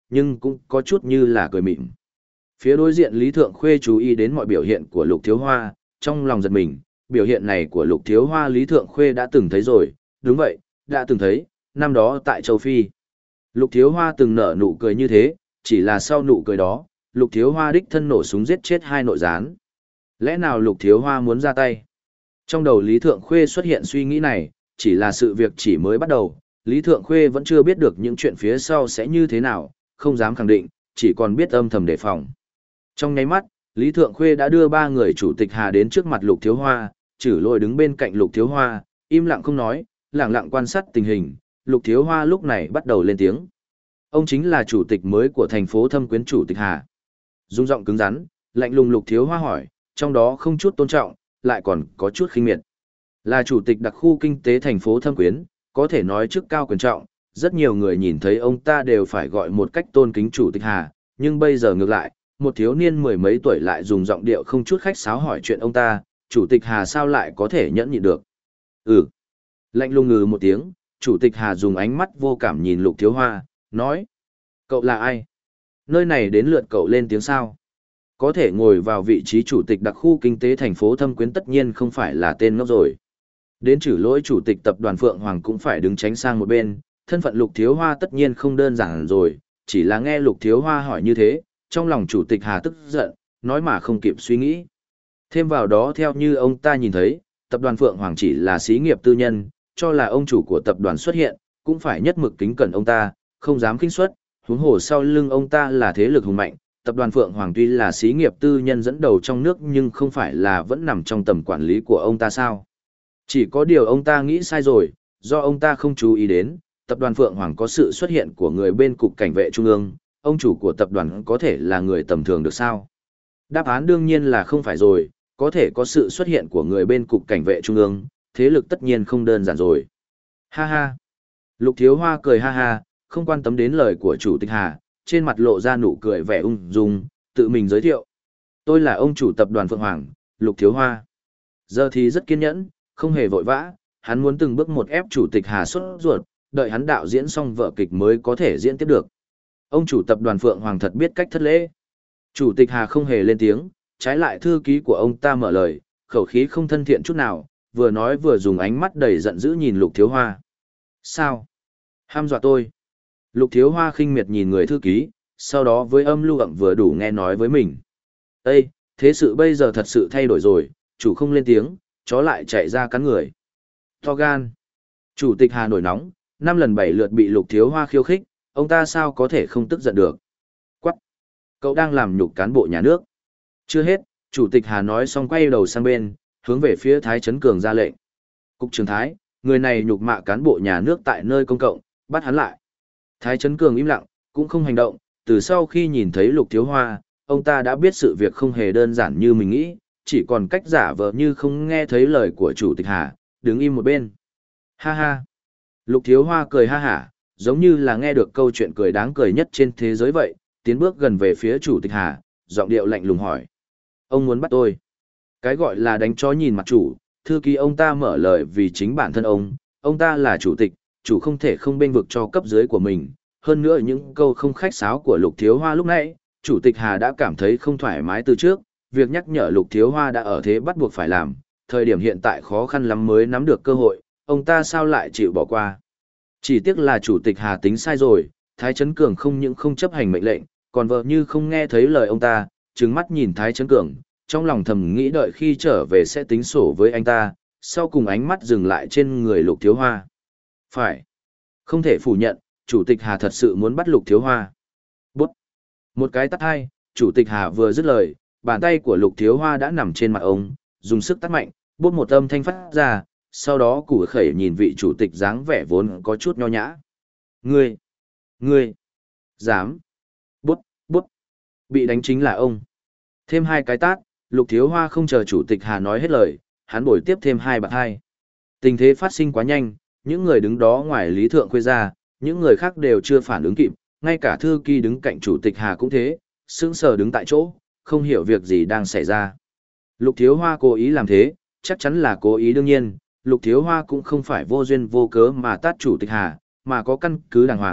nhưng cũng có chút như là cười mịn. Phía đối diện Lý Thượng Khuê chú ý đến mọi biểu hiện của Lục Thiếu Hoa, trong lòng giật mình, biểu hiện này của Lục Thiếu Hoa Lý Thượng Khuê đã từng thấy rồi, đúng vậy, đã từng thấy, năm đó tại châu Phi. Lục Thiếu Hoa từng nở nụ cười như thế, chỉ là sau nụ cười đó, Lục Thiếu Hoa đích thân nổ súng giết chết hai nội gián. Lẽ nào Lục Thiếu Hoa muốn ra tay? Trong đầu Lý Thượng Khuê xuất hiện suy nghĩ này, chỉ là sự việc chỉ mới bắt đầu, Lý Thượng Khuê vẫn chưa biết được những chuyện phía sau sẽ như thế nào, không dám khẳng định, chỉ còn biết âm thầm đề phòng. Trong nháy mắt, Lý Thượng Khuê đã đưa ba người chủ tịch Hà đến trước mặt Lục Thiếu Hoa, chử lôi đứng bên cạnh Lục Thiếu Hoa, im lặng không nói, lặng lặng quan sát tình hình. Lục Thiếu Hoa lúc này bắt đầu lên tiếng. Ông chính là chủ tịch mới của thành phố Thâm Quyến chủ tịch Hà. Dung giọng cứng rắn, lạnh lùng Lục Thiếu Hoa hỏi, trong đó không chút tôn trọng, lại còn có chút khinh miệt. Là chủ tịch đặc khu kinh tế thành phố Thâm Quyến, có thể nói chức cao quyền trọng, rất nhiều người nhìn thấy ông ta đều phải gọi một cách tôn kính chủ tịch Hà, nhưng bây giờ ngược lại, một thiếu niên mười mấy tuổi lại dùng giọng điệu không chút khách sáo hỏi chuyện ông ta, chủ tịch Hà sao lại có thể nhẫn nhịn được. Ừ. Lạnh lùng ngừ một tiếng, chủ tịch Hà dùng ánh mắt vô cảm nhìn Lục Thiếu Hoa, nói. Cậu là ai? Nơi này đến lượt cậu lên tiếng sao? Có thể ngồi vào vị trí chủ tịch đặc khu kinh tế thành phố Thâm Quyến tất nhiên không phải là tên ngốc rồi. Đến trừ lỗi chủ tịch tập đoàn Phượng Hoàng cũng phải đứng tránh sang một bên, thân phận Lục Thiếu Hoa tất nhiên không đơn giản rồi, chỉ là nghe Lục Thiếu Hoa hỏi như thế, trong lòng chủ tịch Hà tức giận, nói mà không kịp suy nghĩ. Thêm vào đó theo như ông ta nhìn thấy, tập đoàn Phượng Hoàng chỉ là xí nghiệp tư nhân, cho là ông chủ của tập đoàn xuất hiện, cũng phải nhất mực kính cẩn ông ta, không dám khinh suất, huống hồ sau lưng ông ta là thế lực hùng mạnh. Tập đoàn Phượng Hoàng tuy là xí nghiệp tư nhân dẫn đầu trong nước nhưng không phải là vẫn nằm trong tầm quản lý của ông ta sao. Chỉ có điều ông ta nghĩ sai rồi, do ông ta không chú ý đến, tập đoàn Phượng Hoàng có sự xuất hiện của người bên cục cảnh vệ trung ương, ông chủ của tập đoàn có thể là người tầm thường được sao? Đáp án đương nhiên là không phải rồi, có thể có sự xuất hiện của người bên cục cảnh vệ trung ương, thế lực tất nhiên không đơn giản rồi. Ha ha! Lục Thiếu Hoa cười ha ha, không quan tâm đến lời của chủ tịch Hà, trên mặt lộ ra nụ cười vẻ ung dung, tự mình giới thiệu. Tôi là ông chủ tập đoàn Phượng Hoàng, Lục Thiếu Hoa. Giờ thì rất kiên nhẫn, không hề vội vã, hắn muốn từng bước một ép chủ tịch Hà xuất ruột, đợi hắn đạo diễn xong vở kịch mới có thể diễn tiếp được. Ông chủ tập đoàn Phượng Hoàng thật biết cách thất lễ. Chủ tịch Hà không hề lên tiếng, trái lại thư ký của ông ta mở lời, khẩu khí không thân thiện chút nào, vừa nói vừa dùng ánh mắt đầy giận dữ nhìn Lục Thiếu Hoa. Sao? Hăm dọa tôi. Lục Thiếu Hoa khinh miệt nhìn người thư ký, sau đó với âm lưu ậm vừa đủ nghe nói với mình. Ê, thế sự bây giờ thật sự thay đổi rồi, chủ không lên tiếng, chó lại chạy ra cắn người. To gan. Chủ tịch Hà nổi nóng, năm lần bảy lượt bị Lục Thiếu Hoa khiêu khích, ông ta sao có thể không tức giận được. Quắc! Cậu đang làm nhục cán bộ nhà nước. Chưa hết, chủ tịch Hà nói xong quay đầu sang bên, hướng về phía Thái Trấn Cường ra lệnh. Cục trưởng Thái, người này nhục mạ cán bộ nhà nước tại nơi công cộng, bắt hắn lại. Thái Trấn Cường im lặng, cũng không hành động, từ sau khi nhìn thấy Lục Thiếu Hoa, ông ta đã biết sự việc không hề đơn giản như mình nghĩ, chỉ còn cách giả vờ như không nghe thấy lời của chủ tịch Hà, đứng im một bên. Ha ha! Lục Thiếu Hoa cười ha hả, giống như là nghe được câu chuyện cười đáng cười nhất trên thế giới vậy, tiến bước gần về phía chủ tịch Hà, giọng điệu lạnh lùng hỏi. Ông muốn bắt tôi? Cái gọi là đánh chó nhìn mặt chủ, thư ký ông ta mở lời vì chính bản thân ông, ông ta là chủ tịch, chủ không thể không bênh vực cho cấp dưới của mình. Hơn nữa những câu không khách sáo của Lục Thiếu Hoa lúc nãy, chủ tịch Hà đã cảm thấy không thoải mái từ trước, việc nhắc nhở Lục Thiếu Hoa đã ở thế bắt buộc phải làm, thời điểm hiện tại khó khăn lắm mới nắm được cơ hội, ông ta sao lại chịu bỏ qua. Chỉ tiếc là chủ tịch Hà tính sai rồi, Thái Trấn Cường không những không chấp hành mệnh lệnh, còn vợ như không nghe thấy lời ông ta, trừng mắt nhìn Thái Trấn Cường, trong lòng thầm nghĩ đợi khi trở về sẽ tính sổ với anh ta, sau cùng ánh mắt dừng lại trên người Lục Thiếu Hoa. Phải. Không thể phủ nhận, chủ tịch Hà thật sự muốn bắt Lục Thiếu Hoa. Bút. Một cái tát hai, chủ tịch Hà vừa dứt lời, bàn tay của Lục Thiếu Hoa đã nằm trên mặt ông, dùng sức tát mạnh, bút một âm thanh phát ra, sau đó củ khẩy nhìn vị chủ tịch dáng vẻ vốn có chút nho nhã. Ngươi! Ngươi! Dám! Bút! Bút! Bị đánh chính là ông. Thêm hai cái tát, Lục Thiếu Hoa không chờ chủ tịch Hà nói hết lời, hắn bồi tiếp thêm hai bạt hai. Tình thế phát sinh quá nhanh, những người đứng đó ngoài Lý Thượng Khuê ra, những người khác đều chưa phản ứng kịp, ngay cả thư ký đứng cạnh chủ tịch Hà cũng thế, sững sờ đứng tại chỗ, không hiểu việc gì đang xảy ra. Lục Thiếu Hoa cố ý làm thế, chắc chắn là cố ý đương nhiên, Lục Thiếu Hoa cũng không phải vô duyên vô cớ mà tát chủ tịch Hà, mà có căn cứ đàng hoàng,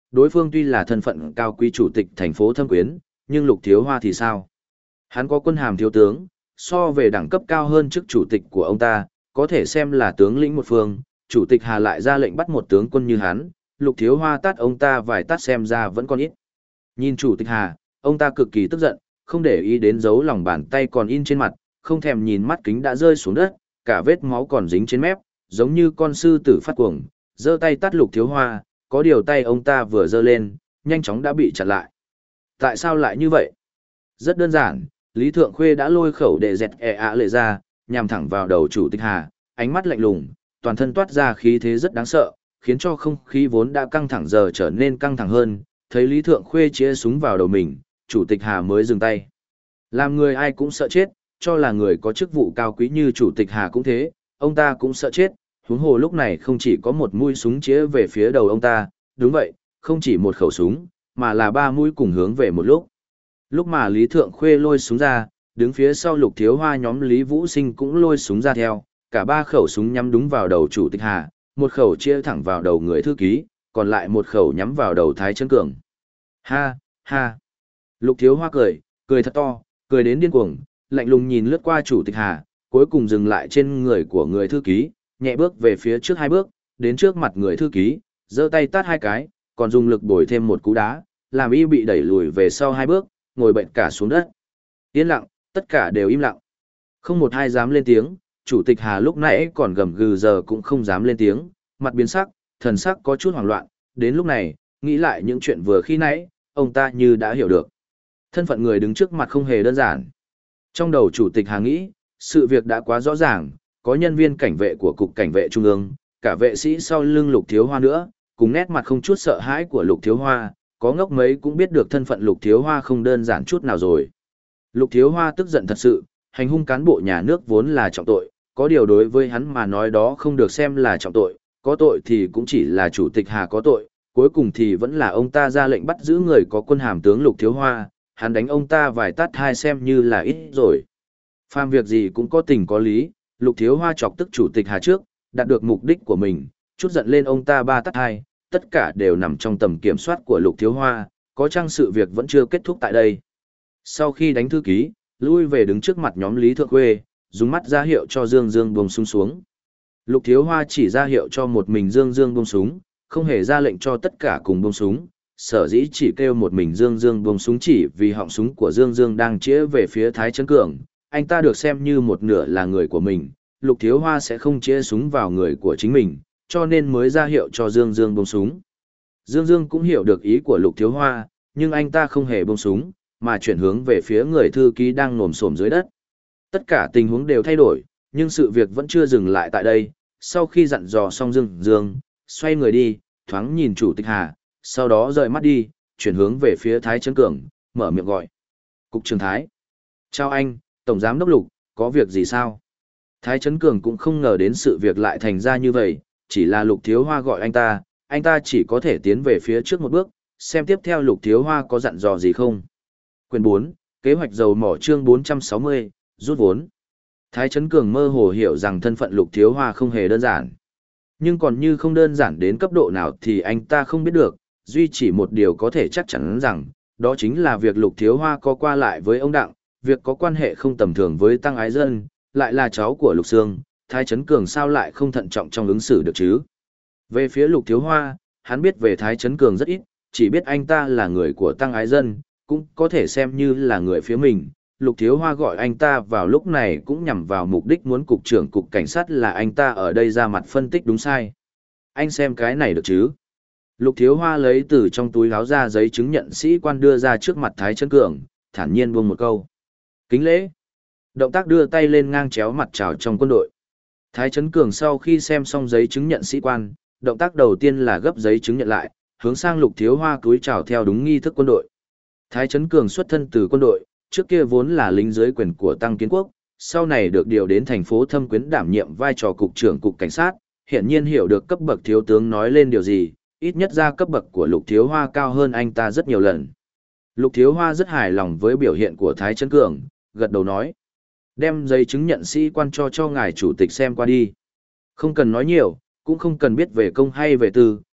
đối phương tuy là thân phận cao quý chủ tịch thành phố Thâm Quyến, nhưng Lục Thiếu Hoa thì sao? Hắn có quân hàm thiếu tướng, so về đẳng cấp cao hơn chức chủ tịch của ông ta, có thể xem là tướng lĩnh một phương, chủ tịch Hà lại ra lệnh bắt một tướng quân như hắn, Lục Thiếu Hoa tát ông ta vài tát xem ra vẫn còn ít. Nhìn chủ tịch Hà, ông ta cực kỳ tức giận, không để ý đến dấu lòng bàn tay còn in trên mặt, không thèm nhìn mắt kính đã rơi xuống đất, cả vết máu còn dính trên mép, giống như con sư tử phát cuồng, giơ tay tát Lục Thiếu Hoa, có điều tay ông ta vừa giơ lên, nhanh chóng đã bị chặn lại. Tại sao lại như vậy? Rất đơn giản, Lý Thượng Khuê đã lôi khẩu đệ dẹt e ạ lệ ra, nhằm thẳng vào đầu chủ tịch Hà, ánh mắt lạnh lùng, toàn thân toát ra khí thế rất đáng sợ, khiến cho không khí vốn đã căng thẳng giờ trở nên căng thẳng hơn, thấy Lý Thượng Khuê chĩa súng vào đầu mình, chủ tịch Hà mới dừng tay. Làm người ai cũng sợ chết, cho là người có chức vụ cao quý như chủ tịch Hà cũng thế, ông ta cũng sợ chết, huống hồ lúc này không chỉ có một mũi súng chĩa về phía đầu ông ta, đúng vậy, không chỉ một khẩu súng, mà là ba mũi cùng hướng về một lúc. Lúc mà Lý Thượng Khuê lôi súng ra, đứng phía sau Lục Thiếu Hoa nhóm Lý Vũ Sinh cũng lôi súng ra theo, cả ba khẩu súng nhắm đúng vào đầu chủ tịch Hà, một khẩu chia thẳng vào đầu người thư ký, còn lại một khẩu nhắm vào đầu Thái Trấn Cường. Ha, ha. Lục Thiếu Hoa cười, cười thật to, cười đến điên cuồng, lạnh lùng nhìn lướt qua chủ tịch Hà, cuối cùng dừng lại trên người của người thư ký, nhẹ bước về phía trước hai bước, đến trước mặt người thư ký, giơ tay tát hai cái, còn dùng lực bồi thêm một cú đá, làm y bị đẩy lùi về sau hai bước, ngồi bệnh cả xuống đất. Yên lặng, tất cả đều im lặng. Không một ai dám lên tiếng, chủ tịch Hà lúc nãy còn gầm gừ giờ cũng không dám lên tiếng, mặt biến sắc, thần sắc có chút hoảng loạn, đến lúc này, nghĩ lại những chuyện vừa khi nãy, ông ta như đã hiểu được. Thân phận người đứng trước mặt không hề đơn giản. Trong đầu chủ tịch Hà nghĩ, sự việc đã quá rõ ràng, có nhân viên cảnh vệ của Cục Cảnh vệ Trung ương, cả vệ sĩ sau lưng Lục Thiếu Hoa nữa, cùng nét mặt không chút sợ hãi của Lục Thiếu Hoa, có ngốc mấy cũng biết được thân phận Lục Thiếu Hoa không đơn giản chút nào rồi. Lục Thiếu Hoa tức giận thật sự, hành hung cán bộ nhà nước vốn là trọng tội, có điều đối với hắn mà nói đó không được xem là trọng tội, có tội thì cũng chỉ là chủ tịch Hà có tội, cuối cùng thì vẫn là ông ta ra lệnh bắt giữ người có quân hàm tướng Lục Thiếu Hoa, hắn đánh ông ta vài tát hai xem như là ít rồi. Phàm việc gì cũng có tình có lý, Lục Thiếu Hoa chọc tức chủ tịch Hà trước, đạt được mục đích của mình, chút giận lên ông ta ba tát hai, tất cả đều nằm trong tầm kiểm soát của Lục Thiếu Hoa, có chăng sự việc vẫn chưa kết thúc tại đây. Sau khi đánh thư ký, lui về đứng trước mặt nhóm Lý Thượng Khuê, dùng mắt ra hiệu cho Dương Dương buông súng xuống. Lục Thiếu Hoa chỉ ra hiệu cho một mình Dương Dương buông súng, không hề ra lệnh cho tất cả cùng buông súng, sở dĩ chỉ kêu một mình Dương Dương buông súng chỉ vì họng súng của Dương Dương đang chĩa về phía Thái Trấn Cường, anh ta được xem như một nửa là người của mình, Lục Thiếu Hoa sẽ không chĩa súng vào người của chính mình, cho nên mới ra hiệu cho Dương Dương buông súng. Dương Dương cũng hiểu được ý của Lục Thiếu Hoa, nhưng anh ta không hề buông súng, mà chuyển hướng về phía người thư ký đang ngổm xổm dưới đất. Tất cả tình huống đều thay đổi, nhưng sự việc vẫn chưa dừng lại tại đây. Sau khi dặn dò xong Dương Dương, xoay người đi, thoáng nhìn chủ tịch Hà, sau đó rời mắt đi, chuyển hướng về phía Thái Trấn Cường, mở miệng gọi. Cục trưởng Thái. Chào anh, Tổng Giám Đốc Lục, có việc gì sao? Thái Trấn Cường cũng không ngờ đến sự việc lại thành ra như vậy, chỉ là Lục Thiếu Hoa gọi anh ta, anh ta chỉ có thể tiến về phía trước một bước, xem tiếp theo Lục Thiếu Hoa có dặn dò gì không. Quyền bốn, kế hoạch dầu mỏ chương bốn trăm sáu mươi, rút vốn. Thái Trấn Cường mơ hồ hiểu rằng thân phận Lục Thiếu Hoa không hề đơn giản. Nhưng còn như không đơn giản đến cấp độ nào thì anh ta không biết được, duy chỉ một điều có thể chắc chắn rằng, đó chính là việc Lục Thiếu Hoa có qua lại với ông Đặng, việc có quan hệ không tầm thường với Tăng Ái Dân, lại là cháu của Lục Sương, Thái Trấn Cường sao lại không thận trọng trong ứng xử được chứ. Về phía Lục Thiếu Hoa, hắn biết về Thái Trấn Cường rất ít, chỉ biết anh ta là người của Tăng Ái Dân, cũng có thể xem như là người phía mình. Lục Thiếu Hoa gọi anh ta vào lúc này cũng nhằm vào mục đích muốn cục trưởng cục cảnh sát là anh ta ở đây ra mặt phân tích đúng sai. Anh xem cái này được chứ? Lục Thiếu Hoa lấy từ trong túi áo ra giấy chứng nhận sĩ quan đưa ra trước mặt Thái Trấn Cường, thản nhiên buông một câu. Kính lễ. Động tác đưa tay lên ngang chéo mặt chào trong quân đội. Thái Trấn Cường sau khi xem xong giấy chứng nhận sĩ quan, động tác đầu tiên là gấp giấy chứng nhận lại, hướng sang Lục Thiếu Hoa cúi chào theo đúng nghi thức quân đội. Thái Trấn Cường xuất thân từ quân đội, trước kia vốn là lính dưới quyền của Tăng Kiến Quốc, sau này được điều đến thành phố Thâm Quyến đảm nhiệm vai trò cục trưởng cục cảnh sát, hiển nhiên hiểu được cấp bậc thiếu tướng nói lên điều gì, ít nhất ra cấp bậc của Lục Thiếu Hoa cao hơn anh ta rất nhiều lần. Lục Thiếu Hoa rất hài lòng với biểu hiện của Thái Trấn Cường, gật đầu nói: "Đem giấy chứng nhận sĩ quan cho cho ngài chủ tịch xem qua đi. Không cần nói nhiều, cũng không cần biết về công hay về tư,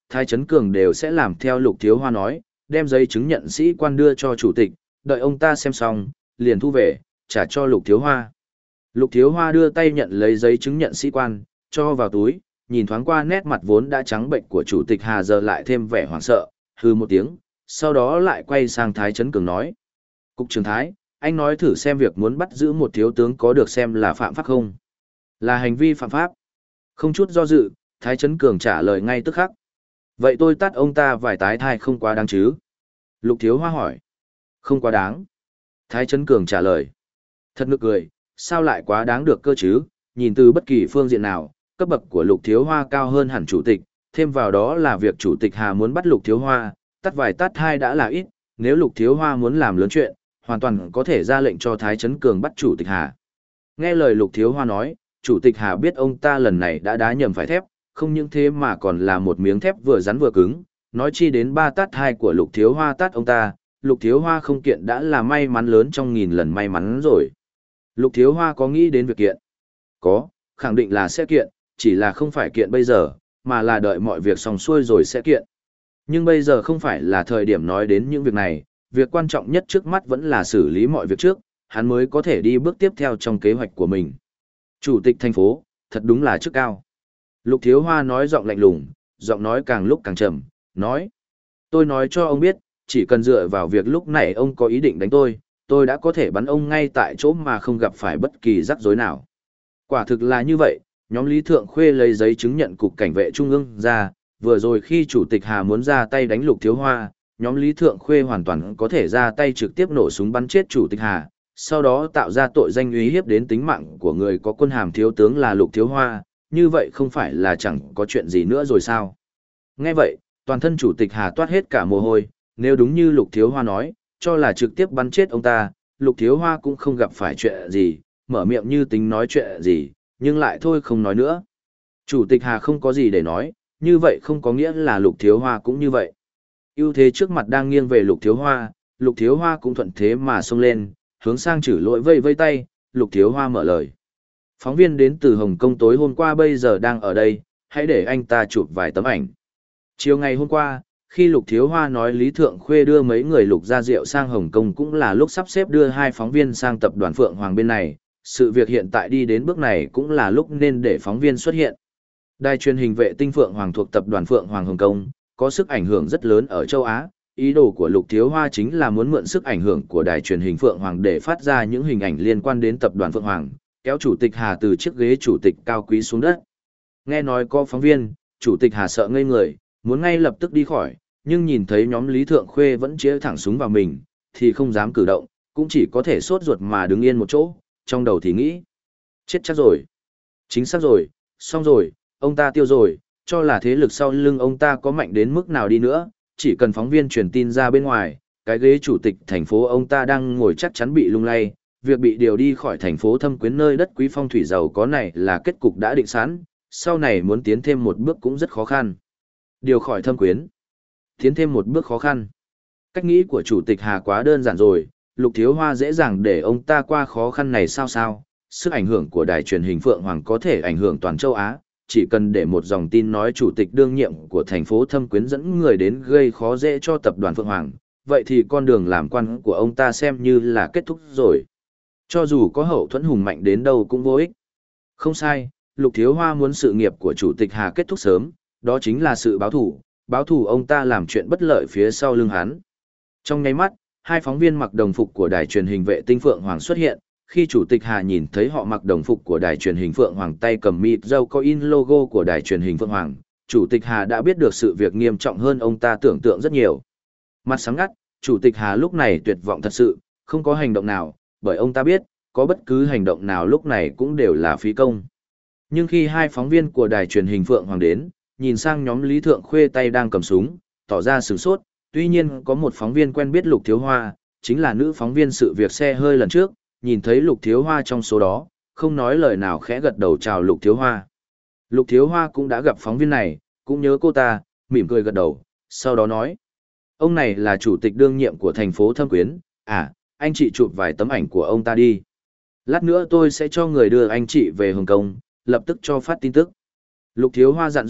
Thái Trấn Cường đều sẽ làm theo Lục Thiếu Hoa nói, đem giấy chứng nhận sĩ quan đưa cho chủ tịch, đợi ông ta xem xong, liền thu về, trả cho Lục Thiếu Hoa. Lục Thiếu Hoa đưa tay nhận lấy giấy chứng nhận sĩ quan, cho vào túi, nhìn thoáng qua nét mặt vốn đã trắng bệnh của chủ tịch Hà giờ lại thêm vẻ hoảng sợ, hừ một tiếng, sau đó lại quay sang Thái Trấn Cường nói. Cục trưởng Thái, anh nói thử xem việc muốn bắt giữ một thiếu tướng có được xem là phạm pháp không? Là hành vi phạm pháp. Không chút do dự, Thái Trấn Cường trả lời ngay tức khắc. Vậy tôi tát ông ta vài tái thai không quá đáng chứ? Lục Thiếu Hoa hỏi. Không quá đáng. Thái Trấn Cường trả lời. Thật nực cười, sao lại quá đáng được cơ chứ? Nhìn từ bất kỳ phương diện nào, cấp bậc của Lục Thiếu Hoa cao hơn hẳn chủ tịch, thêm vào đó là việc chủ tịch Hà muốn bắt Lục Thiếu Hoa, tát vài tát hai đã là ít, nếu Lục Thiếu Hoa muốn làm lớn chuyện, hoàn toàn có thể ra lệnh cho Thái Trấn Cường bắt chủ tịch Hà. Nghe lời Lục Thiếu Hoa nói, chủ tịch Hà biết ông ta lần này đã đá nhầm phải thép, không những thế mà còn là một miếng thép vừa rắn vừa cứng, nói chi đến ba tát hai của Lục Thiếu Hoa tát ông ta, Lục Thiếu Hoa không kiện đã là may mắn lớn trong nghìn lần may mắn rồi. Lục Thiếu Hoa có nghĩ đến việc kiện? Có, khẳng định là sẽ kiện, chỉ là không phải kiện bây giờ, mà là đợi mọi việc xong xuôi rồi sẽ kiện. Nhưng bây giờ không phải là thời điểm nói đến những việc này, việc quan trọng nhất trước mắt vẫn là xử lý mọi việc trước, hắn mới có thể đi bước tiếp theo trong kế hoạch của mình. Chủ tịch thành phố, thật đúng là chức cao. Lục Thiếu Hoa nói giọng lạnh lùng, giọng nói càng lúc càng trầm, nói. Tôi nói cho ông biết, chỉ cần dựa vào việc lúc này ông có ý định đánh tôi, tôi đã có thể bắn ông ngay tại chỗ mà không gặp phải bất kỳ rắc rối nào. Quả thực là như vậy, nhóm Lý Thượng Khuê lấy giấy chứng nhận cục cảnh vệ trung ương ra, vừa rồi khi Chủ tịch Hà muốn ra tay đánh Lục Thiếu Hoa, nhóm Lý Thượng Khuê hoàn toàn có thể ra tay trực tiếp nổ súng bắn chết Chủ tịch Hà, sau đó tạo ra tội danh uy hiếp đến tính mạng của người có quân hàm thiếu tướng là Lục Thiếu Hoa, như vậy không phải là chẳng có chuyện gì nữa rồi sao? Nghe vậy, toàn thân Chủ tịch Hà toát hết cả mồ hôi, nếu đúng như Lục Thiếu Hoa nói, cho là trực tiếp bắn chết ông ta, Lục Thiếu Hoa cũng không gặp phải chuyện gì, mở miệng như tính nói chuyện gì, nhưng lại thôi không nói nữa. Chủ tịch Hà không có gì để nói, như vậy không có nghĩa là Lục Thiếu Hoa cũng như vậy. Ưu thế trước mặt đang nghiêng về Lục Thiếu Hoa, Lục Thiếu Hoa cũng thuận thế mà xông lên, hướng sang Chử Lỗi vây vây tay, Lục Thiếu Hoa mở lời. Phóng viên đến từ Hồng Kông tối hôm qua bây giờ đang ở đây, hãy để anh ta chụp vài tấm ảnh. Chiều ngày hôm qua, khi Lục Thiếu Hoa nói Lý Thượng Khuê đưa mấy người Lục Gia Diệu sang Hồng Kông cũng là lúc sắp xếp đưa hai phóng viên sang tập đoàn Phượng Hoàng bên này, sự việc hiện tại đi đến bước này cũng là lúc nên để phóng viên xuất hiện. Đài truyền hình vệ tinh Phượng Hoàng thuộc tập đoàn Phượng Hoàng Hồng Kông, có sức ảnh hưởng rất lớn ở châu Á. Ý đồ của Lục Thiếu Hoa chính là muốn mượn sức ảnh hưởng của đài truyền hình Phượng Hoàng để phát ra những hình ảnh liên quan đến tập đoàn Phượng Hoàng, kéo Chủ tịch Hà từ chiếc ghế chủ tịch cao quý xuống đất. Nghe nói có phóng viên, Chủ tịch Hà sợ ngây người, muốn ngay lập tức đi khỏi, nhưng nhìn thấy nhóm Lý Thượng Khuê vẫn chĩa thẳng súng vào mình, thì không dám cử động, cũng chỉ có thể sốt ruột mà đứng yên một chỗ, trong đầu thì nghĩ. Chết chắc rồi. Chính xác rồi, xong rồi, ông ta tiêu rồi, cho là thế lực sau lưng ông ta có mạnh đến mức nào đi nữa, chỉ cần phóng viên truyền tin ra bên ngoài, cái ghế chủ tịch thành phố ông ta đang ngồi chắc chắn bị lung lay, việc bị điều đi khỏi thành phố Thâm Quyến nơi đất quý phong thủy giàu có này là kết cục đã định sẵn, sau này muốn tiến thêm một bước cũng rất khó khăn. Điều khỏi Thâm Quyến, tiến thêm một bước khó khăn. Cách nghĩ của Chủ tịch Hà quá đơn giản rồi, Lục Thiếu Hoa dễ dàng để ông ta qua khó khăn này sao sao, sức ảnh hưởng của đài truyền hình Phượng Hoàng có thể ảnh hưởng toàn châu Á, chỉ cần để một dòng tin nói chủ tịch đương nhiệm của thành phố Thâm Quyến dẫn người đến gây khó dễ cho tập đoàn Phượng Hoàng, vậy thì con đường làm quan của ông ta xem như là kết thúc rồi. Cho dù có hậu thuẫn hùng mạnh đến đâu cũng vô ích. Không sai, Lục Thiếu Hoa muốn sự nghiệp của Chủ tịch Hà kết thúc sớm, đó chính là sự báo thù, báo thù ông ta làm chuyện bất lợi phía sau lưng hắn. Trong nháy mắt, hai phóng viên mặc đồng phục của đài truyền hình vệ tinh Phượng Hoàng xuất hiện, khi Chủ tịch Hà nhìn thấy họ mặc đồng phục của đài truyền hình Phượng Hoàng tay cầm mịt dâu có in logo của đài truyền hình Phượng Hoàng, Chủ tịch Hà đã biết được sự việc nghiêm trọng hơn ông ta tưởng tượng rất nhiều. Mặt sáng ngắt, Chủ tịch Hà lúc này tuyệt vọng thật sự, không có hành động nào, bởi ông ta biết, có bất cứ hành động nào lúc này cũng đều là phí công. Nhưng khi hai phóng viên của đài truyền hình Phượng Hoàng đến, nhìn sang nhóm Lý Thượng Khuê tay đang cầm súng, tỏ ra sửng sốt, tuy nhiên có một phóng viên quen biết Lục Thiếu Hoa, chính là nữ phóng viên sự việc xe hơi lần trước, nhìn thấy Lục Thiếu Hoa trong số đó, không nói lời nào khẽ gật đầu chào Lục Thiếu Hoa. Lục Thiếu Hoa cũng đã gặp phóng viên này, cũng nhớ cô ta, mỉm cười gật đầu, sau đó nói. Ông này là chủ tịch đương nhiệm của thành phố Thâm Quyến, à, anh chị chụp vài tấm ảnh của ông ta đi. Lát nữa tôi sẽ cho người đưa anh chị về Hồng Kông, lập tức cho phát tin tức. Lục Thiếu Hoa dặn dò,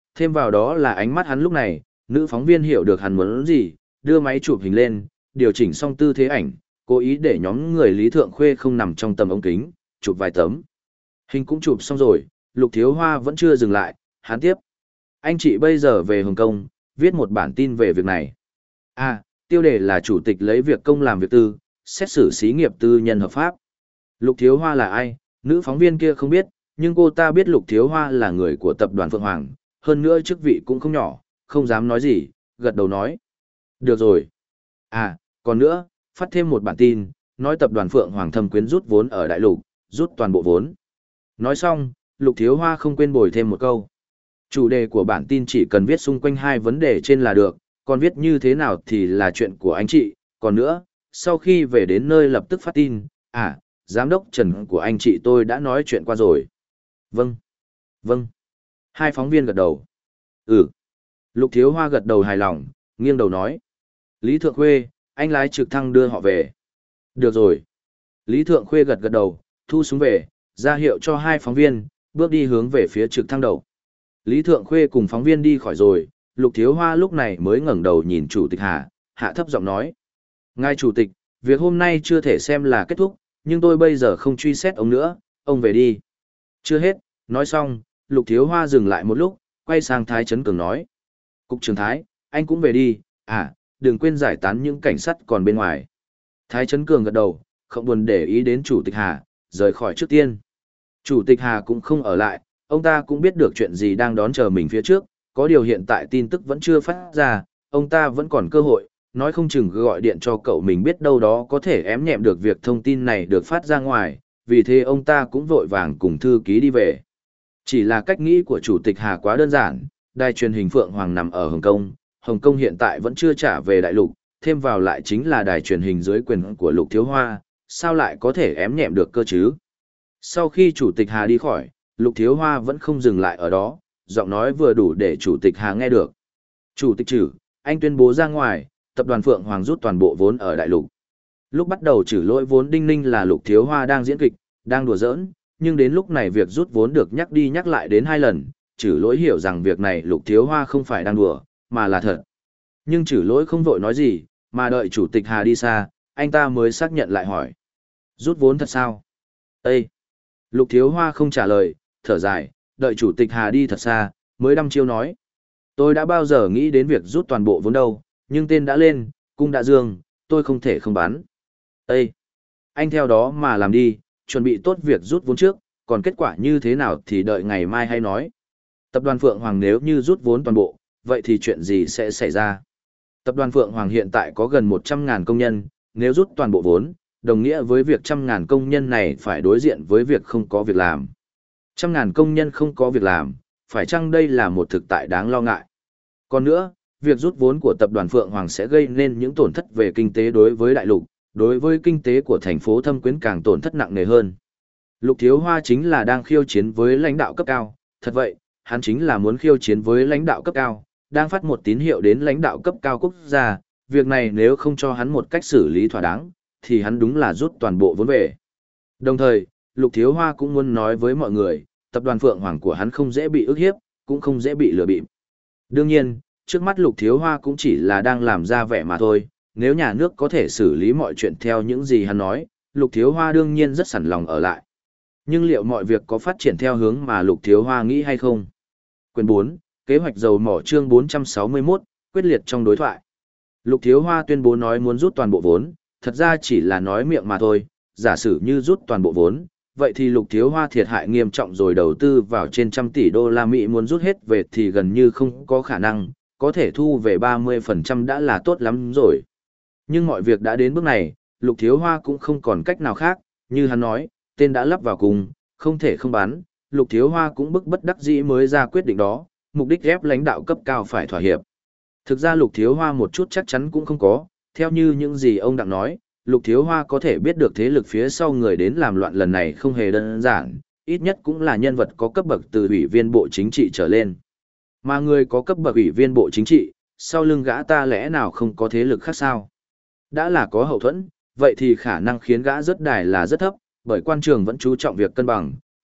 thêm vào đó là ánh mắt hắn lúc này, nữ phóng viên hiểu được hắn muốn gì, đưa máy chụp hình lên, điều chỉnh xong tư thế ảnh, cố ý để nhóm người Lý Thượng Khuê không nằm trong tầm ống kính, chụp vài tấm. Hình cũng chụp xong rồi, Lục Thiếu Hoa vẫn chưa dừng lại, hắn tiếp. Anh chị bây giờ về Hồng Kông, viết một bản tin về việc này. À, tiêu đề là chủ tịch lấy việc công làm việc tư, xét xử xí nghiệp tư nhân hợp pháp. Lục Thiếu Hoa là ai? Nữ phóng viên kia không biết, nhưng cô ta biết Lục Thiếu Hoa là người của tập đoàn Phượng Hoàng, hơn nữa chức vị cũng không nhỏ, không dám nói gì, gật đầu nói. Được rồi. À, còn nữa, phát thêm một bản tin, nói tập đoàn Phượng Hoàng thâm quyến rút vốn ở đại lục, rút toàn bộ vốn. Nói xong, Lục Thiếu Hoa không quên bồi thêm một câu. Chủ đề của bản tin chỉ cần viết xung quanh hai vấn đề trên là được, còn viết như thế nào thì là chuyện của anh chị. Còn nữa, sau khi về đến nơi lập tức phát tin, à, giám đốc Trần của anh chị tôi đã nói chuyện qua rồi. Vâng, vâng. Hai phóng viên gật đầu. Ừ. Lục Thiếu Hoa gật đầu hài lòng, nghiêng đầu nói. Lý Thượng Khuê, anh lái trực thăng đưa họ về. Được rồi. Lý Thượng Khuê gật gật đầu, thu súng về, ra hiệu cho hai phóng viên, bước đi hướng về phía trực thăng đầu. Lý Thượng Khuê cùng phóng viên đi khỏi rồi, Lục Thiếu Hoa lúc này mới ngẩng đầu nhìn Chủ tịch Hà, hạ thấp giọng nói. Ngài Chủ tịch, việc hôm nay chưa thể xem là kết thúc, nhưng tôi bây giờ không truy xét ông nữa, ông về đi. Chưa hết, nói xong, Lục Thiếu Hoa dừng lại một lúc, quay sang Thái Trấn Cường nói. Cục trưởng Thái, anh cũng về đi, à, đừng quên giải tán những cảnh sát còn bên ngoài. Thái Trấn Cường gật đầu, không buồn để ý đến Chủ tịch Hà, rời khỏi trước tiên. Chủ tịch Hà cũng không ở lại, ông ta cũng biết được chuyện gì đang đón chờ mình phía trước, có điều hiện tại tin tức vẫn chưa phát ra, ông ta vẫn còn cơ hội, nói không chừng gọi điện cho cậu mình biết đâu đó có thể ém nhẹm được việc thông tin này được phát ra ngoài, vì thế ông ta cũng vội vàng cùng thư ký đi về. Chỉ là cách nghĩ của Chủ tịch Hà quá đơn giản, đài truyền hình Phượng Hoàng nằm ở Hồng Kông, Hồng Kông hiện tại vẫn chưa trả về đại lục, thêm vào lại chính là đài truyền hình dưới quyền của Lục Thiếu Hoa, sao lại có thể ém nhẹm được cơ chứ? Sau khi Chủ tịch Hà đi khỏi, Lục Thiếu Hoa vẫn không dừng lại ở đó, giọng nói vừa đủ để Chủ tịch Hà nghe được. Chủ tịch Trử, anh tuyên bố ra ngoài, tập đoàn Phượng Hoàng rút toàn bộ vốn ở đại lục. Lúc bắt đầu Trử lỗi vốn đinh ninh là Lục Thiếu Hoa đang diễn kịch, đang đùa giỡn, nhưng đến lúc này việc rút vốn được nhắc đi nhắc lại đến hai lần, Trử lỗi hiểu rằng việc này Lục Thiếu Hoa không phải đang đùa, mà là thật. Nhưng Trử lỗi không vội nói gì, mà đợi Chủ tịch Hà đi xa, anh ta mới xác nhận lại hỏi. Rút vốn thật sao? Ê! Lục Thiếu Hoa không trả lời, thở dài, đợi Chủ tịch Hà đi thật xa, mới đăm chiêu nói. Tôi đã bao giờ nghĩ đến việc rút toàn bộ vốn đâu, nhưng tên đã lên, cung đã dương, tôi không thể không bán. Ê! Anh theo đó mà làm đi, chuẩn bị tốt việc rút vốn trước, còn kết quả như thế nào thì đợi ngày mai hay nói. Tập đoàn Phượng Hoàng nếu như rút vốn toàn bộ, vậy thì chuyện gì sẽ xảy ra? Tập đoàn Phượng Hoàng hiện tại có gần một trăm ngàn công nhân, nếu rút toàn bộ vốn, đồng nghĩa với việc trăm ngàn công nhân này phải đối diện với việc không có việc làm. Trăm ngàn công nhân không có việc làm, phải chăng đây là một thực tại đáng lo ngại? Còn nữa, việc rút vốn của tập đoàn Phượng Hoàng sẽ gây nên những tổn thất về kinh tế đối với đại lục, đối với kinh tế của thành phố Thâm Quyến càng tổn thất nặng nề hơn. Lục Thiếu Hoa chính là đang khiêu chiến với lãnh đạo cấp cao, thật vậy, hắn chính là muốn khiêu chiến với lãnh đạo cấp cao, đang phát một tín hiệu đến lãnh đạo cấp cao quốc gia, việc này nếu không cho hắn một cách xử lý thỏa đáng, thì hắn đúng là rút toàn bộ vốn về. Đồng thời, Lục Thiếu Hoa cũng muốn nói với mọi người, tập đoàn Phượng Hoàng của hắn không dễ bị ức hiếp, cũng không dễ bị lừa bịp. Đương nhiên, trước mắt Lục Thiếu Hoa cũng chỉ là đang làm ra vẻ mà thôi, nếu nhà nước có thể xử lý mọi chuyện theo những gì hắn nói, Lục Thiếu Hoa đương nhiên rất sẵn lòng ở lại. Nhưng liệu mọi việc có phát triển theo hướng mà Lục Thiếu Hoa nghĩ hay không? Quyển bốn, Kế hoạch dầu mỏ chương bốn trăm sáu mươi mốt, quyết liệt trong đối thoại. Lục Thiếu Hoa tuyên bố nói muốn rút toàn bộ vốn, thật ra chỉ là nói miệng mà thôi, giả sử như rút toàn bộ vốn, vậy thì Lục Thiếu Hoa thiệt hại nghiêm trọng rồi, đầu tư vào trên trăm tỷ đô la Mỹ muốn rút hết về thì gần như không có khả năng, có thể thu về ba mươi phần trăm đã là tốt lắm rồi. Nhưng mọi việc đã đến bước này, Lục Thiếu Hoa cũng không còn cách nào khác, như hắn nói, tên đã lắp vào cùng, không thể không bán, Lục Thiếu Hoa cũng bức bất đắc dĩ mới ra quyết định đó, mục đích ép lãnh đạo cấp cao phải thỏa hiệp. Thực ra Lục Thiếu Hoa một chút chắc chắn cũng không có, theo như những gì ông Đặng nói, Lục Thiếu Hoa có thể biết được thế lực phía sau người đến làm loạn lần này không hề đơn giản, ít nhất cũng là nhân vật có cấp bậc từ ủy viên bộ chính trị trở lên. Mà người có cấp bậc ủy viên bộ chính trị, sau lưng gã ta lẽ nào không có thế lực khác sao? Đã là có hậu thuẫn, vậy thì khả năng khiến gã rớt đài là rất thấp, bởi quan trường vẫn chú trọng việc cân bằng,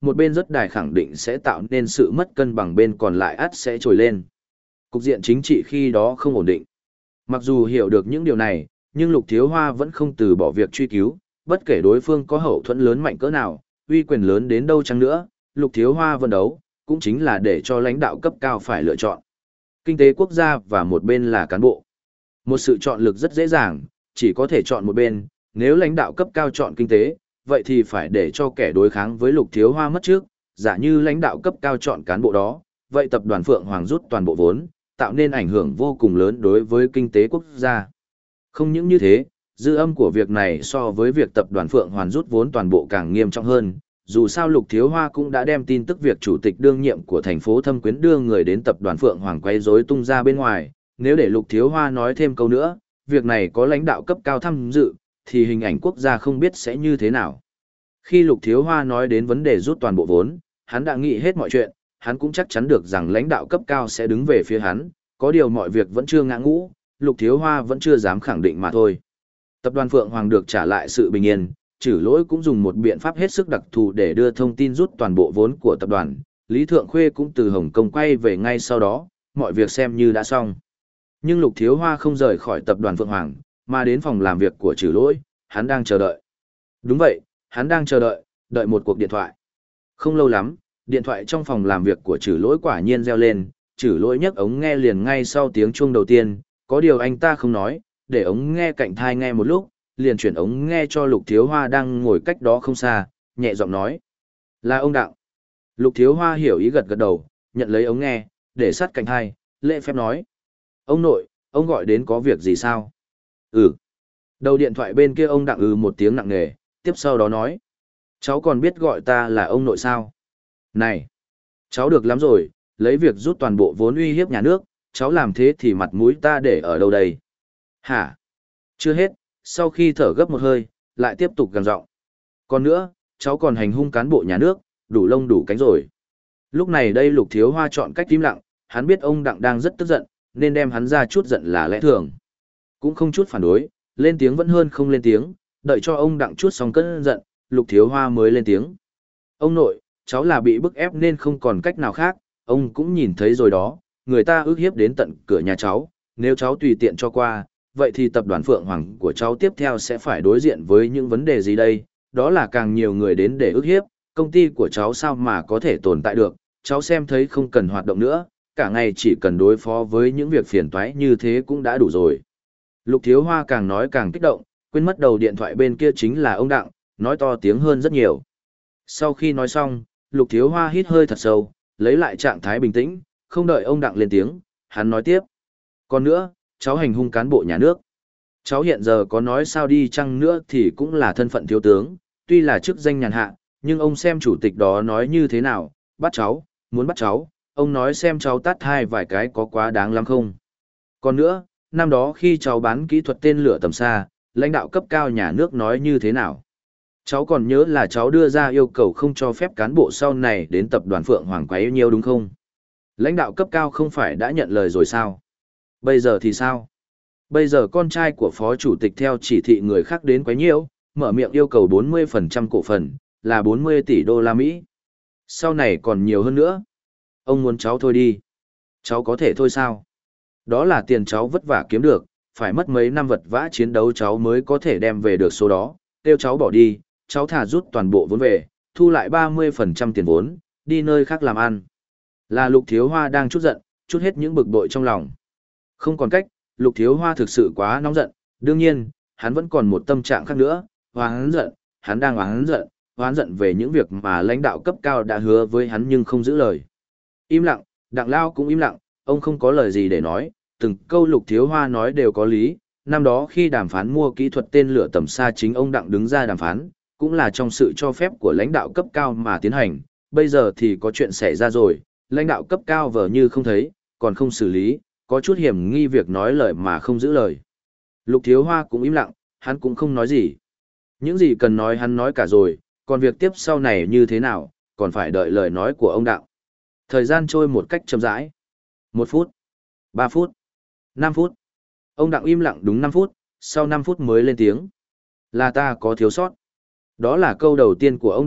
một bên rất đài khẳng định sẽ tạo nên sự mất cân bằng, bên còn lại ắt sẽ trồi lên. Cục diện chính trị khi đó không ổn định. Mặc dù hiểu được những điều này, nhưng Lục Thiếu Hoa vẫn không từ bỏ việc truy cứu, bất kể đối phương có hậu thuẫn lớn mạnh cỡ nào, uy quyền lớn đến đâu chăng nữa, Lục Thiếu Hoa vẫn đấu, cũng chính là để cho lãnh đạo cấp cao phải lựa chọn. Kinh tế quốc gia và một bên là cán bộ. Một sự chọn lực rất dễ dàng, chỉ có thể chọn một bên, nếu lãnh đạo cấp cao chọn kinh tế, vậy thì phải để cho kẻ đối kháng với Lục Thiếu Hoa mất trước, giả như lãnh đạo cấp cao chọn cán bộ đó, vậy tập đoàn Phượng Hoàng rút toàn bộ vốn, tạo nên ảnh hưởng vô cùng lớn đối với kinh tế quốc gia. Không những như thế, dư âm của việc này so với việc tập đoàn Phượng Hoàng rút vốn toàn bộ càng nghiêm trọng hơn. Dù sao Lục Thiếu Hoa cũng đã đem tin tức việc chủ tịch đương nhiệm của thành phố Thâm Quyến đưa người đến tập đoàn Phượng Hoàng quay rối tung ra bên ngoài, nếu để Lục Thiếu Hoa nói thêm câu nữa, việc này có lãnh đạo cấp cao tham dự, thì hình ảnh quốc gia không biết sẽ như thế nào. Khi Lục Thiếu Hoa nói đến vấn đề rút toàn bộ vốn, hắn đã nghĩ hết mọi chuyện, hắn cũng chắc chắn được rằng lãnh đạo cấp cao sẽ đứng về phía hắn, có điều mọi việc vẫn chưa ngã ngũ, Lục Thiếu Hoa vẫn chưa dám khẳng định mà thôi. Tập đoàn Phượng Hoàng được trả lại sự bình yên, Trử Lỗi cũng dùng một biện pháp hết sức đặc thù để đưa thông tin rút toàn bộ vốn của tập đoàn, Lý Thượng Khuê cũng từ Hồng Kông quay về ngay sau đó, mọi việc xem như đã xong. Nhưng Lục Thiếu Hoa không rời khỏi tập đoàn Phượng Hoàng, mà đến phòng làm việc của Trử Lỗi, hắn đang chờ đợi. Đúng vậy, hắn đang chờ đợi, đợi một cuộc điện thoại. Không lâu lắm, điện thoại trong phòng làm việc của Trử Lỗi quả nhiên reo lên, Trử Lỗi nhấc ống nghe liền ngay sau tiếng chuông đầu tiên, có điều anh ta không nói, để ống nghe cạnh tai nghe một lúc, liền chuyển ống nghe cho Lục Thiếu Hoa đang ngồi cách đó không xa, nhẹ giọng nói: "Là ông Đặng." Lục Thiếu Hoa hiểu ý gật gật đầu, nhận lấy ống nghe, để sát cạnh tai, lễ phép nói: "Ông nội, ông gọi đến có việc gì sao?" "Ừ." Đầu điện thoại bên kia ông Đặng ừ một tiếng nặng nề, tiếp sau đó nói: "Cháu còn biết gọi ta là ông nội sao? Này, cháu được lắm rồi, lấy việc rút toàn bộ vốn uy hiếp nhà nước, cháu làm thế thì mặt mũi ta để ở đâu đây?" "Hả?" Chưa hết, sau khi thở gấp một hơi, lại tiếp tục gằn giọng: "Còn nữa, cháu còn hành hung cán bộ nhà nước, đủ lông đủ cánh rồi." Lúc này đây Lục Thiếu Hoa chọn cách im lặng, hắn biết ông Đặng đang rất tức giận, nên đem hắn ra chút giận là lẽ thường. Cũng không chút phản đối, lên tiếng vẫn hơn không lên tiếng, đợi cho ông Đặng chút xong cơn giận, Lục Thiếu Hoa mới lên tiếng: "Ông nội, cháu là bị bức ép nên không còn cách nào khác, ông cũng nhìn thấy rồi đó, người ta ức hiếp đến tận cửa nhà cháu, nếu cháu tùy tiện cho qua, vậy thì tập đoàn Phượng Hoàng của cháu tiếp theo sẽ phải đối diện với những vấn đề gì đây? Đó là càng nhiều người đến để ức hiếp, công ty của cháu sao mà có thể tồn tại được, cháu xem thấy không cần hoạt động nữa, cả ngày chỉ cần đối phó với những việc phiền toái như thế cũng đã đủ rồi." Lục Thiếu Hoa càng nói càng kích động, quên mất đầu điện thoại bên kia chính là ông Đặng, nói to tiếng hơn rất nhiều. Sau khi nói xong, Lục Thiếu Hoa hít hơi thật sâu, lấy lại trạng thái bình tĩnh, không đợi ông Đặng lên tiếng, hắn nói tiếp: "Còn nữa, cháu hành hung cán bộ nhà nước. Cháu hiện giờ có nói sao đi chăng nữa thì cũng là thân phận thiếu tướng, tuy là chức danh nhàn hạ, nhưng ông xem chủ tịch đó nói như thế nào, bắt cháu, muốn bắt cháu, ông nói xem cháu tát hai vài cái có quá đáng lắm không? Còn nữa, năm đó khi cháu bán kỹ thuật tên lửa tầm xa, lãnh đạo cấp cao nhà nước nói như thế nào? Cháu còn nhớ là cháu đưa ra yêu cầu không cho phép cán bộ sau này đến tập đoàn Phượng Hoàng quấy nhiêu đúng không? Lãnh đạo cấp cao không phải đã nhận lời rồi sao? Bây giờ thì sao? Bây giờ con trai của phó chủ tịch theo chỉ thị người khác đến quấy nhiễu, mở miệng yêu cầu bốn mươi phần trăm cổ phần, là bốn mươi tỷ đô la Mỹ. Sau này còn nhiều hơn nữa. Ông muốn cháu thôi đi. Cháu có thể thôi sao? Đó là tiền cháu vất vả kiếm được, phải mất mấy năm vật vã chiến đấu cháu mới có thể đem về được số đó. Kêu cháu bỏ đi, cháu thả rút toàn bộ vốn về, thu lại ba mươi phần trăm tiền vốn, đi nơi khác làm ăn." Là Lục Thiếu Hoa đang chút giận, chút hết những bực bội trong lòng. Không còn cách, Lục Thiếu Hoa thực sự quá nóng giận, đương nhiên, hắn vẫn còn một tâm trạng khác nữa, oán giận, hắn đang oán giận, oán giận về những việc mà lãnh đạo cấp cao đã hứa với hắn nhưng không giữ lời. Im lặng, Đặng Lao cũng im lặng, ông không có lời gì để nói, từng câu Lục Thiếu Hoa nói đều có lý, năm đó khi đàm phán mua kỹ thuật tên lửa tầm xa chính ông Đặng đứng ra đàm phán, cũng là trong sự cho phép của lãnh đạo cấp cao mà tiến hành, bây giờ thì có chuyện xảy ra rồi, lãnh đạo cấp cao vờ như không thấy, còn không xử lý, có chút hiểm nghi việc nói lời mà không giữ lời. Lục Thiếu Hoa cũng im lặng, hắn cũng không nói gì. Những gì cần nói hắn nói cả rồi, còn việc tiếp sau này như thế nào, còn phải đợi lời nói của ông Đặng. Thời gian trôi một cách chậm rãi. Một phút, ba phút, năm phút. Ông Đặng im lặng đúng năm phút, sau năm phút mới lên tiếng. Là ta có thiếu sót. Đó là câu đầu tiên của ông Đặng,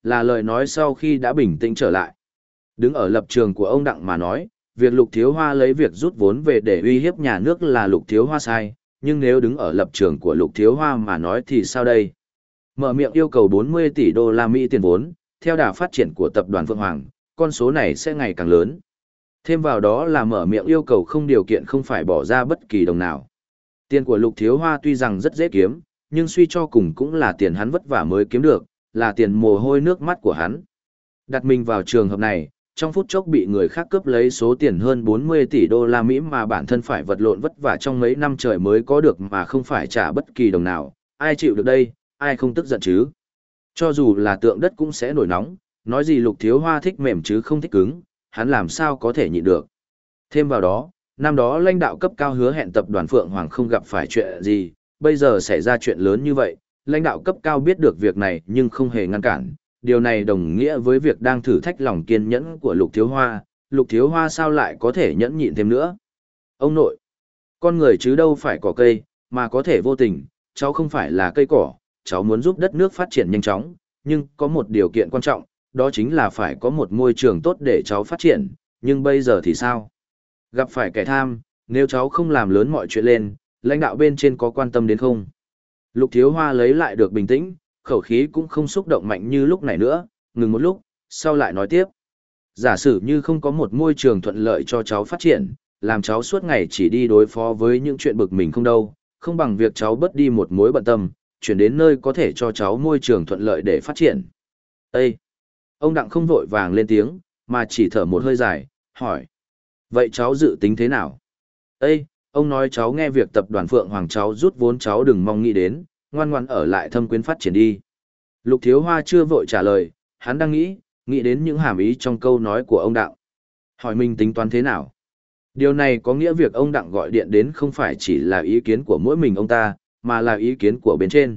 là lời nói sau khi đã bình tĩnh trở lại. Đứng ở lập trường của ông Đặng mà nói, việc Lục Thiếu Hoa lấy việc rút vốn về để uy hiếp nhà nước là Lục Thiếu Hoa sai, nhưng nếu đứng ở lập trường của Lục Thiếu Hoa mà nói thì sao đây? Mở miệng yêu cầu bốn mươi tỷ đô la Mỹ tiền vốn, theo đà phát triển của tập đoàn Phượng Hoàng, con số này sẽ ngày càng lớn. Thêm vào đó là mở miệng yêu cầu không điều kiện không phải bỏ ra bất kỳ đồng nào. Tiền của Lục Thiếu Hoa tuy rằng rất dễ kiếm, nhưng suy cho cùng cũng là tiền hắn vất vả mới kiếm được, là tiền mồ hôi nước mắt của hắn. Đặt mình vào trường hợp này, trong phút chốc bị người khác cướp lấy số tiền hơn bốn mươi tỷ đô la Mỹ mà bản thân phải vật lộn vất vả trong mấy năm trời mới có được mà không phải trả bất kỳ đồng nào, ai chịu được đây, ai không tức giận chứ? Cho dù là tượng đất cũng sẽ nổi nóng, nói gì Lục Thiếu Hoa thích mềm chứ không thích cứng, hắn làm sao có thể nhịn được. Thêm vào đó, năm đó lãnh đạo cấp cao hứa hẹn tập đoàn Phượng Hoàng không gặp phải chuyện gì, bây giờ xảy ra chuyện lớn như vậy, lãnh đạo cấp cao biết được việc này nhưng không hề ngăn cản. Điều này đồng nghĩa với việc đang thử thách lòng kiên nhẫn của Lục Thiếu Hoa, Lục Thiếu Hoa sao lại có thể nhẫn nhịn thêm nữa. Ông nội, con người chứ đâu phải cỏ cây, mà có thể vô tình, cháu không phải là cây cỏ, cháu muốn giúp đất nước phát triển nhanh chóng, nhưng có một điều kiện quan trọng, đó chính là phải có một môi trường tốt để cháu phát triển, nhưng bây giờ thì sao? Gặp phải kẻ tham, nếu cháu không làm lớn mọi chuyện lên, lãnh đạo bên trên có quan tâm đến không? Lục Thiếu Hoa lấy lại được bình tĩnh, khẩu khí cũng không xúc động mạnh như lúc này nữa, ngừng một lúc, sau lại nói tiếp. Giả sử như không có một môi trường thuận lợi cho cháu phát triển, làm cháu suốt ngày chỉ đi đối phó với những chuyện bực mình không đâu, không bằng việc cháu bớt đi một mối bận tâm, chuyển đến nơi có thể cho cháu môi trường thuận lợi để phát triển. Ê! Ông Đặng không vội vàng lên tiếng, mà chỉ thở một hơi dài, hỏi. Vậy cháu dự tính thế nào? Ê! Ông nói cháu nghe việc tập đoàn Phượng Hoàng cháu rút vốn cháu đừng mong nghĩ đến, ngoan ngoan ở lại Thâm Quyến phát triển đi. Lục Thiếu Hoa chưa vội trả lời, hắn đang nghĩ, nghĩ đến những hàm ý trong câu nói của ông Đặng. Hỏi mình tính toán thế nào? Điều này có nghĩa việc ông Đặng gọi điện đến không phải chỉ là ý kiến của mỗi mình ông ta, mà là ý kiến của bên trên.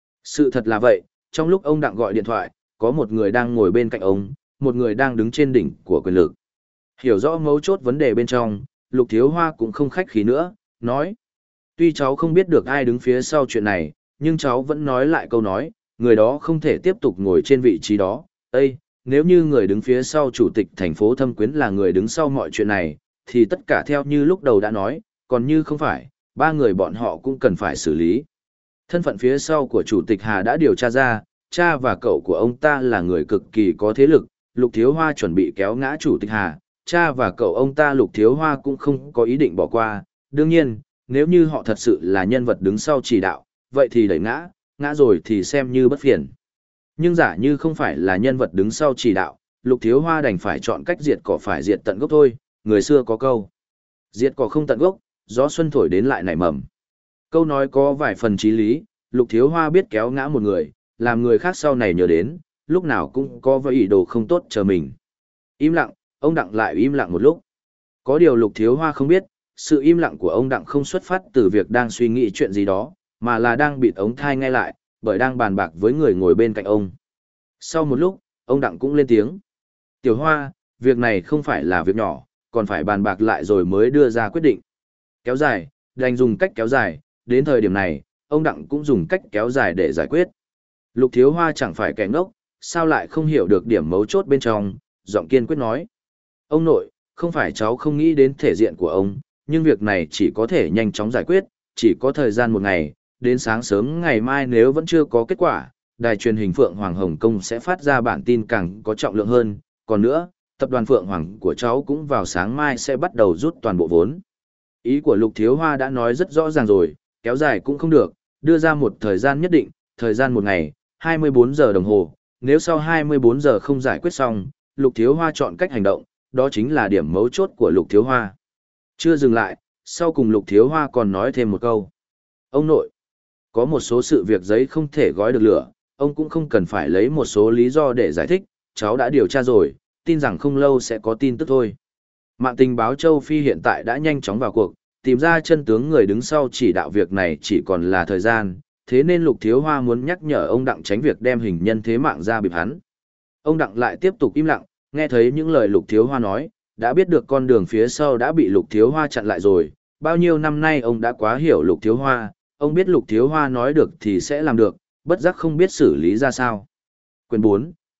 Sự thật là vậy, trong lúc ông Đặng gọi điện thoại, có một người đang ngồi bên cạnh ông, một người đang đứng trên đỉnh của quyền lực. Hiểu rõ mấu chốt vấn đề bên trong, Lục Thiếu Hoa cũng không khách khí nữa, nói. Tuy cháu không biết được ai đứng phía sau chuyện này, nhưng cháu vẫn nói lại câu nói, người đó không thể tiếp tục ngồi trên vị trí đó. Ê, nếu như người đứng phía sau chủ tịch thành phố Thâm Quyến là người đứng sau mọi chuyện này, thì tất cả theo như lúc đầu đã nói, còn như không phải, ba người bọn họ cũng cần phải xử lý. Thân phận phía sau của chủ tịch Hà đã điều tra ra, cha và cậu của ông ta là người cực kỳ có thế lực, Lục Thiếu Hoa chuẩn bị kéo ngã chủ tịch Hà, cha và cậu ông ta Lục Thiếu Hoa cũng không có ý định bỏ qua. Đương nhiên, nếu như họ thật sự là nhân vật đứng sau chỉ đạo, vậy thì đẩy ngã, ngã rồi thì xem như bất phiền. Nhưng giả như không phải là nhân vật đứng sau chỉ đạo, Lục Thiếu Hoa đành phải chọn cách diệt cỏ phải diệt tận gốc thôi, người xưa có câu. Diệt cỏ không tận gốc, gió xuân thổi đến lại nảy mầm. Câu nói có vài phần chí lý, Lục Thiếu Hoa biết kéo ngã một người, làm người khác sau này nhớ đến, lúc nào cũng có với ý đồ không tốt chờ mình. Im lặng, ông Đặng lại im lặng một lúc. Có điều Lục Thiếu Hoa không biết, sự im lặng của ông Đặng không xuất phát từ việc đang suy nghĩ chuyện gì đó, mà là đang bịt ống thai nghe lại, bởi đang bàn bạc với người ngồi bên cạnh ông. Sau một lúc, ông Đặng cũng lên tiếng. Tiểu Hoa, việc này không phải là việc nhỏ, còn phải bàn bạc lại rồi mới đưa ra quyết định. Kéo dài, đành dùng cách kéo dài, đến thời điểm này, ông Đặng cũng dùng cách kéo dài để giải quyết. Lục Thiếu Hoa chẳng phải kẻ ngốc, sao lại không hiểu được điểm mấu chốt bên trong, giọng kiên quyết nói. Ông nội, không phải cháu không nghĩ đến thể diện của ông, nhưng việc này chỉ có thể nhanh chóng giải quyết, chỉ có thời gian một ngày, đến sáng sớm ngày mai nếu vẫn chưa có kết quả, đài truyền hình Phượng Hoàng Hồng Kông sẽ phát ra bản tin càng có trọng lượng hơn, còn nữa, tập đoàn Phượng Hoàng của cháu cũng vào sáng mai sẽ bắt đầu rút toàn bộ vốn. Ý của Lục Thiếu Hoa đã nói rất rõ ràng rồi, kéo dài cũng không được, đưa ra một thời gian nhất định, thời gian một ngày, hai mươi bốn giờ đồng hồ, nếu sau hai mươi bốn giờ không giải quyết xong, Lục Thiếu Hoa chọn cách hành động, đó chính là điểm mấu chốt của Lục Thiếu Hoa. Chưa dừng lại, sau cùng Lục Thiếu Hoa còn nói thêm một câu. Ông nội, có một số sự việc giấy không thể gói được lửa, ông cũng không cần phải lấy một số lý do để giải thích, cháu đã điều tra rồi, tin rằng không lâu sẽ có tin tức thôi. Mạng tình báo châu Phi hiện tại đã nhanh chóng vào cuộc, tìm ra chân tướng người đứng sau chỉ đạo việc này chỉ còn là thời gian, thế nên Lục Thiếu Hoa muốn nhắc nhở ông Đặng tránh việc đem hình nhân thế mạng ra bịp hắn. Ông Đặng lại tiếp tục im lặng, nghe thấy những lời Lục Thiếu Hoa nói, đã biết được con đường phía sau đã bị Lục Thiếu Hoa chặn lại rồi, bao nhiêu năm nay ông đã quá hiểu Lục Thiếu Hoa, ông biết Lục Thiếu Hoa nói được thì sẽ làm được, bất giác không biết xử lý ra sao. Quyền bốn,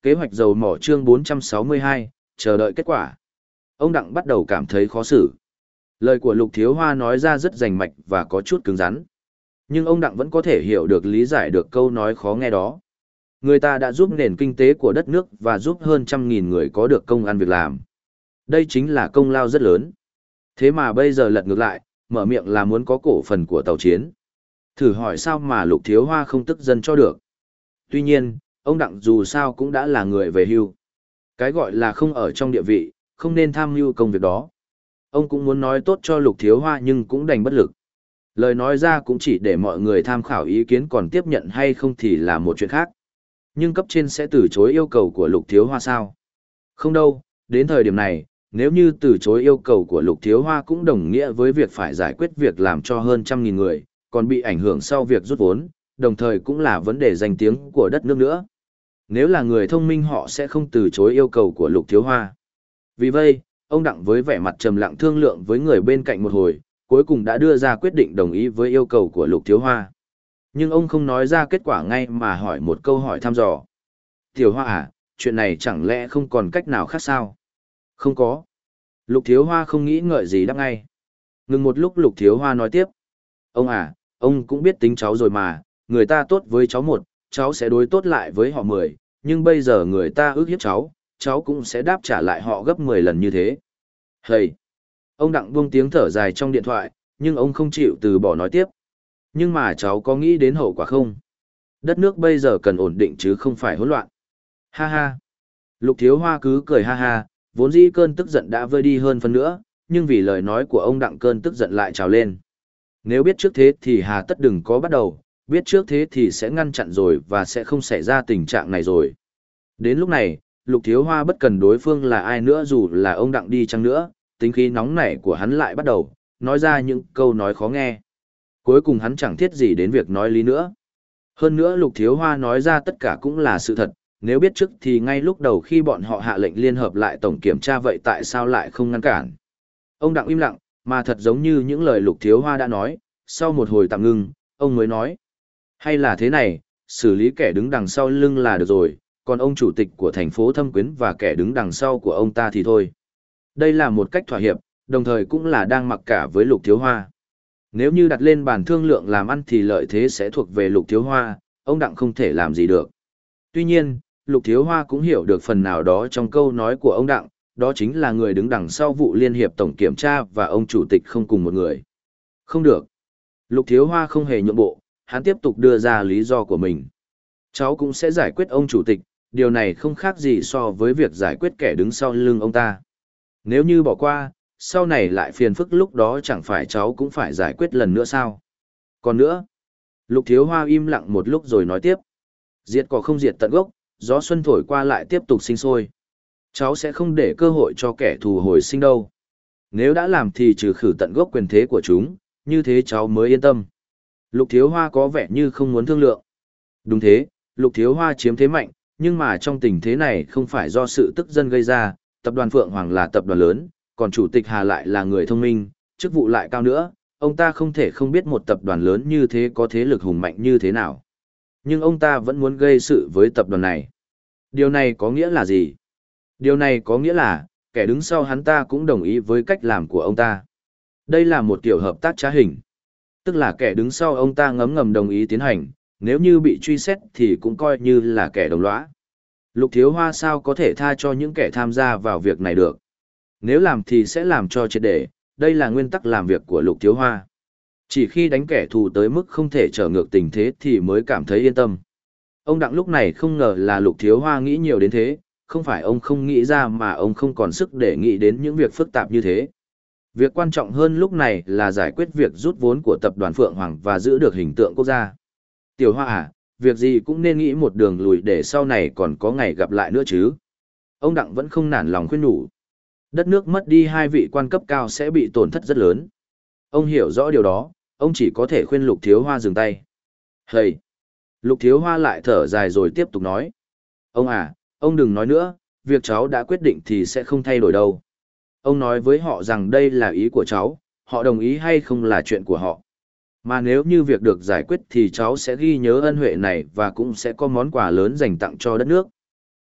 Kế hoạch dầu mỏ chương bốn trăm sáu mươi hai, chờ đợi kết quả. Ông Đặng bắt đầu cảm thấy khó xử. Lời của Lục Thiếu Hoa nói ra rất rành mạch và có chút cứng rắn. Nhưng ông Đặng vẫn có thể hiểu được lý giải được câu nói khó nghe đó. Người ta đã giúp nền kinh tế của đất nước và giúp hơn trăm nghìn người có được công ăn việc làm. Đây chính là công lao rất lớn. Thế mà bây giờ lật ngược lại, mở miệng là muốn có cổ phần của tàu chiến. Thử hỏi sao mà Lục Thiếu Hoa không tức giận cho được. Tuy nhiên, ông Đặng dù sao cũng đã là người về hưu. Cái gọi là không ở trong địa vị, không nên tham mưu công việc đó. Ông cũng muốn nói tốt cho Lục Thiếu Hoa nhưng cũng đành bất lực. Lời nói ra cũng chỉ để mọi người tham khảo ý kiến, còn tiếp nhận hay không thì là một chuyện khác. Nhưng cấp trên sẽ từ chối yêu cầu của Lục Thiếu Hoa sao? Không đâu, đến thời điểm này, nếu như từ chối yêu cầu của Lục Thiếu Hoa cũng đồng nghĩa với việc phải giải quyết việc làm cho hơn trăm nghìn người, còn bị ảnh hưởng sau việc rút vốn, đồng thời cũng là vấn đề danh tiếng của đất nước nữa. Nếu là người thông minh họ sẽ không từ chối yêu cầu của Lục Thiếu Hoa. Vì vậy, ông Đặng với vẻ mặt trầm lặng thương lượng với người bên cạnh một hồi, cuối cùng đã đưa ra quyết định đồng ý với yêu cầu của Lục Thiếu Hoa. Nhưng ông không nói ra kết quả ngay mà hỏi một câu hỏi thăm dò. Thiếu Hoa à, chuyện này chẳng lẽ không còn cách nào khác sao? Không có. Lục Thiếu Hoa không nghĩ ngợi gì đáp ngay. Ngừng một lúc Lục Thiếu Hoa nói tiếp. Ông à, ông cũng biết tính cháu rồi mà, người ta tốt với cháu một, cháu sẽ đối tốt lại với họ mười, nhưng bây giờ người ta ức hiếp cháu, cháu cũng sẽ đáp trả lại họ gấp mười lần như thế. Hây! Ông Đặng buông tiếng thở dài trong điện thoại, nhưng ông không chịu từ bỏ nói tiếp. Nhưng mà cháu có nghĩ đến hậu quả không? Đất nước bây giờ cần ổn định chứ không phải hỗn loạn. Ha ha! Lục Thiếu Hoa cứ cười ha ha, vốn dĩ cơn tức giận đã vơi đi hơn phân nữa, nhưng vì lời nói của ông Đặng cơn tức giận lại trào lên. Nếu biết trước thế thì hà tất đừng có bắt đầu, biết trước thế thì sẽ ngăn chặn rồi và sẽ không xảy ra tình trạng này rồi. Đến lúc này, Lục Thiếu Hoa bất cần đối phương là ai nữa dù là ông Đặng đi chăng nữa, tính khí nóng nảy của hắn lại bắt đầu, nói ra những câu nói khó nghe. Cuối cùng hắn chẳng thiết gì đến việc nói lý nữa. Hơn nữa Lục Thiếu Hoa nói ra tất cả cũng là sự thật, nếu biết trước thì ngay lúc đầu khi bọn họ hạ lệnh liên hợp lại tổng kiểm tra vậy tại sao lại không ngăn cản. Ông Đặng im lặng, mà thật giống như những lời Lục Thiếu Hoa đã nói, sau một hồi tạm ngưng, ông mới nói. Hay là thế này, xử lý kẻ đứng đằng sau lưng là được rồi, còn ông chủ tịch của thành phố Thâm Quyến và kẻ đứng đằng sau của ông ta thì thôi. Đây là một cách thỏa hiệp, đồng thời cũng là đang mặc cả với Lục Thiếu Hoa. Nếu như đặt lên bàn thương lượng làm ăn thì lợi thế sẽ thuộc về Lục Thiếu Hoa, ông Đặng không thể làm gì được. Tuy nhiên, Lục Thiếu Hoa cũng hiểu được phần nào đó trong câu nói của ông Đặng, đó chính là người đứng đằng sau vụ liên hiệp tổng kiểm tra và ông chủ tịch không cùng một người. Không được. Lục Thiếu Hoa không hề nhượng bộ, hắn tiếp tục đưa ra lý do của mình. Cháu cũng sẽ giải quyết ông chủ tịch, điều này không khác gì so với việc giải quyết kẻ đứng sau lưng ông ta. Nếu như bỏ qua, sau này lại phiền phức lúc đó chẳng phải cháu cũng phải giải quyết lần nữa sao? Còn nữa, Lục Thiếu Hoa im lặng một lúc rồi nói tiếp. Diệt cỏ không diệt tận gốc, gió xuân thổi qua lại tiếp tục sinh sôi. Cháu sẽ không để cơ hội cho kẻ thù hồi sinh đâu. Nếu đã làm thì trừ khử tận gốc quyền thế của chúng, như thế cháu mới yên tâm. Lục Thiếu Hoa có vẻ như không muốn thương lượng. Đúng thế, Lục Thiếu Hoa chiếm thế mạnh, nhưng mà trong tình thế này không phải do sự tức dân gây ra, tập đoàn Phượng Hoàng là tập đoàn lớn, còn chủ tịch Hà lại là người thông minh, chức vụ lại cao nữa, ông ta không thể không biết một tập đoàn lớn như thế có thế lực hùng mạnh như thế nào. Nhưng ông ta vẫn muốn gây sự với tập đoàn này. Điều này có nghĩa là gì? Điều này có nghĩa là, kẻ đứng sau hắn ta cũng đồng ý với cách làm của ông ta. Đây là một kiểu hợp tác trá hình. Tức là kẻ đứng sau ông ta ngấm ngầm đồng ý tiến hành, nếu như bị truy xét thì cũng coi như là kẻ đồng lõa. Lục Thiếu Hoa sao có thể tha cho những kẻ tham gia vào việc này được. Nếu làm thì sẽ làm cho triệt để, đây là nguyên tắc làm việc của Lục Thiếu Hoa. Chỉ khi đánh kẻ thù tới mức không thể trở ngược tình thế thì mới cảm thấy yên tâm. Ông Đặng lúc này không ngờ là Lục Thiếu Hoa nghĩ nhiều đến thế, không phải ông không nghĩ ra mà ông không còn sức để nghĩ đến những việc phức tạp như thế. Việc quan trọng hơn lúc này là giải quyết việc rút vốn của tập đoàn Phượng Hoàng và giữ được hình tượng quốc gia. Tiểu Hoa à, việc gì cũng nên nghĩ một đường lùi để sau này còn có ngày gặp lại nữa chứ. Ông Đặng vẫn không nản lòng khuyên nhủ. Đất nước mất đi hai vị quan cấp cao sẽ bị tổn thất rất lớn. Ông hiểu rõ điều đó, ông chỉ có thể khuyên Lục Thiếu Hoa dừng tay. Hây! Lục Thiếu Hoa lại thở dài rồi tiếp tục nói. Ông à, ông đừng nói nữa, việc cháu đã quyết định thì sẽ không thay đổi đâu. Ông nói với họ rằng đây là ý của cháu, họ đồng ý hay không là chuyện của họ. Mà nếu như việc được giải quyết thì cháu sẽ ghi nhớ ân huệ này và cũng sẽ có món quà lớn dành tặng cho đất nước.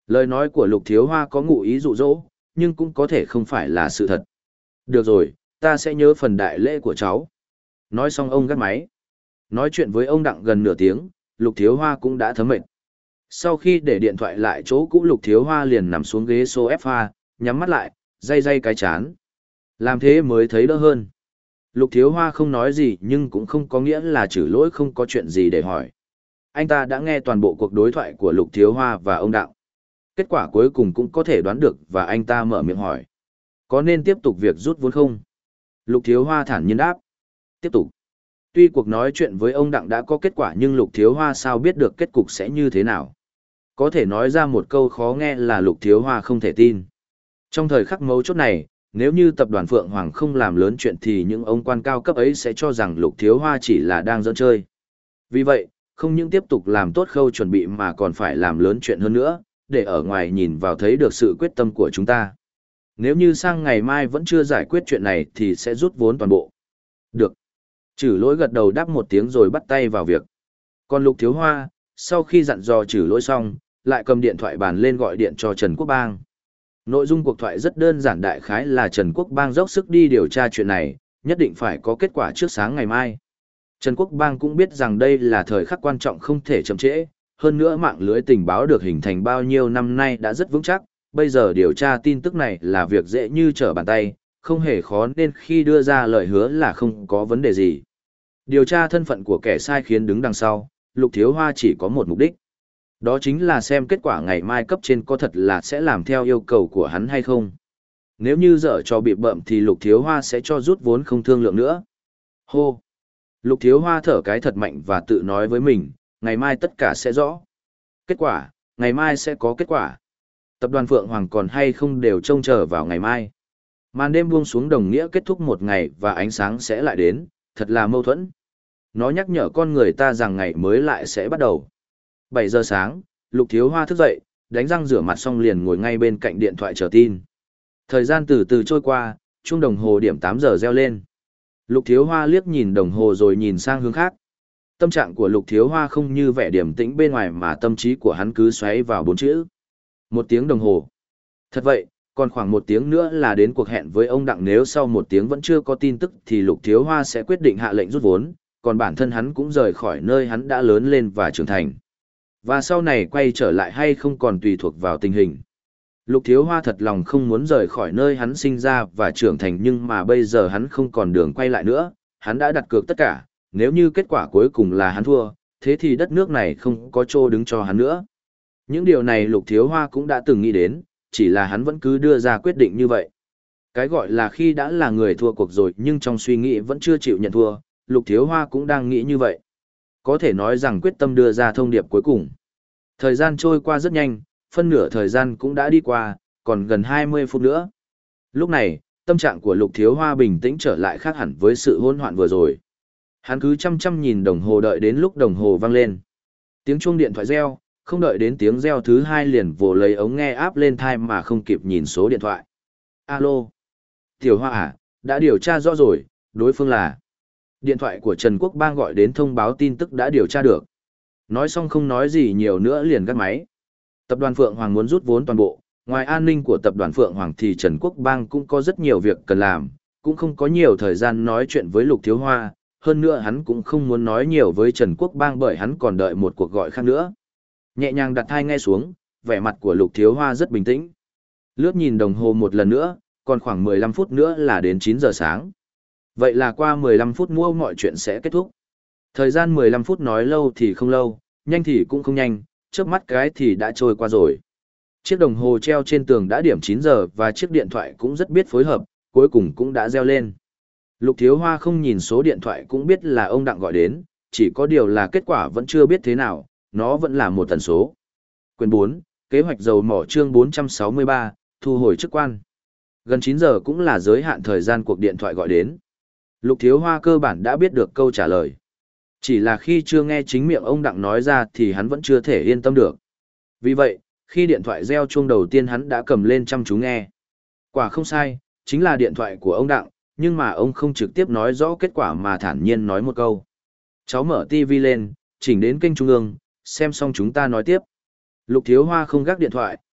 Lời nói của Lục Thiếu Hoa có ngụ ý dụ dỗ, nhưng cũng có thể không phải là sự thật. Được rồi, ta sẽ nhớ phần đại lễ của cháu. Nói xong ông gắt máy. Nói chuyện với ông Đặng gần nửa tiếng, Lục Thiếu Hoa cũng đã thấm mệt. Sau khi để điện thoại lại chỗ cũ, Lục Thiếu Hoa liền nằm xuống ghế sofa, nhắm mắt lại, day day cái chán. Làm thế mới thấy đỡ hơn. Lục Thiếu Hoa không nói gì nhưng cũng không có nghĩa là chửi lỗi không có chuyện gì để hỏi. Anh ta đã nghe toàn bộ cuộc đối thoại của Lục Thiếu Hoa và ông Đặng. Kết quả cuối cùng cũng có thể đoán được và anh ta mở miệng hỏi. Có nên tiếp tục việc rút vốn không? Lục Thiếu Hoa thản nhiên đáp. Tiếp tục. Tuy cuộc nói chuyện với ông Đặng đã có kết quả nhưng Lục Thiếu Hoa sao biết được kết cục sẽ như thế nào? Có thể nói ra một câu khó nghe là Lục Thiếu Hoa không thể tin. Trong thời khắc mấu chốt này, nếu như tập đoàn Phượng Hoàng không làm lớn chuyện thì những ông quan cao cấp ấy sẽ cho rằng Lục Thiếu Hoa chỉ là đang giỡn chơi. Vì vậy, không những tiếp tục làm tốt khâu chuẩn bị mà còn phải làm lớn chuyện hơn nữa, để ở ngoài nhìn vào thấy được sự quyết tâm của chúng ta. Nếu như sang ngày mai vẫn chưa giải quyết chuyện này thì sẽ rút vốn toàn bộ. Được. Chử lỗi gật đầu đáp một tiếng rồi bắt tay vào việc. Còn Lục Thiếu Hoa, sau khi dặn dò chử lỗi xong, lại cầm điện thoại bàn lên gọi điện cho Trần Quốc Bang. Nội dung cuộc thoại rất đơn giản, đại khái là Trần Quốc Bang dốc sức đi điều tra chuyện này, nhất định phải có kết quả trước sáng ngày mai. Trần Quốc Bang cũng biết rằng đây là thời khắc quan trọng không thể chậm trễ, hơn nữa mạng lưới tình báo được hình thành bao nhiêu năm nay đã rất vững chắc, bây giờ điều tra tin tức này là việc dễ như trở bàn tay, không hề khó nên khi đưa ra lời hứa là không có vấn đề gì. Điều tra thân phận của kẻ sai khiến đứng đằng sau, Lục Thiếu Hoa chỉ có một mục đích. Đó chính là xem kết quả ngày mai cấp trên có thật là sẽ làm theo yêu cầu của hắn hay không. Nếu như dở cho bị bợm thì Lục Thiếu Hoa sẽ cho rút vốn không thương lượng nữa. Hô! Lục Thiếu Hoa thở cái thật mạnh và tự nói với mình, ngày mai tất cả sẽ rõ. Kết quả, ngày mai sẽ có kết quả. Tập đoàn Phượng Hoàng còn hay không đều trông chờ vào ngày mai. Màn đêm buông xuống đồng nghĩa kết thúc một ngày và ánh sáng sẽ lại đến, thật là mâu thuẫn. Nó nhắc nhở con người ta rằng ngày mới lại sẽ bắt đầu. bảy giờ sáng, Lục Thiếu Hoa thức dậy, đánh răng rửa mặt xong liền ngồi ngay bên cạnh điện thoại chờ tin. Thời gian từ từ trôi qua, chuông đồng hồ điểm tám giờ reo lên. Lục Thiếu Hoa liếc nhìn đồng hồ rồi nhìn sang hướng khác. Tâm trạng của Lục Thiếu Hoa không như vẻ điềm tĩnh bên ngoài mà tâm trí của hắn cứ xoáy vào bốn chữ. Một tiếng đồng hồ. Thật vậy, còn khoảng một tiếng nữa là đến cuộc hẹn với ông Đặng, nếu sau một tiếng vẫn chưa có tin tức thì Lục Thiếu Hoa sẽ quyết định hạ lệnh rút vốn, còn bản thân hắn cũng rời khỏi nơi hắn đã lớn lên và trưởng thành. Và sau này quay trở lại hay không còn tùy thuộc vào tình hình. Lục Thiếu Hoa thật lòng không muốn rời khỏi nơi hắn sinh ra và trưởng thành, nhưng mà bây giờ hắn không còn đường quay lại nữa, hắn đã đặt cược tất cả, nếu như kết quả cuối cùng là hắn thua, thế thì đất nước này không có chỗ đứng cho hắn nữa. Những điều này Lục Thiếu Hoa cũng đã từng nghĩ đến, chỉ là hắn vẫn cứ đưa ra quyết định như vậy. Cái gọi là khi đã là người thua cuộc rồi nhưng trong suy nghĩ vẫn chưa chịu nhận thua, Lục Thiếu Hoa cũng đang nghĩ như vậy. Có thể nói rằng quyết tâm đưa ra thông điệp cuối cùng. Thời gian trôi qua rất nhanh, phân nửa thời gian cũng đã đi qua, còn gần hai mươi phút nữa. Lúc này, tâm trạng của Lục Thiếu Hoa bình tĩnh trở lại, khác hẳn với sự hỗn loạn vừa rồi. Hắn cứ chăm chăm nhìn đồng hồ đợi đến lúc đồng hồ vang lên. Tiếng chuông điện thoại reo, không đợi đến tiếng reo thứ hai liền vồ lấy ống nghe áp lên tai mà không kịp nhìn số điện thoại. Alo. Tiểu Hoa à, đã điều tra rõ rồi, đối phương là... Điện thoại của Trần Quốc Bang gọi đến thông báo tin tức đã điều tra được. Nói xong không nói gì nhiều nữa liền gác máy. Tập đoàn Phượng Hoàng muốn rút vốn toàn bộ, ngoài an ninh của tập đoàn Phượng Hoàng thì Trần Quốc Bang cũng có rất nhiều việc cần làm, cũng không có nhiều thời gian nói chuyện với Lục Thiếu Hoa, hơn nữa hắn cũng không muốn nói nhiều với Trần Quốc Bang bởi hắn còn đợi một cuộc gọi khác nữa. Nhẹ nhàng đặt tai nghe xuống, vẻ mặt của Lục Thiếu Hoa rất bình tĩnh. Lướt nhìn đồng hồ một lần nữa, còn khoảng mười lăm phút nữa là đến chín giờ sáng. Vậy là qua mười lăm phút mua mọi chuyện sẽ kết thúc. Thời gian mười lăm phút nói lâu thì không lâu, nhanh thì cũng không nhanh, chớp mắt cái thì đã trôi qua rồi. Chiếc đồng hồ treo trên tường đã điểm chín giờ và chiếc điện thoại cũng rất biết phối hợp, cuối cùng cũng đã reo lên. Lục Thiếu Hoa không nhìn số điện thoại cũng biết là ông Đặng gọi đến, chỉ có điều là kết quả vẫn chưa biết thế nào, nó vẫn là một tần số. Quyền bốn, kế hoạch dầu mỏ chương bốn trăm sáu mươi ba, thu hồi chức quan. Gần chín giờ cũng là giới hạn thời gian cuộc điện thoại gọi đến. Lục Thiếu Hoa cơ bản đã biết được câu trả lời. Chỉ là khi chưa nghe chính miệng ông Đặng nói ra thì hắn vẫn chưa thể yên tâm được. Vì vậy, khi điện thoại reo chuông đầu tiên hắn đã cầm lên chăm chú nghe. Quả không sai, chính là điện thoại của ông Đặng, nhưng mà ông không trực tiếp nói rõ kết quả mà thản nhiên nói một câu. Cháu mở ti vi lên, chỉnh đến kênh trung ương, xem xong chúng ta nói tiếp. Lục Thiếu Hoa không gác điện thoại,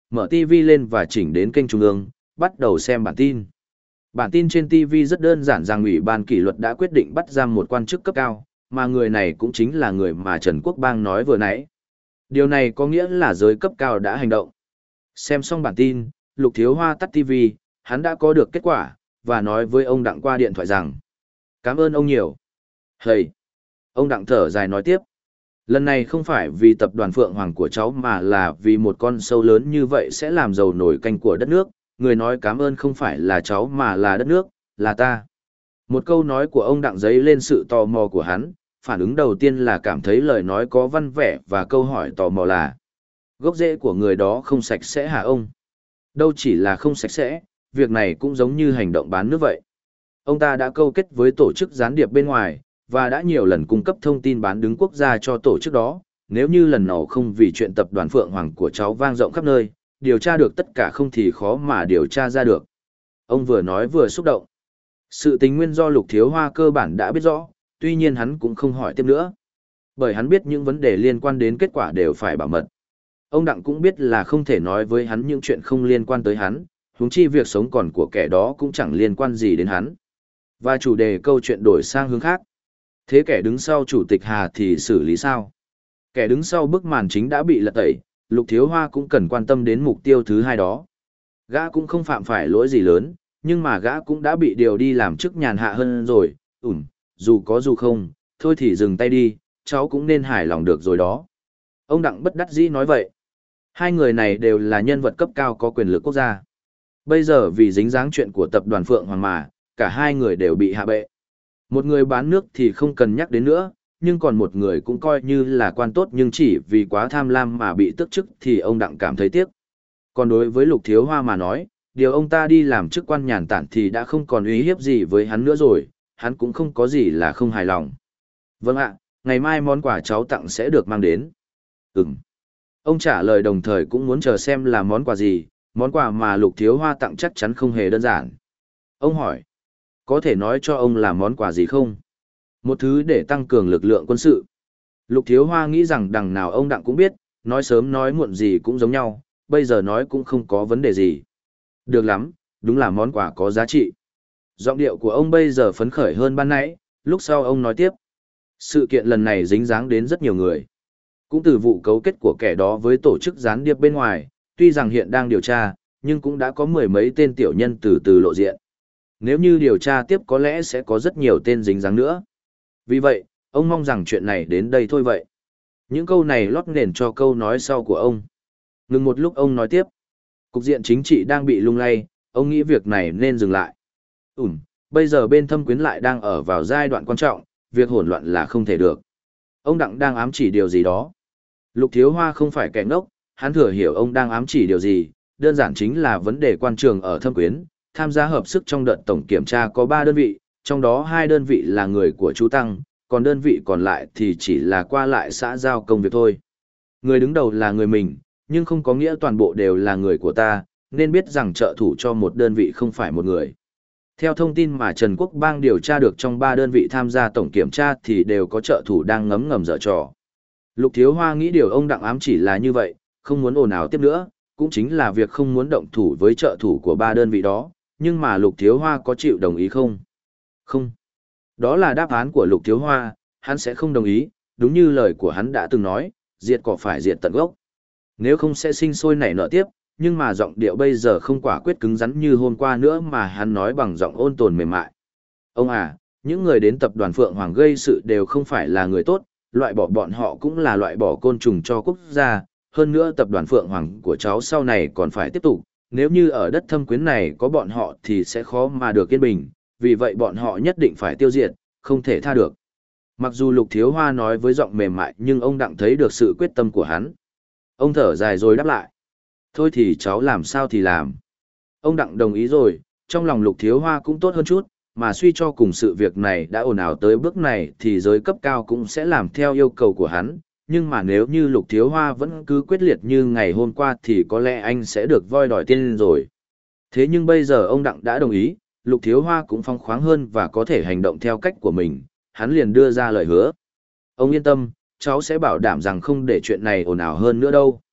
mở ti vi lên và chỉnh đến kênh trung ương, bắt đầu xem bản tin. Bản tin trên ti vi rất đơn giản rằng Ủy ban kỷ luật đã quyết định bắt giam một quan chức cấp cao, mà người này cũng chính là người mà Trần Quốc Bang nói vừa nãy. Điều này có nghĩa là giới cấp cao đã hành động. Xem xong bản tin, Lục Thiếu Hoa tắt ti vi, hắn đã có được kết quả, và nói với ông Đặng qua điện thoại rằng: "Cảm ơn ông nhiều." Hây! Ông Đặng thở dài nói tiếp: "Lần này không phải vì tập đoàn Phượng Hoàng của cháu mà là vì một con sâu lớn như vậy sẽ làm giàu nổi canh của đất nước. Người nói cảm ơn không phải là cháu mà là đất nước, là ta." Một câu nói của ông Đặng dấy lên sự tò mò của hắn, phản ứng đầu tiên là cảm thấy lời nói có văn vẻ và câu hỏi tò mò là: gốc rễ của người đó không sạch sẽ hả ông? Đâu chỉ là không sạch sẽ, việc này cũng giống như hành động bán nước vậy. Ông ta đã câu kết với tổ chức gián điệp bên ngoài, và đã nhiều lần cung cấp thông tin bán đứng quốc gia cho tổ chức đó. Nếu như lần nào không vì chuyện tập đoàn Phượng Hoàng của cháu vang rộng khắp nơi, điều tra được tất cả không thì khó mà điều tra ra được. Ông vừa nói vừa xúc động. Sự tình nguyên do Lục Thiếu Hoa cơ bản đã biết rõ, tuy nhiên hắn cũng không hỏi tiếp nữa. Bởi hắn biết những vấn đề liên quan đến kết quả đều phải bảo mật. Ông Đặng cũng biết là không thể nói với hắn những chuyện không liên quan tới hắn, huống chi việc sống còn của kẻ đó cũng chẳng liên quan gì đến hắn. Và chủ đề câu chuyện đổi sang hướng khác. Thế kẻ đứng sau Chủ tịch Hà thì xử lý sao? Kẻ đứng sau bức màn chính đã bị lật tẩy, Lục Thiếu Hoa cũng cần quan tâm đến mục tiêu thứ hai đó. Gã cũng không phạm phải lỗi gì lớn, nhưng mà gã cũng đã bị điều đi làm chức nhàn hạ hơn rồi. Ừm, dù có dù không, thôi thì dừng tay đi, cháu cũng nên hài lòng được rồi đó. Ông Đặng bất đắc dĩ nói vậy. Hai người này đều là nhân vật cấp cao có quyền lực quốc gia. Bây giờ vì dính dáng chuyện của tập đoàn Phượng Hoàng mà, cả hai người đều bị hạ bệ. Một người bán nước thì không cần nhắc đến nữa, nhưng còn một người cũng coi như là quan tốt nhưng chỉ vì quá tham lam mà bị tước chức thì ông Đặng cảm thấy tiếc. Còn đối với Lục Thiếu Hoa mà nói, điều ông ta đi làm chức quan nhàn tản thì đã không còn uy hiếp gì với hắn nữa rồi, hắn cũng không có gì là không hài lòng. Vâng ạ, ngày mai món quà cháu tặng sẽ được mang đến. Ừm. Ông trả lời đồng thời cũng muốn chờ xem là món quà gì, món quà mà Lục Thiếu Hoa tặng chắc chắn không hề đơn giản. Ông hỏi, có thể nói cho ông là món quà gì không? Một thứ để tăng cường lực lượng quân sự. Lục Thiếu Hoa nghĩ rằng đằng nào ông Đặng cũng biết, nói sớm nói muộn gì cũng giống nhau, bây giờ nói cũng không có vấn đề gì. Được lắm, đúng là món quà có giá trị. Giọng điệu của ông bây giờ phấn khởi hơn ban nãy, lúc sau ông nói tiếp. Sự kiện lần này dính dáng đến rất nhiều người. Cũng từ vụ cấu kết của kẻ đó với tổ chức gián điệp bên ngoài, tuy rằng hiện đang điều tra, nhưng cũng đã có mười mấy tên tiểu nhân từ từ lộ diện. Nếu như điều tra tiếp có lẽ sẽ có rất nhiều tên dính dáng nữa. Vì vậy, ông mong rằng chuyện này đến đây thôi vậy. Những câu này lót nền cho câu nói sau của ông. Ngừng một lúc ông nói tiếp. Cục diện chính trị đang bị lung lay, ông nghĩ việc này nên dừng lại. Ừm, bây giờ bên Thâm Quyến lại đang ở vào giai đoạn quan trọng, việc hỗn loạn là không thể được. Ông Đặng đang ám chỉ điều gì đó. Lục Thiếu Hoa không phải kẻ ngốc, hắn thừa hiểu ông đang ám chỉ điều gì, đơn giản chính là vấn đề quan trường ở Thâm Quyến, tham gia hợp sức trong đợt tổng kiểm tra có ba đơn vị, trong đó hai đơn vị là người của chú Tăng, còn đơn vị còn lại thì chỉ là qua lại xã giao công việc thôi. Người đứng đầu là người mình, nhưng không có nghĩa toàn bộ đều là người của ta, nên biết rằng trợ thủ cho một đơn vị không phải một người. Theo thông tin mà Trần Quốc Bang điều tra được trong ba đơn vị tham gia tổng kiểm tra thì đều có trợ thủ đang ngấm ngầm dở trò. Lục Thiếu Hoa nghĩ điều ông Đặng ám chỉ là như vậy, không muốn ồn ào tiếp nữa, cũng chính là việc không muốn động thủ với trợ thủ của ba đơn vị đó, nhưng mà Lục Thiếu Hoa có chịu đồng ý không? Không. Đó là đáp án của Lục Thiếu Hoa, hắn sẽ không đồng ý, đúng như lời của hắn đã từng nói, diệt cỏ phải diệt tận gốc. Nếu không sẽ sinh sôi nảy nở tiếp, nhưng mà giọng điệu bây giờ không quả quyết cứng rắn như hôm qua nữa mà hắn nói bằng giọng ôn tồn mềm mại. Ông à, những người đến tập đoàn Phượng Hoàng gây sự đều không phải là người tốt, loại bỏ bọn họ cũng là loại bỏ côn trùng cho quốc gia, hơn nữa tập đoàn Phượng Hoàng của cháu sau này còn phải tiếp tục, nếu như ở đất Thâm Quyến này có bọn họ thì sẽ khó mà được yên bình, vì vậy bọn họ nhất định phải tiêu diệt, không thể tha được. Mặc dù Lục Thiếu Hoa nói với giọng mềm mại nhưng ông Đặng thấy được sự quyết tâm của hắn. Ông thở dài rồi đáp lại. Thôi thì cháu làm sao thì làm. Ông Đặng đồng ý rồi, trong lòng Lục Thiếu Hoa cũng tốt hơn chút, mà suy cho cùng sự việc này đã ồn ào tới bước này thì giới cấp cao cũng sẽ làm theo yêu cầu của hắn, nhưng mà nếu như Lục Thiếu Hoa vẫn cứ quyết liệt như ngày hôm qua thì có lẽ anh sẽ được voi đòi tiên rồi. Thế nhưng bây giờ ông Đặng đã đồng ý, Lục Thiếu Hoa cũng phóng khoáng hơn và có thể hành động theo cách của mình, hắn liền đưa ra lời hứa. Ông yên tâm, cháu sẽ bảo đảm rằng không để chuyện này ồn ào hơn nữa đâu.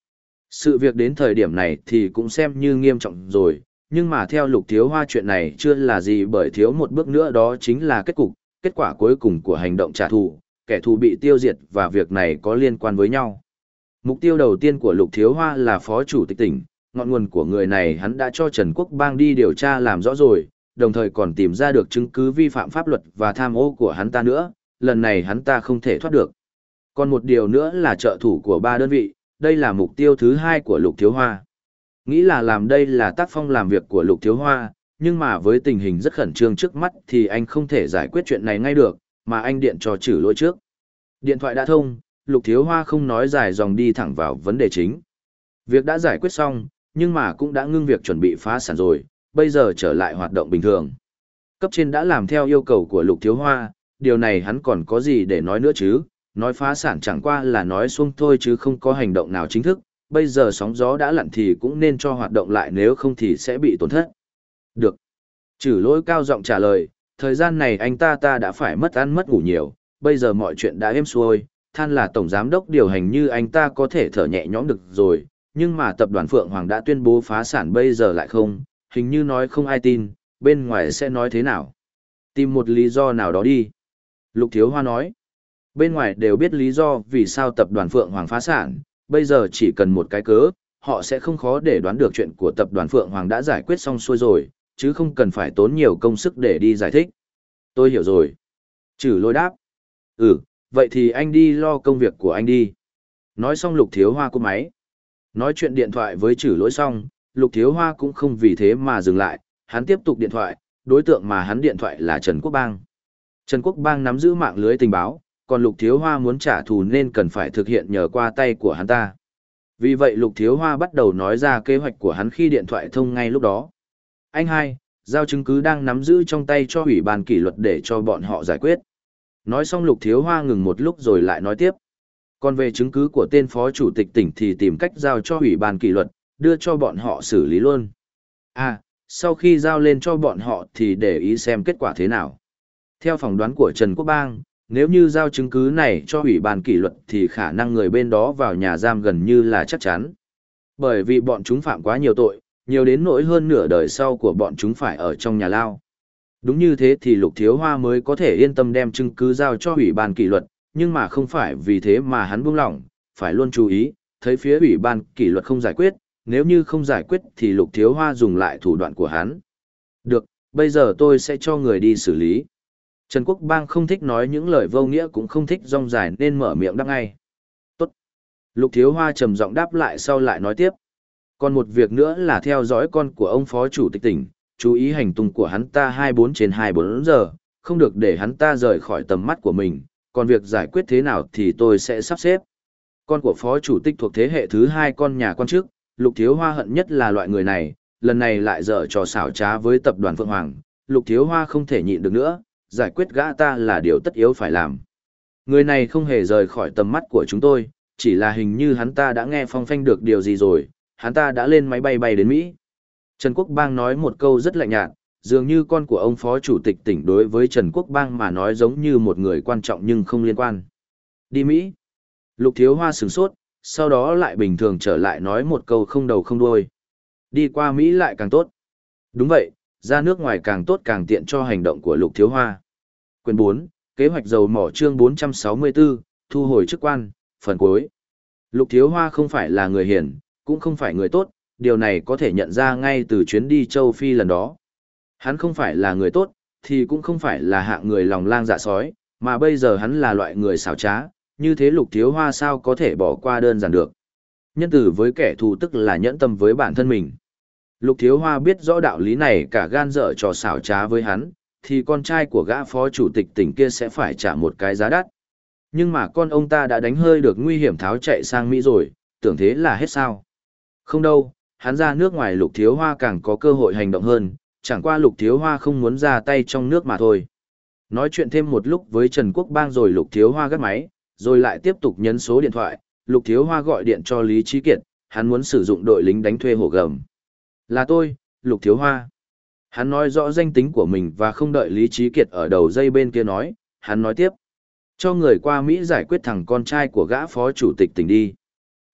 Sự việc đến thời điểm này thì cũng xem như nghiêm trọng rồi, nhưng mà theo Lục Thiếu Hoa chuyện này chưa là gì bởi thiếu một bước nữa đó chính là kết cục, kết quả cuối cùng của hành động trả thù, kẻ thù bị tiêu diệt và việc này có liên quan với nhau. Mục tiêu đầu tiên của Lục Thiếu Hoa là phó chủ tịch tỉnh, ngọn nguồn của người này hắn đã cho Trần Quốc Bang đi điều tra làm rõ rồi, đồng thời còn tìm ra được chứng cứ vi phạm pháp luật và tham ô của hắn ta nữa, lần này hắn ta không thể thoát được. Còn một điều nữa là trợ thủ của ba đơn vị, đây là mục tiêu thứ hai của Lục Thiếu Hoa. Nghĩ là làm đây là tác phong làm việc của Lục Thiếu Hoa, nhưng mà với tình hình rất khẩn trương trước mắt thì anh không thể giải quyết chuyện này ngay được, mà anh điện cho Trử Lỗi trước. Điện thoại đã thông, Lục Thiếu Hoa không nói dài dòng đi thẳng vào vấn đề chính. Việc đã giải quyết xong, nhưng mà cũng đã ngưng việc chuẩn bị phá sản rồi, bây giờ trở lại hoạt động bình thường. Cấp trên đã làm theo yêu cầu của Lục Thiếu Hoa, điều này hắn còn có gì để nói nữa chứ, nói phá sản chẳng qua là nói xuông thôi chứ không có hành động nào chính thức, bây giờ sóng gió đã lặn thì cũng nên cho hoạt động lại nếu không thì sẽ bị tổn thất. Được. Trử Lỗi cao giọng trả lời, thời gian này anh ta ta đã phải mất ăn mất ngủ nhiều, bây giờ mọi chuyện đã êm xuôi, than là tổng giám đốc điều hành như anh ta có thể thở nhẹ nhõm được rồi, nhưng mà tập đoàn Phượng Hoàng đã tuyên bố phá sản bây giờ lại không, hình như nói không ai tin, bên ngoài sẽ nói thế nào. Tìm một lý do nào đó đi. Lục Thiếu Hoa nói, bên ngoài đều biết lý do vì sao tập đoàn Phượng Hoàng phá sản, bây giờ chỉ cần một cái cớ, họ sẽ không khó để đoán được chuyện của tập đoàn Phượng Hoàng đã giải quyết xong xuôi rồi, chứ không cần phải tốn nhiều công sức để đi giải thích. Tôi hiểu rồi. Trử Lỗi đáp. Ừ, vậy thì anh đi lo công việc của anh đi. Nói xong Lục Thiếu Hoa cúp máy. Nói chuyện điện thoại với Trử Lỗi xong, Lục Thiếu Hoa cũng không vì thế mà dừng lại, hắn tiếp tục điện thoại, đối tượng mà hắn điện thoại là Trần Quốc Bang. Trần Quốc Bang nắm giữ mạng lưới tình báo, còn Lục Thiếu Hoa muốn trả thù nên cần phải thực hiện nhờ qua tay của hắn ta. Vì vậy Lục Thiếu Hoa bắt đầu nói ra kế hoạch của hắn khi điện thoại thông ngay lúc đó. Anh hai, giao chứng cứ đang nắm giữ trong tay cho ủy ban kỷ luật để cho bọn họ giải quyết. Nói xong Lục Thiếu Hoa ngừng một lúc rồi lại nói tiếp. Còn về chứng cứ của tên phó chủ tịch tỉnh thì tìm cách giao cho ủy ban kỷ luật, đưa cho bọn họ xử lý luôn. À, sau khi giao lên cho bọn họ thì để ý xem kết quả thế nào. Theo phỏng đoán của Trần Quốc Bang, nếu như giao chứng cứ này cho ủy ban kỷ luật thì khả năng người bên đó vào nhà giam gần như là chắc chắn. Bởi vì bọn chúng phạm quá nhiều tội, nhiều đến nỗi hơn nửa đời sau của bọn chúng phải ở trong nhà lao. Đúng như thế thì Lục Thiếu Hoa mới có thể yên tâm đem chứng cứ giao cho ủy ban kỷ luật, nhưng mà không phải vì thế mà hắn buông lỏng, phải luôn chú ý, thấy phía ủy ban kỷ luật không giải quyết, nếu như không giải quyết thì Lục Thiếu Hoa dùng lại thủ đoạn của hắn. Được, bây giờ tôi sẽ cho người đi xử lý. Trần Quốc Bang không thích nói những lời vô nghĩa cũng không thích rong dài nên mở miệng đáp ngay. Tốt. Lục Thiếu Hoa trầm giọng đáp lại sau lại nói tiếp. Còn một việc nữa là theo dõi con của ông phó chủ tịch tỉnh, chú ý hành tung của hắn ta hai mươi bốn trên hai mươi bốn giờ, không được để hắn ta rời khỏi tầm mắt của mình, còn việc giải quyết thế nào thì tôi sẽ sắp xếp. Con của phó chủ tịch thuộc thế hệ thứ hai con nhà quan chức, Lục Thiếu Hoa hận nhất là loại người này, lần này lại dở trò xảo trá với tập đoàn Phượng Hoàng, Lục Thiếu Hoa không thể nhịn được nữa, giải quyết gã ta là điều tất yếu phải làm. Người này không hề rời khỏi tầm mắt của chúng tôi, chỉ là hình như hắn ta đã nghe phong phanh được điều gì rồi, hắn ta đã lên máy bay bay đến Mỹ. Trần Quốc Bang nói một câu rất lạnh nhạt, dường như con của ông phó chủ tịch tỉnh đối với Trần Quốc Bang mà nói giống như một người quan trọng nhưng không liên quan. Đi Mỹ. Lục Thiếu Hoa sửng sốt, sau đó lại bình thường trở lại nói một câu không đầu không đuôi. Đi qua Mỹ lại càng tốt. Đúng vậy, ra nước ngoài càng tốt càng tiện cho hành động của Lục Thiếu Hoa. Quyền bốn, kế hoạch dầu mỏ chương bốn trăm sáu mươi tư, thu hồi chức quan, phần cuối. Lục Thiếu Hoa không phải là người hiền, cũng không phải người tốt, điều này có thể nhận ra ngay từ chuyến đi châu Phi lần đó. Hắn không phải là người tốt, thì cũng không phải là hạng người lòng lang dạ sói, mà bây giờ hắn là loại người xảo trá, như thế Lục Thiếu Hoa sao có thể bỏ qua đơn giản được. Nhân từ với kẻ thù tức là nhẫn tâm với bản thân mình. Lục Thiếu Hoa biết rõ đạo lý này cả gan dở trò xảo trá với hắn, thì con trai của gã phó chủ tịch tỉnh kia sẽ phải trả một cái giá đắt. Nhưng mà con ông ta đã đánh hơi được nguy hiểm tháo chạy sang Mỹ rồi, tưởng thế là hết sao. Không đâu, hắn ra nước ngoài Lục Thiếu Hoa càng có cơ hội hành động hơn, chẳng qua Lục Thiếu Hoa không muốn ra tay trong nước mà thôi. Nói chuyện thêm một lúc với Trần Quốc Bang rồi Lục Thiếu Hoa gắt máy, rồi lại tiếp tục nhấn số điện thoại, Lục Thiếu Hoa gọi điện cho Lý Trí Kiệt, hắn muốn sử dụng đội lính đánh thuê hổ gầm. Là tôi, Lục Thiếu Hoa. Hắn nói rõ danh tính của mình và không đợi Lý Trí Kiệt ở đầu dây bên kia nói, hắn nói tiếp. Cho người qua Mỹ giải quyết thằng con trai của gã phó chủ tịch tỉnh đi.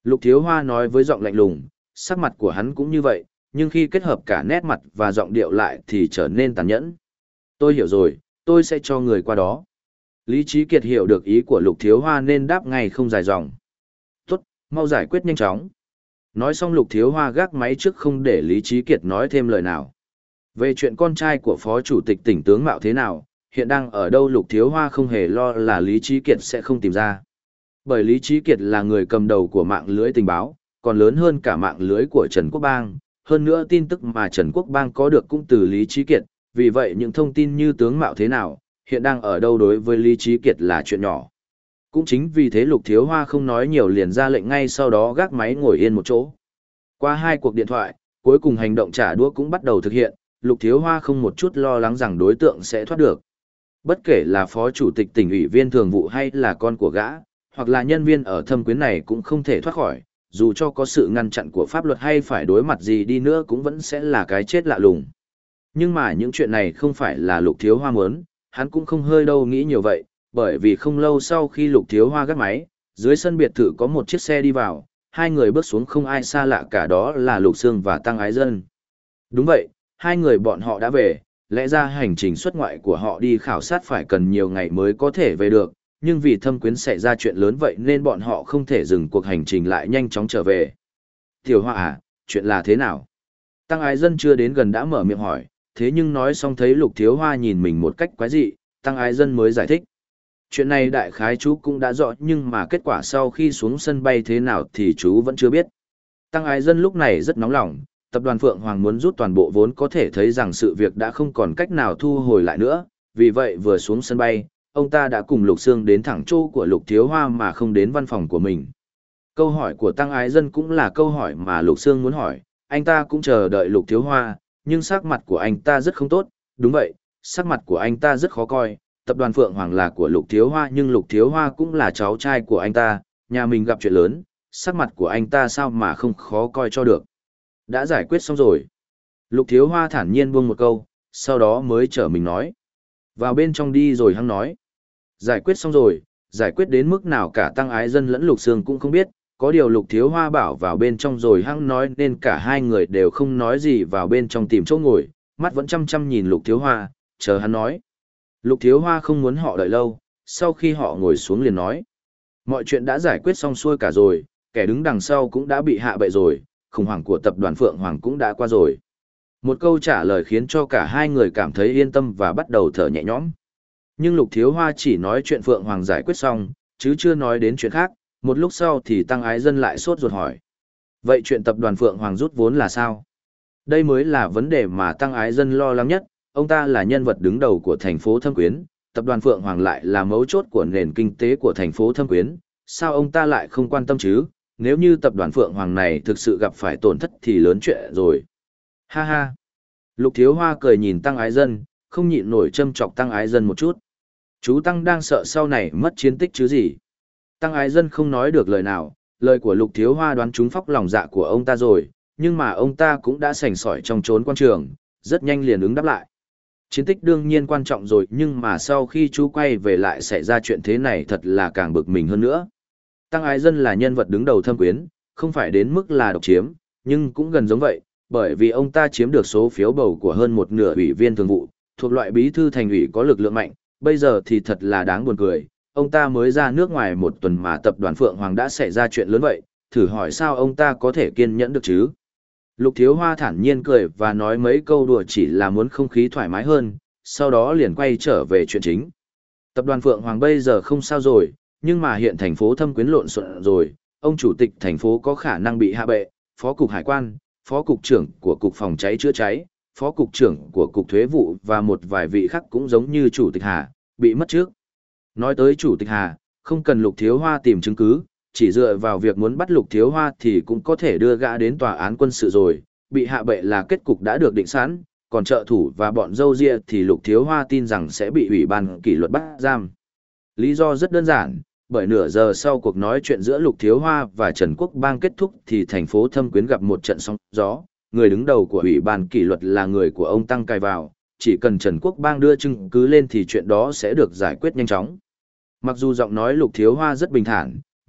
Lục Thiếu Hoa nói với giọng lạnh lùng, sắc mặt của hắn cũng như vậy, nhưng khi kết hợp cả nét mặt và giọng điệu lại thì trở nên tàn nhẫn. Tôi hiểu rồi, tôi sẽ cho người qua đó. Lý Trí Kiệt hiểu được ý của Lục Thiếu Hoa nên đáp ngay không dài dòng. Tốt, mau giải quyết nhanh chóng. Nói xong Lục Thiếu Hoa gác máy trước không để Lý Trí Kiệt nói thêm lời nào. Về chuyện con trai của Phó Chủ tịch tỉnh tướng Mạo thế nào, hiện đang ở đâu Lục Thiếu Hoa không hề lo là Lý Trí Kiệt sẽ không tìm ra. Bởi Lý Trí Kiệt là người cầm đầu của mạng lưới tình báo, còn lớn hơn cả mạng lưới của Trần Quốc Bang. Hơn nữa tin tức mà Trần Quốc Bang có được cũng từ Lý Trí Kiệt, vì vậy những thông tin như tướng Mạo thế nào, hiện đang ở đâu đối với Lý Trí Kiệt là chuyện nhỏ. Cũng chính vì thế Lục Thiếu Hoa không nói nhiều liền ra lệnh ngay sau đó gác máy ngồi yên một chỗ. Qua hai cuộc điện thoại, cuối cùng hành động trả đũa cũng bắt đầu thực hiện, Lục Thiếu Hoa không một chút lo lắng rằng đối tượng sẽ thoát được. Bất kể là phó chủ tịch tỉnh ủy viên thường vụ hay là con của gã, hoặc là nhân viên ở thâm quyến này cũng không thể thoát khỏi, dù cho có sự ngăn chặn của pháp luật hay phải đối mặt gì đi nữa cũng vẫn sẽ là cái chết lạ lùng. Nhưng mà những chuyện này không phải là Lục Thiếu Hoa muốn, hắn cũng không hơi đâu nghĩ nhiều vậy, bởi vì không lâu sau khi Lục Thiếu Hoa gác máy, dưới sân biệt thự có một chiếc xe đi vào, hai người bước xuống không ai xa lạ cả, đó là Lục Sương và Tăng Ái Dân. Đúng vậy, hai người bọn họ đã về, lẽ ra hành trình xuất ngoại của họ đi khảo sát phải cần nhiều ngày mới có thể về được, nhưng vì thâm quyến xảy ra chuyện lớn vậy nên bọn họ không thể dừng cuộc hành trình lại nhanh chóng trở về. Tiểu Hoa à, chuyện là thế nào? Tăng Ái Dân chưa đến gần đã mở miệng hỏi, thế nhưng nói xong thấy Lục Thiếu Hoa nhìn mình một cách quái dị, Tăng Ái Dân mới giải thích. Chuyện này đại khái chú cũng đã rõ nhưng mà kết quả sau khi xuống sân bay thế nào thì chú vẫn chưa biết. Tăng Ái Dân lúc này rất nóng lòng, tập đoàn Phượng Hoàng muốn rút toàn bộ vốn có thể thấy rằng sự việc đã không còn cách nào thu hồi lại nữa, vì vậy vừa xuống sân bay, ông ta đã cùng Lục Sương đến thẳng chỗ của Lục Thiếu Hoa mà không đến văn phòng của mình. Câu hỏi của Tăng Ái Dân cũng là câu hỏi mà Lục Sương muốn hỏi, anh ta cũng chờ đợi Lục Thiếu Hoa, nhưng sắc mặt của anh ta rất không tốt, đúng vậy, sắc mặt của anh ta rất khó coi. Tập đoàn Phượng Hoàng là của Lục Thiếu Hoa nhưng Lục Thiếu Hoa cũng là cháu trai của anh ta, nhà mình gặp chuyện lớn, sắc mặt của anh ta sao mà không khó coi cho được. Đã giải quyết xong rồi. Lục Thiếu Hoa thản nhiên buông một câu, sau đó mới trở mình nói. Vào bên trong đi rồi hắn nói. Giải quyết xong rồi, giải quyết đến mức nào cả Tăng Ái Dân lẫn Lục Sương cũng không biết, có điều Lục Thiếu Hoa bảo vào bên trong rồi hắn nói nên cả hai người đều không nói gì vào bên trong tìm chỗ ngồi, mắt vẫn chăm chăm nhìn Lục Thiếu Hoa, chờ hắn nói. Lục Thiếu Hoa không muốn họ đợi lâu, sau khi họ ngồi xuống liền nói. Mọi chuyện đã giải quyết xong xuôi cả rồi, kẻ đứng đằng sau cũng đã bị hạ bệ rồi, khủng hoảng của tập đoàn Phượng Hoàng cũng đã qua rồi. Một câu trả lời khiến cho cả hai người cảm thấy yên tâm và bắt đầu thở nhẹ nhõm. Nhưng Lục Thiếu Hoa chỉ nói chuyện Phượng Hoàng giải quyết xong, chứ chưa nói đến chuyện khác, một lúc sau thì Tăng Ái Dân lại sốt ruột hỏi. Vậy chuyện tập đoàn Phượng Hoàng rút vốn là sao? Đây mới là vấn đề mà Tăng Ái Dân lo lắng nhất. Ông ta là nhân vật đứng đầu của thành phố Thâm Quyến, tập đoàn Phượng Hoàng lại là mấu chốt của nền kinh tế của thành phố Thâm Quyến, sao ông ta lại không quan tâm chứ? Nếu như tập đoàn Phượng Hoàng này thực sự gặp phải tổn thất thì lớn chuyện rồi. Ha ha. Lục Thiếu Hoa cười nhìn Tăng Ái Dân, không nhịn nổi châm chọc Tăng Ái Dân một chút. Chú Tăng đang sợ sau này mất chiến tích chứ gì? Tăng Ái Dân không nói được lời nào, lời của Lục Thiếu Hoa đoán trúng phóc lòng dạ của ông ta rồi, nhưng mà ông ta cũng đã sành sỏi trong trốn quan trường, rất nhanh liền ứng đáp lại. Chiến tích đương nhiên quan trọng rồi nhưng mà sau khi chú quay về lại xảy ra chuyện thế này thật là càng bực mình hơn nữa. Tăng Ái Dân là nhân vật đứng đầu Thâm Quyến, không phải đến mức là độc chiếm, nhưng cũng gần giống vậy, bởi vì ông ta chiếm được số phiếu bầu của hơn một nửa ủy viên thường vụ, thuộc loại bí thư thành ủy có lực lượng mạnh, bây giờ thì thật là đáng buồn cười, ông ta mới ra nước ngoài một tuần mà tập đoàn Phượng Hoàng đã xảy ra chuyện lớn vậy, thử hỏi sao ông ta có thể kiên nhẫn được chứ? Lục Thiếu Hoa thản nhiên cười và nói mấy câu đùa chỉ là muốn không khí thoải mái hơn, sau đó liền quay trở về chuyện chính. Tập đoàn Phượng Hoàng bây giờ không sao rồi, nhưng mà hiện thành phố Thâm Quyến lộn xộn rồi, ông chủ tịch thành phố có khả năng bị hạ bệ, phó cục hải quan, phó cục trưởng của cục phòng cháy chữa cháy, phó cục trưởng của cục thuế vụ và một vài vị khác cũng giống như chủ tịch Hà, bị mất trước. Nói tới chủ tịch Hà, không cần Lục Thiếu Hoa tìm chứng cứ, chỉ dựa vào việc muốn bắt Lục Thiếu Hoa thì cũng có thể đưa gã đến tòa án quân sự rồi, bị hạ bệ là kết cục đã được định sẵn, còn trợ thủ và bọn dâu ria thì Lục Thiếu Hoa tin rằng sẽ bị ủy ban kỷ luật bắt giam. Lý do rất đơn giản, bởi nửa giờ sau cuộc nói chuyện giữa Lục Thiếu Hoa và Trần Quốc Bang kết thúc thì thành phố Thâm Quyến gặp một trận sóng gió, người đứng đầu của ủy ban kỷ luật là người của ông Tăng cài vào, chỉ cần Trần Quốc Bang đưa chứng cứ lên thì chuyện đó sẽ được giải quyết nhanh chóng. Mặc dù giọng nói Lục Thiếu Hoa rất bình thản,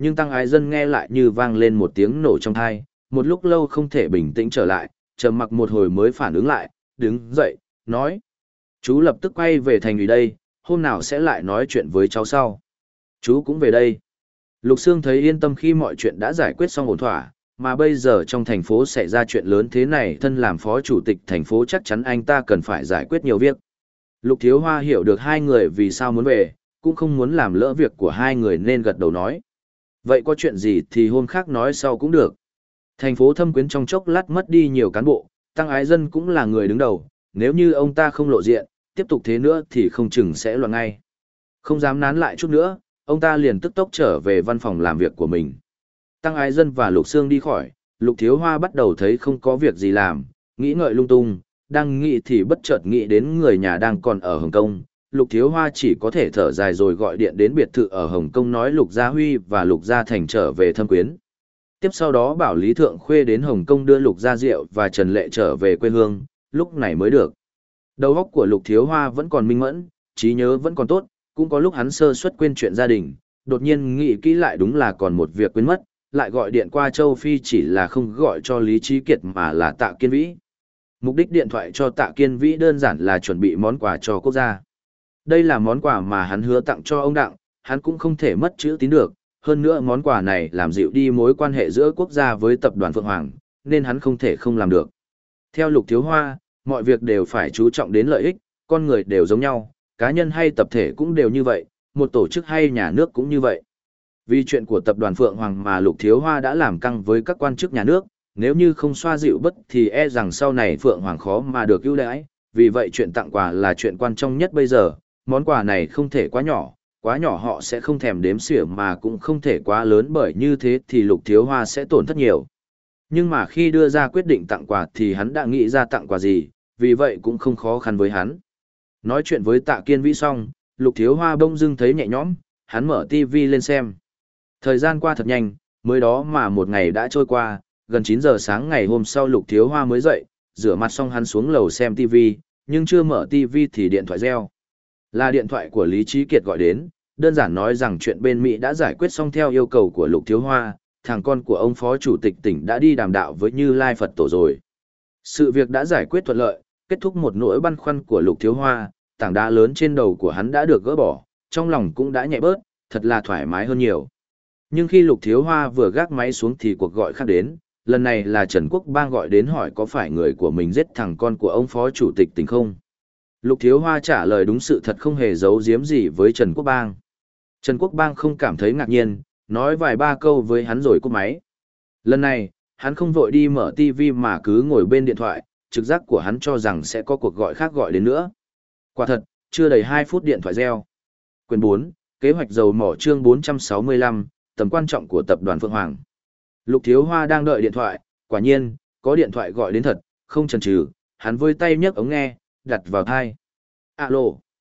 nhưng Tăng Ái Dân nghe lại như vang lên một tiếng nổ trong tai, một lúc lâu không thể bình tĩnh trở lại, trầm mặc một hồi mới phản ứng lại, đứng dậy, nói. Chú lập tức quay về thành ủy đây, hôm nào sẽ lại nói chuyện với cháu sau. Chú cũng về đây. Lục Sương thấy yên tâm khi mọi chuyện đã giải quyết xong ổn thỏa, mà bây giờ trong thành phố xảy ra chuyện lớn thế này, thân làm phó chủ tịch thành phố chắc chắn anh ta cần phải giải quyết nhiều việc. Lục Thiếu Hoa hiểu được hai người vì sao muốn về, cũng không muốn làm lỡ việc của hai người nên gật đầu nói. Vậy có chuyện gì thì hôm khác nói sau cũng được. Thành phố Thâm Quyến trong chốc lát mất đi nhiều cán bộ, Tăng Ái Dân cũng là người đứng đầu, nếu như ông ta không lộ diện, tiếp tục thế nữa thì không chừng sẽ loạn ngay. Không dám nán lại chút nữa, ông ta liền tức tốc trở về văn phòng làm việc của mình. Tăng Ái Dân và Lục Sương đi khỏi, Lục Thiếu Hoa bắt đầu thấy không có việc gì làm, nghĩ ngợi lung tung, đang nghĩ thì bất chợt nghĩ đến người nhà đang còn ở Hồng Kông. Lục Thiếu Hoa chỉ có thể thở dài rồi gọi điện đến biệt thự ở Hồng Kông nói Lục Gia Huy và Lục Gia Thành trở về Thâm Quyến. Tiếp sau đó bảo Lý Thượng Khuê đến Hồng Kông đưa Lục Gia Diệu và Trần Lệ trở về quê hương, lúc này mới được. Đầu óc của Lục Thiếu Hoa vẫn còn minh mẫn, trí nhớ vẫn còn tốt, cũng có lúc hắn sơ suất quên chuyện gia đình, đột nhiên nghĩ kỹ lại đúng là còn một việc quên mất, lại gọi điện qua Châu Phi chỉ là không gọi cho Lý Trí Kiệt mà là Tạ Kiên Vĩ. Mục đích điện thoại cho Tạ Kiên Vĩ đơn giản là chuẩn bị món quà cho quốc gia. Đây là món quà mà hắn hứa tặng cho ông Đặng, hắn cũng không thể mất chữ tín được, hơn nữa món quà này làm dịu đi mối quan hệ giữa quốc gia với tập đoàn Phượng Hoàng, nên hắn không thể không làm được. Theo Lục Thiếu Hoa, mọi việc đều phải chú trọng đến lợi ích, con người đều giống nhau, cá nhân hay tập thể cũng đều như vậy, một tổ chức hay nhà nước cũng như vậy. Vì chuyện của tập đoàn Phượng Hoàng mà Lục Thiếu Hoa đã làm căng với các quan chức nhà nước, nếu như không xoa dịu bất thì e rằng sau này Phượng Hoàng khó mà được ưu đãi, vì vậy chuyện tặng quà là chuyện quan trọng nhất bây giờ, món quà này không thể quá nhỏ, quá nhỏ họ sẽ không thèm đếm xỉa mà cũng không thể quá lớn bởi như thế thì Lục Thiếu Hoa sẽ tổn thất nhiều. Nhưng mà khi đưa ra quyết định tặng quà thì hắn đã nghĩ ra tặng quà gì, vì vậy cũng không khó khăn với hắn. Nói chuyện với Tạ Kiên Vĩ xong, Lục Thiếu Hoa bỗng dưng thấy nhẹ nhõm, hắn mở ti vi lên xem. Thời gian qua thật nhanh, mới đó mà một ngày đã trôi qua, gần chín giờ sáng ngày hôm sau Lục Thiếu Hoa mới dậy, rửa mặt xong hắn xuống lầu xem ti vi, nhưng chưa mở ti vi thì điện thoại reo. Là điện thoại của Lý Trí Kiệt gọi đến, đơn giản nói rằng chuyện bên Mỹ đã giải quyết xong theo yêu cầu của Lục Thiếu Hoa, thằng con của ông phó chủ tịch tỉnh đã đi đàm đạo với Như Lai Phật Tổ rồi. Sự việc đã giải quyết thuận lợi, kết thúc một nỗi băn khoăn của Lục Thiếu Hoa, tảng đá lớn trên đầu của hắn đã được gỡ bỏ, trong lòng cũng đã nhẹ bớt, thật là thoải mái hơn nhiều. Nhưng khi Lục Thiếu Hoa vừa gác máy xuống thì cuộc gọi khác đến, lần này là Trần Quốc Bang gọi đến hỏi có phải người của mình giết thằng con của ông phó chủ tịch tỉnh không. Lục Thiếu Hoa trả lời đúng sự thật, không hề giấu giếm gì với Trần Quốc Bang. Trần Quốc Bang không cảm thấy ngạc nhiên, nói vài ba câu với hắn rồi cúp máy. Lần này, hắn không vội đi mở ti vi mà cứ ngồi bên điện thoại, trực giác của hắn cho rằng sẽ có cuộc gọi khác gọi đến nữa. Quả thật, chưa đầy hai phút điện thoại reo. Quyển bốn, kế hoạch dầu mỏ chương bốn trăm sáu mươi lăm, tầm quan trọng của tập đoàn Phượng Hoàng. Lục Thiếu Hoa đang đợi điện thoại, quả nhiên, có điện thoại gọi đến thật, không chần chừ, hắn vươn tay nhấc ống nghe, đặt vào tai. Alo,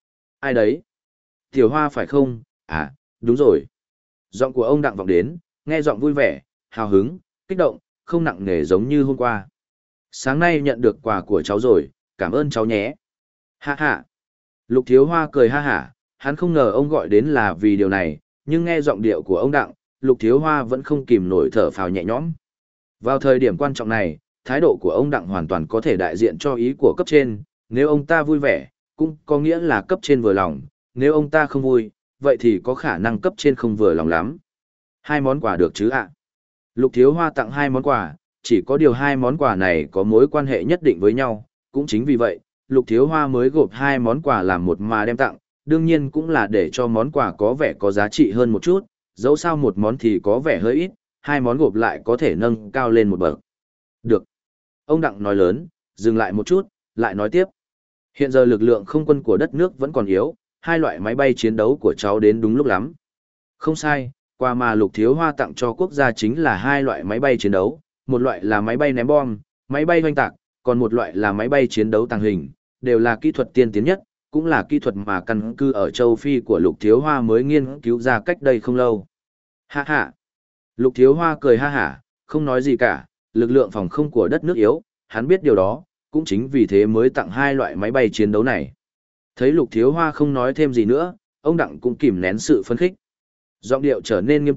ai đấy? Tiểu Hoa phải không? À, đúng rồi. Giọng của ông Đặng vọng đến, nghe giọng vui vẻ, hào hứng, kích động, không nặng nề giống như hôm qua. Sáng nay nhận được quà của cháu rồi, cảm ơn cháu nhé. Ha ha. Lục Thiếu Hoa cười ha hả, hắn không ngờ ông gọi đến là vì điều này, nhưng nghe giọng điệu của ông Đặng, Lục Thiếu Hoa vẫn không kìm nổi thở phào nhẹ nhõm. Vào thời điểm quan trọng này, thái độ của ông Đặng hoàn toàn có thể đại diện cho ý của cấp trên, nếu ông ta vui vẻ, cũng có nghĩa là cấp trên vừa lòng, nếu ông ta không vui, vậy thì có khả năng cấp trên không vừa lòng lắm. Hai món quà được chứ ạ? Lục Thiếu Hoa tặng hai món quà, chỉ có điều hai món quà này có mối quan hệ nhất định với nhau, cũng chính vì vậy, Lục Thiếu Hoa mới gộp hai món quà làm một mà đem tặng, đương nhiên cũng là để cho món quà có vẻ có giá trị hơn một chút, dẫu sao một món thì có vẻ hơi ít, hai món gộp lại có thể nâng cao lên một bậc. Được. Ông Đặng nói lớn, dừng lại một chút, lại nói tiếp. Hiện giờ lực lượng không quân của đất nước vẫn còn yếu, hai loại máy bay chiến đấu của cháu đến đúng lúc lắm. Không sai, quà mà Lục Thiếu Hoa tặng cho quốc gia chính là hai loại máy bay chiến đấu, một loại là máy bay ném bom, máy bay hoành tạc, còn một loại là máy bay chiến đấu tàng hình, đều là kỹ thuật tiên tiến nhất, cũng là kỹ thuật mà căn cứ ở châu Phi của Lục Thiếu Hoa mới nghiên cứu ra cách đây không lâu. Ha ha. Lục Thiếu Hoa cười ha hả, không nói gì cả, lực lượng phòng không của đất nước yếu, hắn biết điều đó, cũng chính vì thế mới tặng hai loại máy bay chiến đấu này. Thấy Lục Thiếu Hoa không nói thêm gì nữa, ông Đặng cũng kìm nén sự phấn khích. Giọng điệu trở nên nghiêm túc,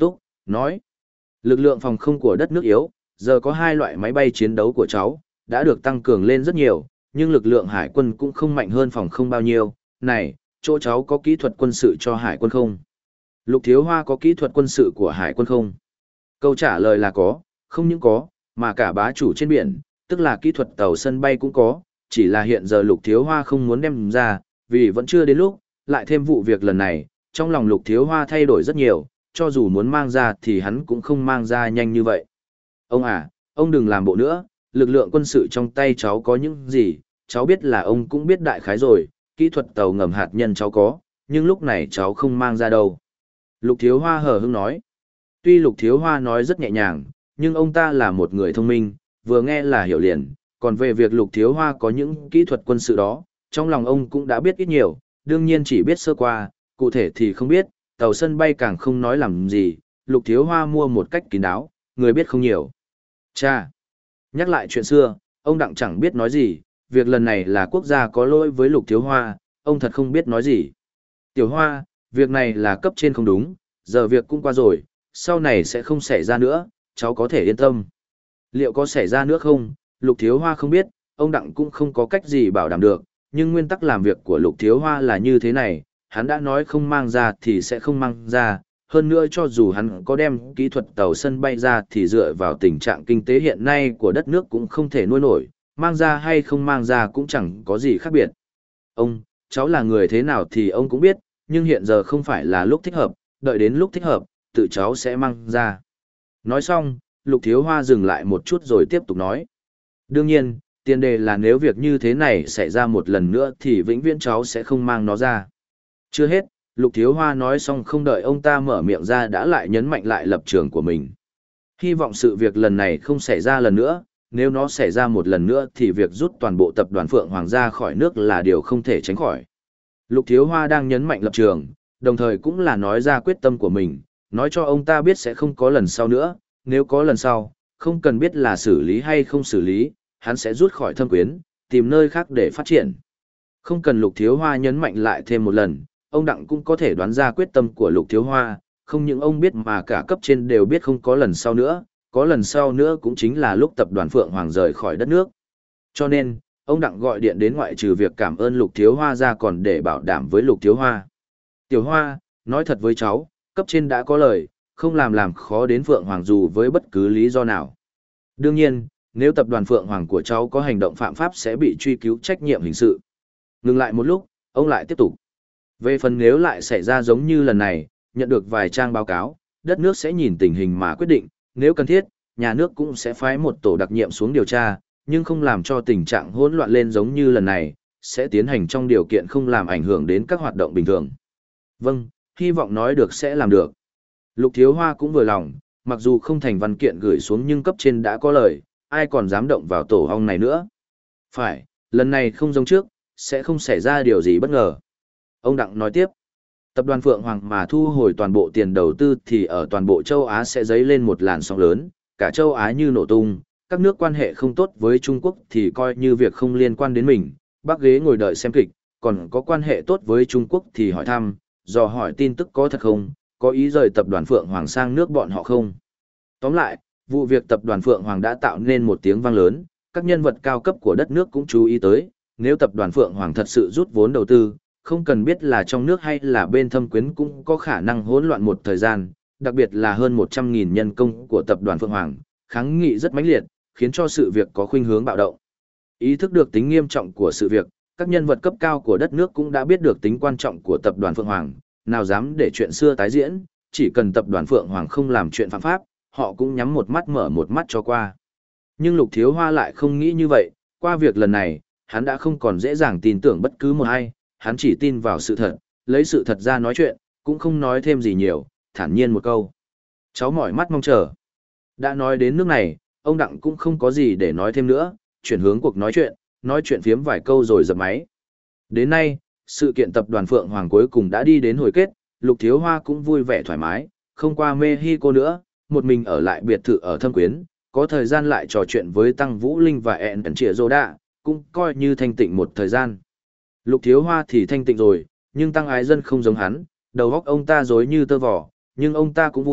Nói, lực lượng phòng không của đất nước yếu, giờ có hai loại máy bay chiến đấu của cháu, đã được tăng cường lên rất nhiều, nhưng lực lượng hải quân cũng không mạnh hơn phòng không bao nhiêu. Này, chỗ cháu có kỹ thuật quân sự cho hải quân không? Lục Thiếu Hoa có kỹ thuật quân sự của hải quân không? Câu trả lời là có, không những có, mà cả bá chủ trên biển, tức là kỹ thuật tàu sân bay cũng có, chỉ là hiện giờ Lục Thiếu Hoa không muốn đem ra, vì vẫn chưa đến lúc, lại thêm vụ việc lần này, trong lòng Lục Thiếu Hoa thay đổi rất nhiều, cho dù muốn mang ra thì hắn cũng không mang ra nhanh như vậy. Ông à, ông đừng làm bộ nữa, lực lượng quân sự trong tay cháu có những gì, cháu biết là ông cũng biết đại khái rồi, kỹ thuật tàu ngầm hạt nhân cháu có, nhưng lúc này cháu không mang ra đâu. Lục Thiếu Hoa hờ hững nói. Tuy Lục Thiếu Hoa nói rất nhẹ nhàng, nhưng ông ta là một người thông minh, vừa nghe là hiểu liền, còn về việc Lục Thiếu Hoa có những kỹ thuật quân sự đó, trong lòng ông cũng đã biết ít nhiều, đương nhiên chỉ biết sơ qua, cụ thể thì không biết, tàu sân bay càng không nói làm gì, Lục Thiếu Hoa mua một cách kín đáo, người biết không nhiều. Cha! Nhắc lại chuyện xưa, ông Đặng chẳng biết nói gì, việc lần này là quốc gia có lỗi với Lục Thiếu Hoa, ông thật không biết nói gì. Tiểu Hoa, việc này là cấp trên không đúng, giờ việc cũng qua rồi, sau này sẽ không xảy ra nữa, cháu có thể yên tâm. Liệu có xảy ra nữa không, Lục Thiếu Hoa không biết, ông Đặng cũng không có cách gì bảo đảm được, nhưng nguyên tắc làm việc của Lục Thiếu Hoa là như thế này, hắn đã nói không mang ra thì sẽ không mang ra, hơn nữa cho dù hắn có đem kỹ thuật tàu sân bay ra thì dựa vào tình trạng kinh tế hiện nay của đất nước cũng không thể nuôi nổi, mang ra hay không mang ra cũng chẳng có gì khác biệt. Ông, cháu là người thế nào thì ông cũng biết, nhưng hiện giờ không phải là lúc thích hợp, đợi đến lúc thích hợp, tự cháu sẽ mang ra. Nói xong, Lục Thiếu Hoa dừng lại một chút rồi tiếp tục nói. Đương nhiên, tiền đề là nếu việc như thế này xảy ra một lần nữa thì vĩnh viễn cháu sẽ không mang nó ra. Chưa hết, Lục Thiếu Hoa nói xong không đợi ông ta mở miệng ra đã lại nhấn mạnh lại lập trường của mình. Hy vọng sự việc lần này không xảy ra lần nữa, nếu nó xảy ra một lần nữa thì việc rút toàn bộ tập đoàn Phượng Hoàng ra khỏi nước là điều không thể tránh khỏi. Lục Thiếu Hoa đang nhấn mạnh lập trường, đồng thời cũng là nói ra quyết tâm của mình, nói cho ông ta biết sẽ không có lần sau nữa, nếu có lần sau, không cần biết là xử lý hay không xử lý, hắn sẽ rút khỏi Thâm Quyến, tìm nơi khác để phát triển. Không cần Lục Thiếu Hoa nhấn mạnh lại thêm một lần, ông Đặng cũng có thể đoán ra quyết tâm của Lục Thiếu Hoa, không những ông biết mà cả cấp trên đều biết không có lần sau nữa, có lần sau nữa cũng chính là lúc tập đoàn Phượng Hoàng rời khỏi đất nước. Cho nên, ông Đặng gọi điện đến ngoại trừ việc cảm ơn Lục Thiếu Hoa ra còn để bảo đảm với Lục Thiếu Hoa. Tiểu Hoa, nói thật với cháu, cấp trên đã có lời, không làm làm khó đến Phượng Hoàng dù với bất cứ lý do nào. Đương nhiên, nếu tập đoàn Phượng Hoàng của cháu có hành động phạm pháp sẽ bị truy cứu trách nhiệm hình sự. Ngừng lại một lúc, ông lại tiếp tục. Về phần nếu lại xảy ra giống như lần này, nhận được vài trang báo cáo, đất nước sẽ nhìn tình hình mà quyết định, nếu cần thiết, nhà nước cũng sẽ phái một tổ đặc nhiệm xuống điều tra, nhưng không làm cho tình trạng hỗn loạn lên giống như lần này, sẽ tiến hành trong điều kiện không làm ảnh hưởng đến các hoạt động bình thường. Vâng, hy vọng nói được sẽ làm được. Lục Thiếu Hoa cũng vừa lòng, mặc dù không thành văn kiện gửi xuống nhưng cấp trên đã có lời, ai còn dám động vào tổ ong này nữa. Phải, lần này không giống trước, sẽ không xảy ra điều gì bất ngờ. Ông Đặng nói tiếp, tập đoàn Phượng Hoàng mà thu hồi toàn bộ tiền đầu tư thì ở toàn bộ châu Á sẽ dấy lên một làn sóng lớn, cả châu Á như nổ tung, các nước quan hệ không tốt với Trung Quốc thì coi như việc không liên quan đến mình, bác ghế ngồi đợi xem kịch, còn có quan hệ tốt với Trung Quốc thì hỏi thăm, dò hỏi tin tức có thật không, có ý rời tập đoàn Phượng Hoàng sang nước bọn họ không. Tóm lại, vụ việc tập đoàn Phượng Hoàng đã tạo nên một tiếng vang lớn, các nhân vật cao cấp của đất nước cũng chú ý tới, nếu tập đoàn Phượng Hoàng thật sự rút vốn đầu tư, không cần biết là trong nước hay là bên Thâm Quyến cũng có khả năng hỗn loạn một thời gian, đặc biệt là hơn một trăm nghìn nhân công của tập đoàn Phượng Hoàng, kháng nghị rất mãnh liệt, khiến cho sự việc có khuynh hướng bạo động. Ý thức được tính nghiêm trọng của sự việc, các nhân vật cấp cao của đất nước cũng đã biết được tính quan trọng của tập đoàn Phượng Hoàng, nào dám để chuyện xưa tái diễn, chỉ cần tập đoàn Phượng Hoàng không làm chuyện phạm pháp, họ cũng nhắm một mắt mở một mắt cho qua. Nhưng Lục Thiếu Hoa lại không nghĩ như vậy, qua việc lần này, hắn đã không còn dễ dàng tin tưởng bất cứ một ai, hắn chỉ tin vào sự thật, lấy sự thật ra nói chuyện, cũng không nói thêm gì nhiều, thản nhiên một câu. Cháu mỏi mắt mong chờ. Đã nói đến nước này, ông Đặng cũng không có gì để nói thêm nữa, chuyển hướng cuộc nói chuyện, nói chuyện phiếm vài câu rồi dập máy. Đến nay, sự kiện tập đoàn Phượng Hoàng cuối cùng đã đi đến hồi kết, Lục Thiếu Hoa cũng vui vẻ thoải mái, không qua Mexico nữa, một mình ở lại biệt thự ở Thâm Quyến, có thời gian lại trò chuyện với Tăng Vũ Linh và ẹn Tần Trịa Dô Đạ, cũng coi như thanh tịnh một thời gian. Lục Thiếu Hoa thì thanh tịnh rồi, nhưng Tăng Ái Dân không giống hắn, đầu óc ông ta rối như tơ vò, nhưng ông ta cũng vui,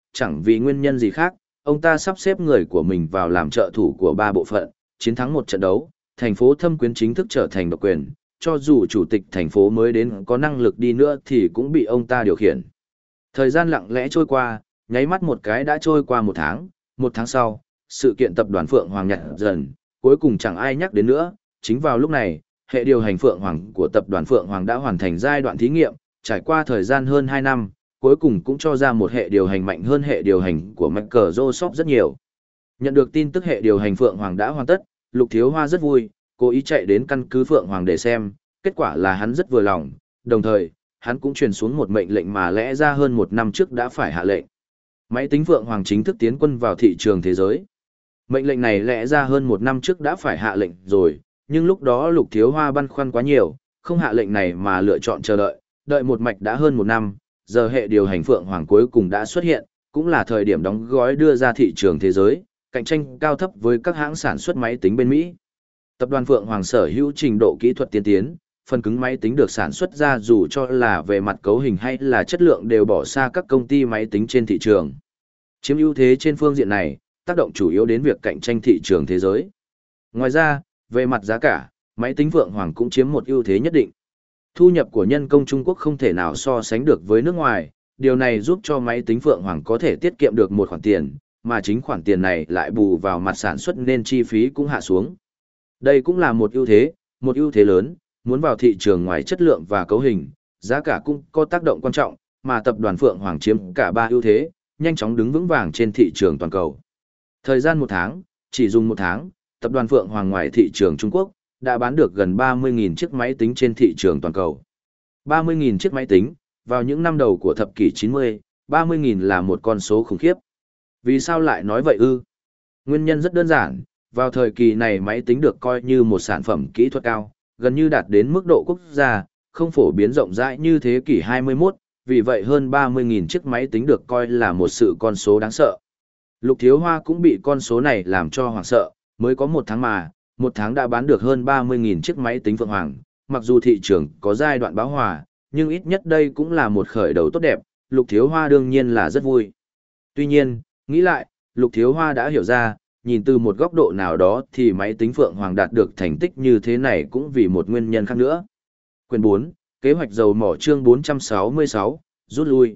chẳng vì nguyên nhân gì khác, ông ta sắp xếp người của mình vào làm trợ thủ của ba bộ phận, chiến thắng một trận đấu, thành phố Thâm Quyến chính thức trở thành độc quyền, cho dù chủ tịch thành phố mới đến có năng lực đi nữa thì cũng bị ông ta điều khiển. Thời gian lặng lẽ trôi qua, nháy mắt một cái đã trôi qua một tháng, một tháng sau, sự kiện tập đoàn Phượng Hoàng nhặt dần, cuối cùng chẳng ai nhắc đến nữa, chính vào lúc này, hệ điều hành Phượng Hoàng của tập đoàn Phượng Hoàng đã hoàn thành giai đoạn thí nghiệm, trải qua thời gian hơn hai năm, cuối cùng cũng cho ra một hệ điều hành mạnh hơn hệ điều hành của Microsoft rất nhiều. Nhận được tin tức hệ điều hành Phượng Hoàng đã hoàn tất, Lục Thiếu Hoa rất vui, cố ý chạy đến căn cứ Phượng Hoàng để xem, kết quả là hắn rất vừa lòng, đồng thời, hắn cũng truyền xuống một mệnh lệnh mà lẽ ra hơn một năm trước đã phải hạ lệnh. Máy tính Phượng Hoàng chính thức tiến quân vào thị trường thế giới. Mệnh lệnh này lẽ ra hơn một năm trước đã phải hạ lệnh rồi, nhưng lúc đó Lục Thiếu Hoa băn khoăn quá nhiều, không hạ lệnh này mà lựa chọn chờ đợi, đợi một mạch đã hơn một năm, giờ hệ điều hành Phượng Hoàng cuối cùng đã xuất hiện, cũng là thời điểm đóng gói đưa ra thị trường thế giới, cạnh tranh cao thấp với các hãng sản xuất máy tính bên Mỹ. Tập đoàn Phượng Hoàng sở hữu trình độ kỹ thuật tiên tiến, phần cứng máy tính được sản xuất ra dù cho là về mặt cấu hình hay là chất lượng đều bỏ xa các công ty máy tính trên thị trường. Chiếm ưu thế trên phương diện này, tác động chủ yếu đến việc cạnh tranh thị trường thế giới. Ngoài ra, về mặt giá cả, máy tính Phượng Hoàng cũng chiếm một ưu thế nhất định. Thu nhập của nhân công Trung Quốc không thể nào so sánh được với nước ngoài, điều này giúp cho máy tính Phượng Hoàng có thể tiết kiệm được một khoản tiền, mà chính khoản tiền này lại bù vào mặt sản xuất nên chi phí cũng hạ xuống. Đây cũng là một ưu thế, một ưu thế lớn, muốn vào thị trường ngoài chất lượng và cấu hình, giá cả cũng có tác động quan trọng, mà tập đoàn Phượng Hoàng chiếm cả ba ưu thế, nhanh chóng đứng vững vàng trên thị trường toàn cầu. Thời gian một tháng, chỉ dùng một tháng, tập đoàn Phượng Hoàng ngoài thị trường Trung Quốc đã bán được gần ba mươi nghìn chiếc máy tính trên thị trường toàn cầu. ba mươi nghìn chiếc máy tính, vào những năm đầu của thập kỷ chín mươi, ba mươi nghìn là một con số khủng khiếp. Vì sao lại nói vậy ư? Nguyên nhân rất đơn giản, vào thời kỳ này máy tính được coi như một sản phẩm kỹ thuật cao, gần như đạt đến mức độ quốc gia, không phổ biến rộng rãi như thế kỷ hai mươi mốt, vì vậy hơn ba mươi nghìn chiếc máy tính được coi là một sự con số đáng sợ. Lục Thiếu Hoa cũng bị con số này làm cho hoảng sợ, mới có một tháng mà, một tháng đã bán được hơn ba mươi nghìn chiếc máy tính Phượng Hoàng, mặc dù thị trường có giai đoạn bão hòa, nhưng ít nhất đây cũng là một khởi đầu tốt đẹp, Lục Thiếu Hoa đương nhiên là rất vui. Tuy nhiên, nghĩ lại, Lục Thiếu Hoa đã hiểu ra, nhìn từ một góc độ nào đó thì máy tính Phượng Hoàng đạt được thành tích như thế này cũng vì một nguyên nhân khác nữa. Quyền bốn, Kế hoạch dầu mỏ chương bốn trăm sáu mươi sáu, rút lui.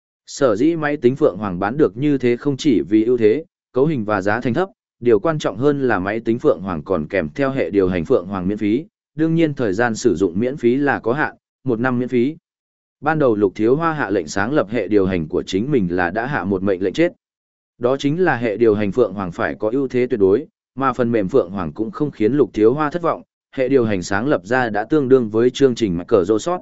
Sở dĩ máy tính Phượng Hoàng bán được như thế không chỉ vì ưu thế, cấu hình và giá thành thấp, điều quan trọng hơn là máy tính Phượng Hoàng còn kèm theo hệ điều hành Phượng Hoàng miễn phí, đương nhiên thời gian sử dụng miễn phí là có hạn, một năm miễn phí. Ban đầu Lục Thiếu Hoa hạ lệnh sáng lập hệ điều hành của chính mình là đã hạ một mệnh lệnh chết. Đó chính là hệ điều hành Phượng Hoàng phải có ưu thế tuyệt đối, mà phần mềm Phượng Hoàng cũng không khiến Lục Thiếu Hoa thất vọng, hệ điều hành sáng lập ra đã tương đương với chương trình Microsoft.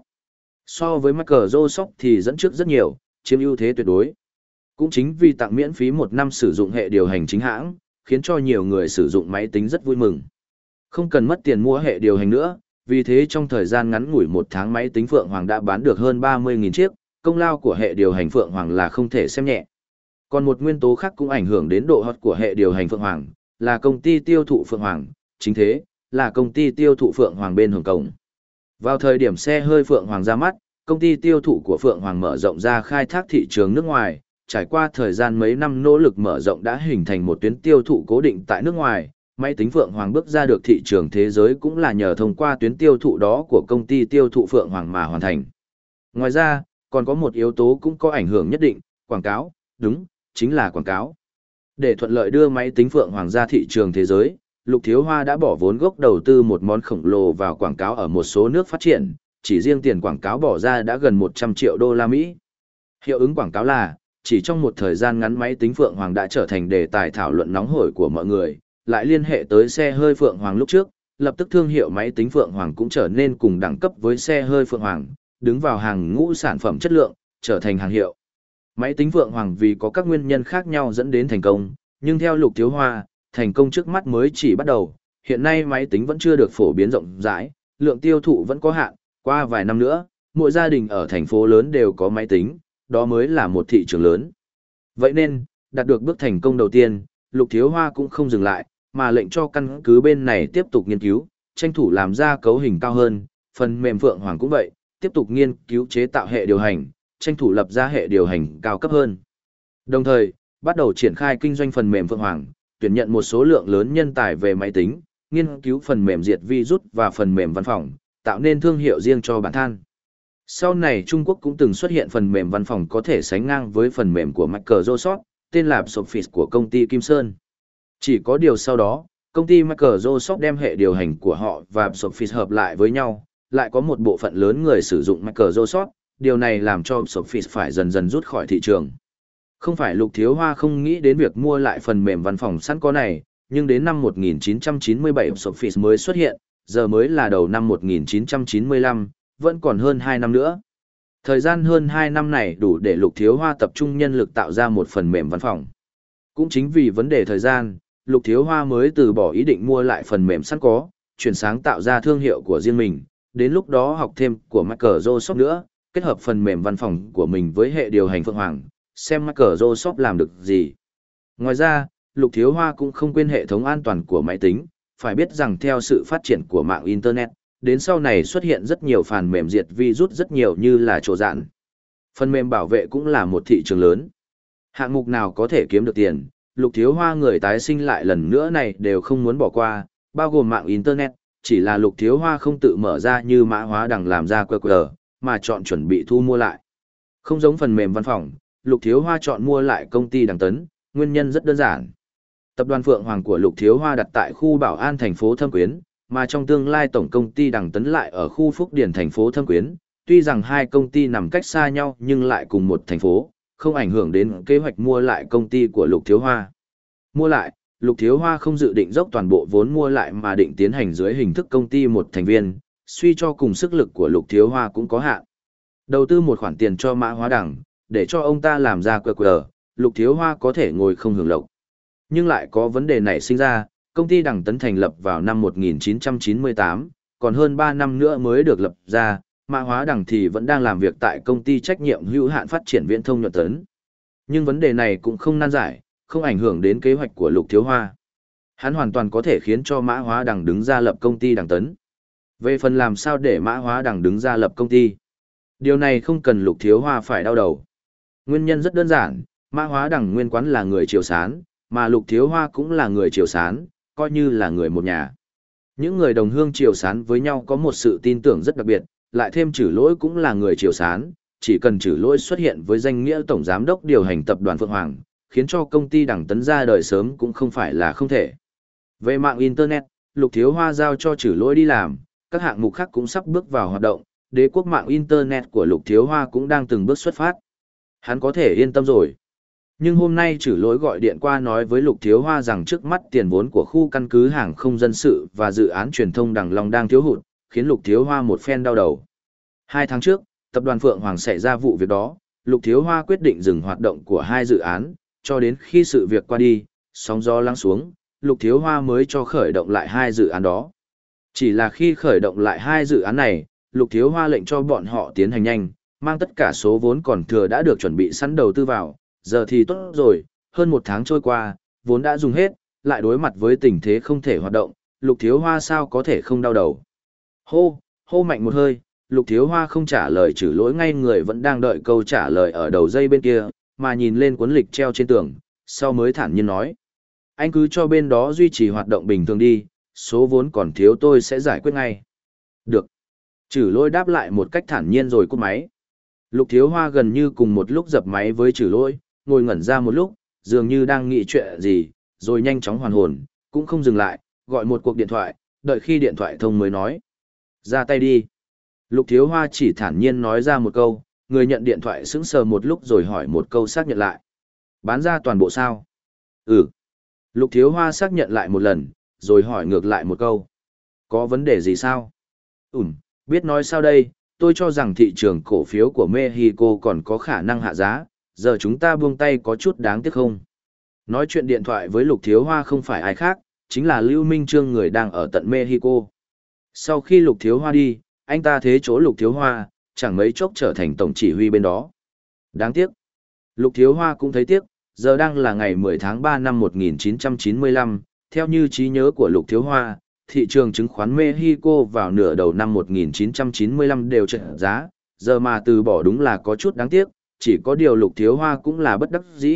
So với Microsoft thì dẫn trước rất nhiều, chiếm ưu thế tuyệt đối. Cũng chính vì tặng miễn phí một năm sử dụng hệ điều hành chính hãng, khiến cho nhiều người sử dụng máy tính rất vui mừng. Không cần mất tiền mua hệ điều hành nữa, vì thế trong thời gian ngắn ngủi một tháng máy tính Phượng Hoàng đã bán được hơn ba mươi nghìn chiếc, công lao của hệ điều hành Phượng Hoàng là không thể xem nhẹ. Còn một nguyên tố khác cũng ảnh hưởng đến độ hot của hệ điều hành Phượng Hoàng, là công ty tiêu thụ Phượng Hoàng, chính thế, là công ty tiêu thụ Phượng Hoàng bên Hồng Kông. Vào thời điểm xe hơi Phượng Hoàng ra mắt, công ty tiêu thụ của Phượng Hoàng mở rộng ra khai thác thị trường nước ngoài, trải qua thời gian mấy năm nỗ lực mở rộng đã hình thành một tuyến tiêu thụ cố định tại nước ngoài, máy tính Phượng Hoàng bước ra được thị trường thế giới cũng là nhờ thông qua tuyến tiêu thụ đó của công ty tiêu thụ Phượng Hoàng mà hoàn thành. Ngoài ra, còn có một yếu tố cũng có ảnh hưởng nhất định, quảng cáo, đúng, chính là quảng cáo. Để thuận lợi đưa máy tính Phượng Hoàng ra thị trường thế giới, Lục Thiếu Hoa đã bỏ vốn gốc đầu tư một món khổng lồ vào quảng cáo ở một số nước phát triển, chỉ riêng tiền quảng cáo bỏ ra đã gần một trăm triệu đô la Mỹ. Hiệu ứng quảng cáo là, chỉ trong một thời gian ngắn máy tính Phượng Hoàng đã trở thành đề tài thảo luận nóng hổi của mọi người, lại liên hệ tới xe hơi Phượng Hoàng lúc trước, lập tức thương hiệu máy tính Phượng Hoàng cũng trở nên cùng đẳng cấp với xe hơi Phượng Hoàng, đứng vào hàng ngũ sản phẩm chất lượng, trở thành hàng hiệu. Máy tính Phượng Hoàng vì có các nguyên nhân khác nhau dẫn đến thành công, nhưng theo Lục Thiếu Hoa, thành công trước mắt mới chỉ bắt đầu, hiện nay máy tính vẫn chưa được phổ biến rộng rãi, lượng tiêu thụ vẫn có hạn, qua vài năm nữa, mỗi gia đình ở thành phố lớn đều có máy tính, đó mới là một thị trường lớn. Vậy nên, đạt được bước thành công đầu tiên, Lục Thiếu Hoa cũng không dừng lại, mà lệnh cho căn cứ bên này tiếp tục nghiên cứu, tranh thủ làm ra cấu hình cao hơn, phần mềm Phượng Hoàng cũng vậy, tiếp tục nghiên cứu chế tạo hệ điều hành, tranh thủ lập ra hệ điều hành cao cấp hơn. Đồng thời, bắt đầu triển khai kinh doanh phần mềm Phượng Hoàng, tuyển nhận một số lượng lớn nhân tài về máy tính, nghiên cứu phần mềm diệt virus và phần mềm văn phòng, tạo nên thương hiệu riêng cho bản thân. Sau này Trung Quốc cũng từng xuất hiện phần mềm văn phòng có thể sánh ngang với phần mềm của Microsoft, tên là Office của công ty Kim Sơn. Chỉ có điều sau đó, công ty Microsoft đem hệ điều hành của họ và Office hợp lại với nhau, lại có một bộ phận lớn người sử dụng Microsoft, điều này làm cho Office phải dần dần rút khỏi thị trường. Không phải Lục Thiếu Hoa không nghĩ đến việc mua lại phần mềm văn phòng sẵn có này, nhưng đến năm một nghìn chín trăm chín mươi bảy Office mới xuất hiện, giờ mới là đầu năm một nghìn chín trăm chín mươi lăm, vẫn còn hơn hai năm nữa. Thời gian hơn hai năm này đủ để Lục Thiếu Hoa tập trung nhân lực tạo ra một phần mềm văn phòng. Cũng chính vì vấn đề thời gian, Lục Thiếu Hoa mới từ bỏ ý định mua lại phần mềm sẵn có, chuyển sáng tạo ra thương hiệu của riêng mình, đến lúc đó học thêm của Microsoft nữa, kết hợp phần mềm văn phòng của mình với hệ điều hành Phượng Hoàng, xem Microsoft làm được gì. Ngoài ra, Lục Thiếu Hoa cũng không quên hệ thống an toàn của máy tính, phải biết rằng theo sự phát triển của mạng Internet, đến sau này xuất hiện rất nhiều phần mềm diệt virus rất nhiều như là trổ dạn. Phần mềm bảo vệ cũng là một thị trường lớn. Hạng mục nào có thể kiếm được tiền, Lục Thiếu Hoa người tái sinh lại lần nữa này đều không muốn bỏ qua, bao gồm mạng Internet, chỉ là Lục Thiếu Hoa không tự mở ra như Mã Hóa Đằng làm ra quy rờ, mà chọn chuẩn bị thu mua lại. Không giống phần mềm văn phòng, Lục Thiếu Hoa chọn mua lại công ty Đằng Tấn, nguyên nhân rất đơn giản. Tập đoàn Phượng Hoàng của Lục Thiếu Hoa đặt tại khu Bảo An thành phố Thâm Quyến, mà trong tương lai tổng công ty Đằng Tấn lại ở khu Phúc Điền thành phố Thâm Quyến, tuy rằng hai công ty nằm cách xa nhau nhưng lại cùng một thành phố, không ảnh hưởng đến kế hoạch mua lại công ty của Lục Thiếu Hoa. Mua lại, Lục Thiếu Hoa không dự định dốc toàn bộ vốn mua lại mà định tiến hành dưới hình thức công ty một thành viên, suy cho cùng sức lực của Lục Thiếu Hoa cũng có hạn. Đầu tư một khoản tiền cho Mã Hóa Đằng, để cho ông ta làm ra quy rờ, Lục Thiếu Hoa có thể ngồi không hưởng lộc. Nhưng lại có vấn đề nảy sinh ra, công ty Đằng Tấn thành lập vào năm một nghìn chín trăm chín mươi tám, còn hơn ba năm nữa mới được lập ra, Mã Hóa Đằng thì vẫn đang làm việc tại công ty trách nhiệm hữu hạn phát triển viễn thông Nhuận Tấn. Nhưng vấn đề này cũng không nan giải, không ảnh hưởng đến kế hoạch của Lục Thiếu Hoa. Hắn hoàn toàn có thể khiến cho Mã Hóa Đằng đứng ra lập công ty Đằng Tấn. Về phần làm sao để Mã Hóa Đằng đứng ra lập công ty, điều này không cần Lục Thiếu Hoa phải đau đầu. Nguyên nhân rất đơn giản, Mã Hóa Đằng nguyên quán là người Triều Sán, mà Lục Thiếu Hoa cũng là người Triều Sán, coi như là người một nhà. Những người đồng hương Triều Sán với nhau có một sự tin tưởng rất đặc biệt, lại thêm Trử Lỗi cũng là người Triều Sán, chỉ cần Trử Lỗi xuất hiện với danh nghĩa tổng giám đốc điều hành tập đoàn Phượng Hoàng, khiến cho công ty Đằng Tấn ra đời sớm cũng không phải là không thể. Về mạng Internet, Lục Thiếu Hoa giao cho Trử Lỗi đi làm, các hạng mục khác cũng sắp bước vào hoạt động, đế quốc mạng Internet của Lục Thiếu Hoa cũng đang từng bước xuất phát. Hắn có thể yên tâm rồi. Nhưng hôm nay Trử Lỗi gọi điện qua nói với Lục Thiếu Hoa rằng trước mắt tiền vốn của khu căn cứ hàng không dân sự và dự án truyền thông Đằng Long đang thiếu hụt, khiến Lục Thiếu Hoa một phen đau đầu. Hai tháng trước, tập đoàn Phượng Hoàng xảy ra vụ việc đó, Lục Thiếu Hoa quyết định dừng hoạt động của hai dự án, cho đến khi sự việc qua đi, sóng gió lắng xuống, Lục Thiếu Hoa mới cho khởi động lại hai dự án đó. Chỉ là khi khởi động lại hai dự án này, Lục Thiếu Hoa lệnh cho bọn họ tiến hành nhanh, mang tất cả số vốn còn thừa đã được chuẩn bị sẵn đầu tư vào, giờ thì tốt rồi, hơn một tháng trôi qua, vốn đã dùng hết, lại đối mặt với tình thế không thể hoạt động, Lục Thiếu Hoa sao có thể không đau đầu. Hô, hô mạnh một hơi, Lục Thiếu Hoa không trả lời Trử Lỗi, ngay người vẫn đang đợi câu trả lời ở đầu dây bên kia, mà nhìn lên cuốn lịch treo trên tường, sau mới thản nhiên nói. Anh cứ cho bên đó duy trì hoạt động bình thường đi, số vốn còn thiếu tôi sẽ giải quyết ngay. Được. Trử Lỗi đáp lại một cách thản nhiên rồi cúp máy. Lục Thiếu Hoa gần như cùng một lúc dập máy với Trử Lỗi, ngồi ngẩn ra một lúc, dường như đang nghĩ chuyện gì, rồi nhanh chóng hoàn hồn, cũng không dừng lại, gọi một cuộc điện thoại, đợi khi điện thoại thông mới nói. Ra tay đi. Lục Thiếu Hoa chỉ thản nhiên nói ra một câu, người nhận điện thoại sững sờ một lúc rồi hỏi một câu xác nhận lại. Bán ra toàn bộ sao? Ừ. Lục Thiếu Hoa xác nhận lại một lần, rồi hỏi ngược lại một câu. Có vấn đề gì sao? Ừm, biết nói sao đây, tôi cho rằng thị trường cổ phiếu của Mexico còn có khả năng hạ giá, giờ chúng ta buông tay có chút đáng tiếc không? Nói chuyện điện thoại với Lục Thiếu Hoa không phải ai khác, chính là Lưu Minh Trương, người đang ở tận Mexico. Sau khi Lục Thiếu Hoa đi, anh ta thế chỗ Lục Thiếu Hoa, chẳng mấy chốc trở thành tổng chỉ huy bên đó. Đáng tiếc. Lục Thiếu Hoa cũng thấy tiếc, giờ đang là ngày mười tháng ba năm một nghìn chín trăm chín mươi lăm, theo như trí nhớ của Lục Thiếu Hoa, thị trường chứng khoán Mexico vào nửa đầu năm một nghìn chín trăm chín mươi lăm đều trượt giá, giờ mà từ bỏ đúng là có chút đáng tiếc, chỉ có điều Lục Thiếu Hoa cũng là bất đắc dĩ,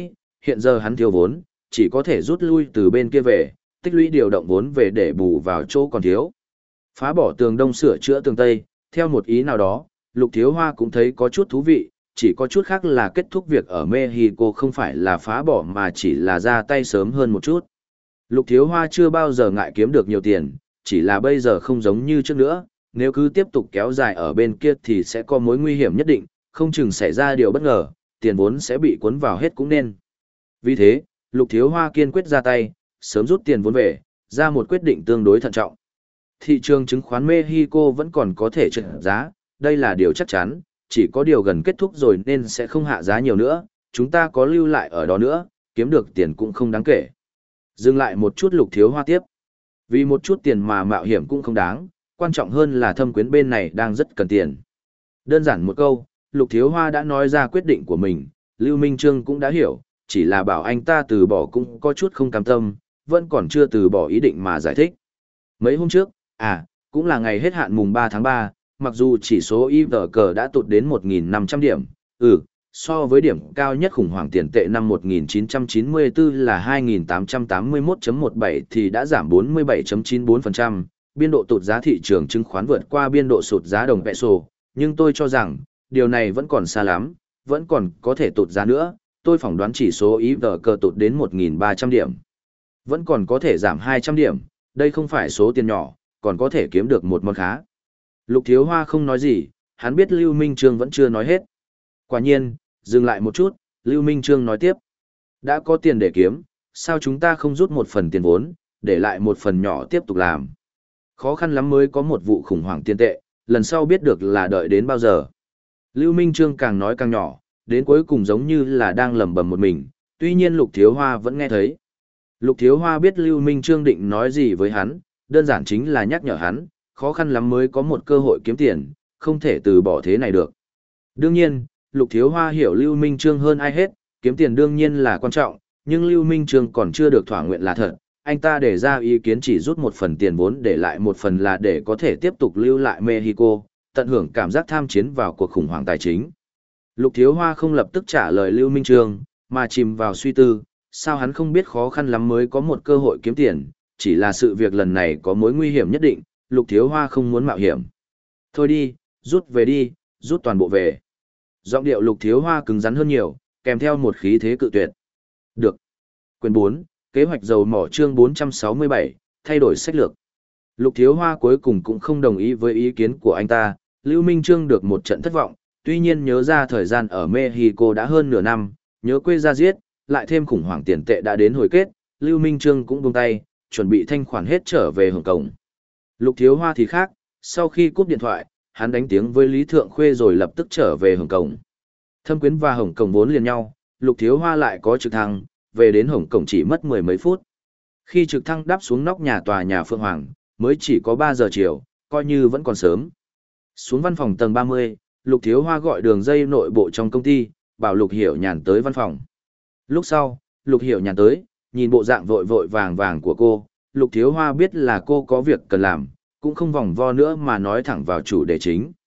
Hiện giờ hắn thiếu vốn, chỉ có thể rút lui từ bên kia về, tích lũy điều động vốn về để bù vào chỗ còn thiếu. Phá bỏ tường đông sửa chữa tường tây, theo một ý nào đó, Lục Thiếu Hoa cũng thấy có chút thú vị, chỉ có chút khác là kết thúc việc ở Mexico không phải là phá bỏ mà chỉ là ra tay sớm hơn một chút. Lục Thiếu Hoa chưa bao giờ ngại kiếm được nhiều tiền, chỉ là bây giờ không giống như trước nữa, nếu cứ tiếp tục kéo dài ở bên kia thì sẽ có mối nguy hiểm nhất định, không chừng xảy ra điều bất ngờ, tiền vốn sẽ bị cuốn vào hết cũng nên. Vì thế, Lục Thiếu Hoa kiên quyết ra tay, sớm rút tiền vốn về, ra một quyết định tương đối thận trọng. Thị trường chứng khoán Mexico vẫn còn có thể trượt giá, đây là điều chắc chắn, chỉ có điều gần kết thúc rồi nên sẽ không hạ giá nhiều nữa, chúng ta có lưu lại ở đó nữa, kiếm được tiền cũng không đáng kể. Dừng lại một chút Lục Thiếu Hoa tiếp. Vì một chút tiền mà mạo hiểm cũng không đáng, quan trọng hơn là Thâm Quyến bên này đang rất cần tiền. Đơn giản một câu, Lục Thiếu Hoa đã nói ra quyết định của mình, Lưu Minh Trương cũng đã hiểu, chỉ là bảo anh ta từ bỏ cũng có chút không cam tâm, vẫn còn chưa từ bỏ ý định mà giải thích. Mấy hôm trước, à, cũng là ngày hết hạn mùng ba tháng ba, mặc dù chỉ số i vê xê đã tụt đến một nghìn năm trăm điểm, ừ, so với điểm cao nhất khủng hoảng tiền tệ năm một nghìn chín trăm chín mươi tư là hai nghìn tám trăm tám mươi mốt phẩy mười bảy thì đã giảm bốn mươi bảy phẩy chín bốn phần trăm, biên độ tụt giá thị trường chứng khoán vượt qua biên độ sụt giá đồng peso, nhưng tôi cho rằng, điều này vẫn còn xa lắm, vẫn còn có thể tụt giá nữa, tôi phỏng đoán chỉ số i vê xê tụt đến một nghìn ba trăm điểm. Vẫn còn có thể giảm hai trăm điểm, đây không phải số tiền nhỏ, còn có thể kiếm được một món khá. Lục Thiếu Hoa không nói gì, hắn biết Lưu Minh Trương vẫn chưa nói hết. Quả nhiên, dừng lại một chút, Lưu Minh Trương nói tiếp. Đã có tiền để kiếm, sao chúng ta không rút một phần tiền vốn, để lại một phần nhỏ tiếp tục làm. Khó khăn lắm mới có một vụ khủng hoảng tiền tệ, lần sau biết được là đợi đến bao giờ. Lưu Minh Trương càng nói càng nhỏ, đến cuối cùng giống như là đang lẩm bẩm một mình, tuy nhiên Lục Thiếu Hoa vẫn nghe thấy. Lục Thiếu Hoa biết Lưu Minh Trương định nói gì với hắn, đơn giản chính là nhắc nhở hắn, khó khăn lắm mới có một cơ hội kiếm tiền, không thể từ bỏ thế này được. Đương nhiên, Lục Thiếu Hoa hiểu Lưu Minh Trương hơn ai hết, kiếm tiền đương nhiên là quan trọng, nhưng Lưu Minh Trương còn chưa được thỏa nguyện là thật. Anh ta để ra ý kiến chỉ rút một phần tiền vốn để lại một phần là để có thể tiếp tục lưu lại Mexico, tận hưởng cảm giác tham chiến vào cuộc khủng hoảng tài chính. Lục Thiếu Hoa không lập tức trả lời Lưu Minh Trương, mà chìm vào suy tư, sao hắn không biết khó khăn lắm mới có một cơ hội kiếm tiền, chỉ là sự việc lần này có mối nguy hiểm nhất định, Lục Thiếu Hoa không muốn mạo hiểm. Thôi đi, rút về đi, rút toàn bộ về. Giọng điệu Lục Thiếu Hoa cứng rắn hơn nhiều, kèm theo một khí thế cự tuyệt. Được. Quyển bốn, kế hoạch dầu mỏ chương bốn trăm sáu mươi bảy, thay đổi sách lược. Lục Thiếu Hoa cuối cùng cũng không đồng ý với ý kiến của anh ta, Lưu Minh Trương được một trận thất vọng, tuy nhiên nhớ ra thời gian ở Mexico đã hơn nửa năm, nhớ quê ra giết, lại thêm khủng hoảng tiền tệ đã đến hồi kết, Lưu Minh Trương cũng buông tay, chuẩn bị thanh khoản hết trở về Hồng Kông. Lục Thiếu Hoa thì khác, sau khi cúp điện thoại, hắn đánh tiếng với Lý Thượng Khuê rồi lập tức trở về Hồng Kông. Thâm Quyến và Hồng Kông vốn liền nhau, Lục Thiếu Hoa lại có trực thăng, về đến Hồng Kông chỉ mất mười mấy phút. Khi trực thăng đáp xuống nóc nhà tòa nhà Phượng Hoàng, mới chỉ có ba giờ chiều, coi như vẫn còn sớm. Xuống văn phòng tầng ba mươi, Lục Thiếu Hoa gọi đường dây nội bộ trong công ty, bảo Lục Hiểu Nhàn tới văn phòng. Lúc sau, Lục Hiểu Nhàn tới, nhìn bộ dạng vội vội vàng vàng của cô, Lục Thiếu Hoa biết là cô có việc cần làm, cũng không vòng vo nữa mà nói thẳng vào chủ đề chính,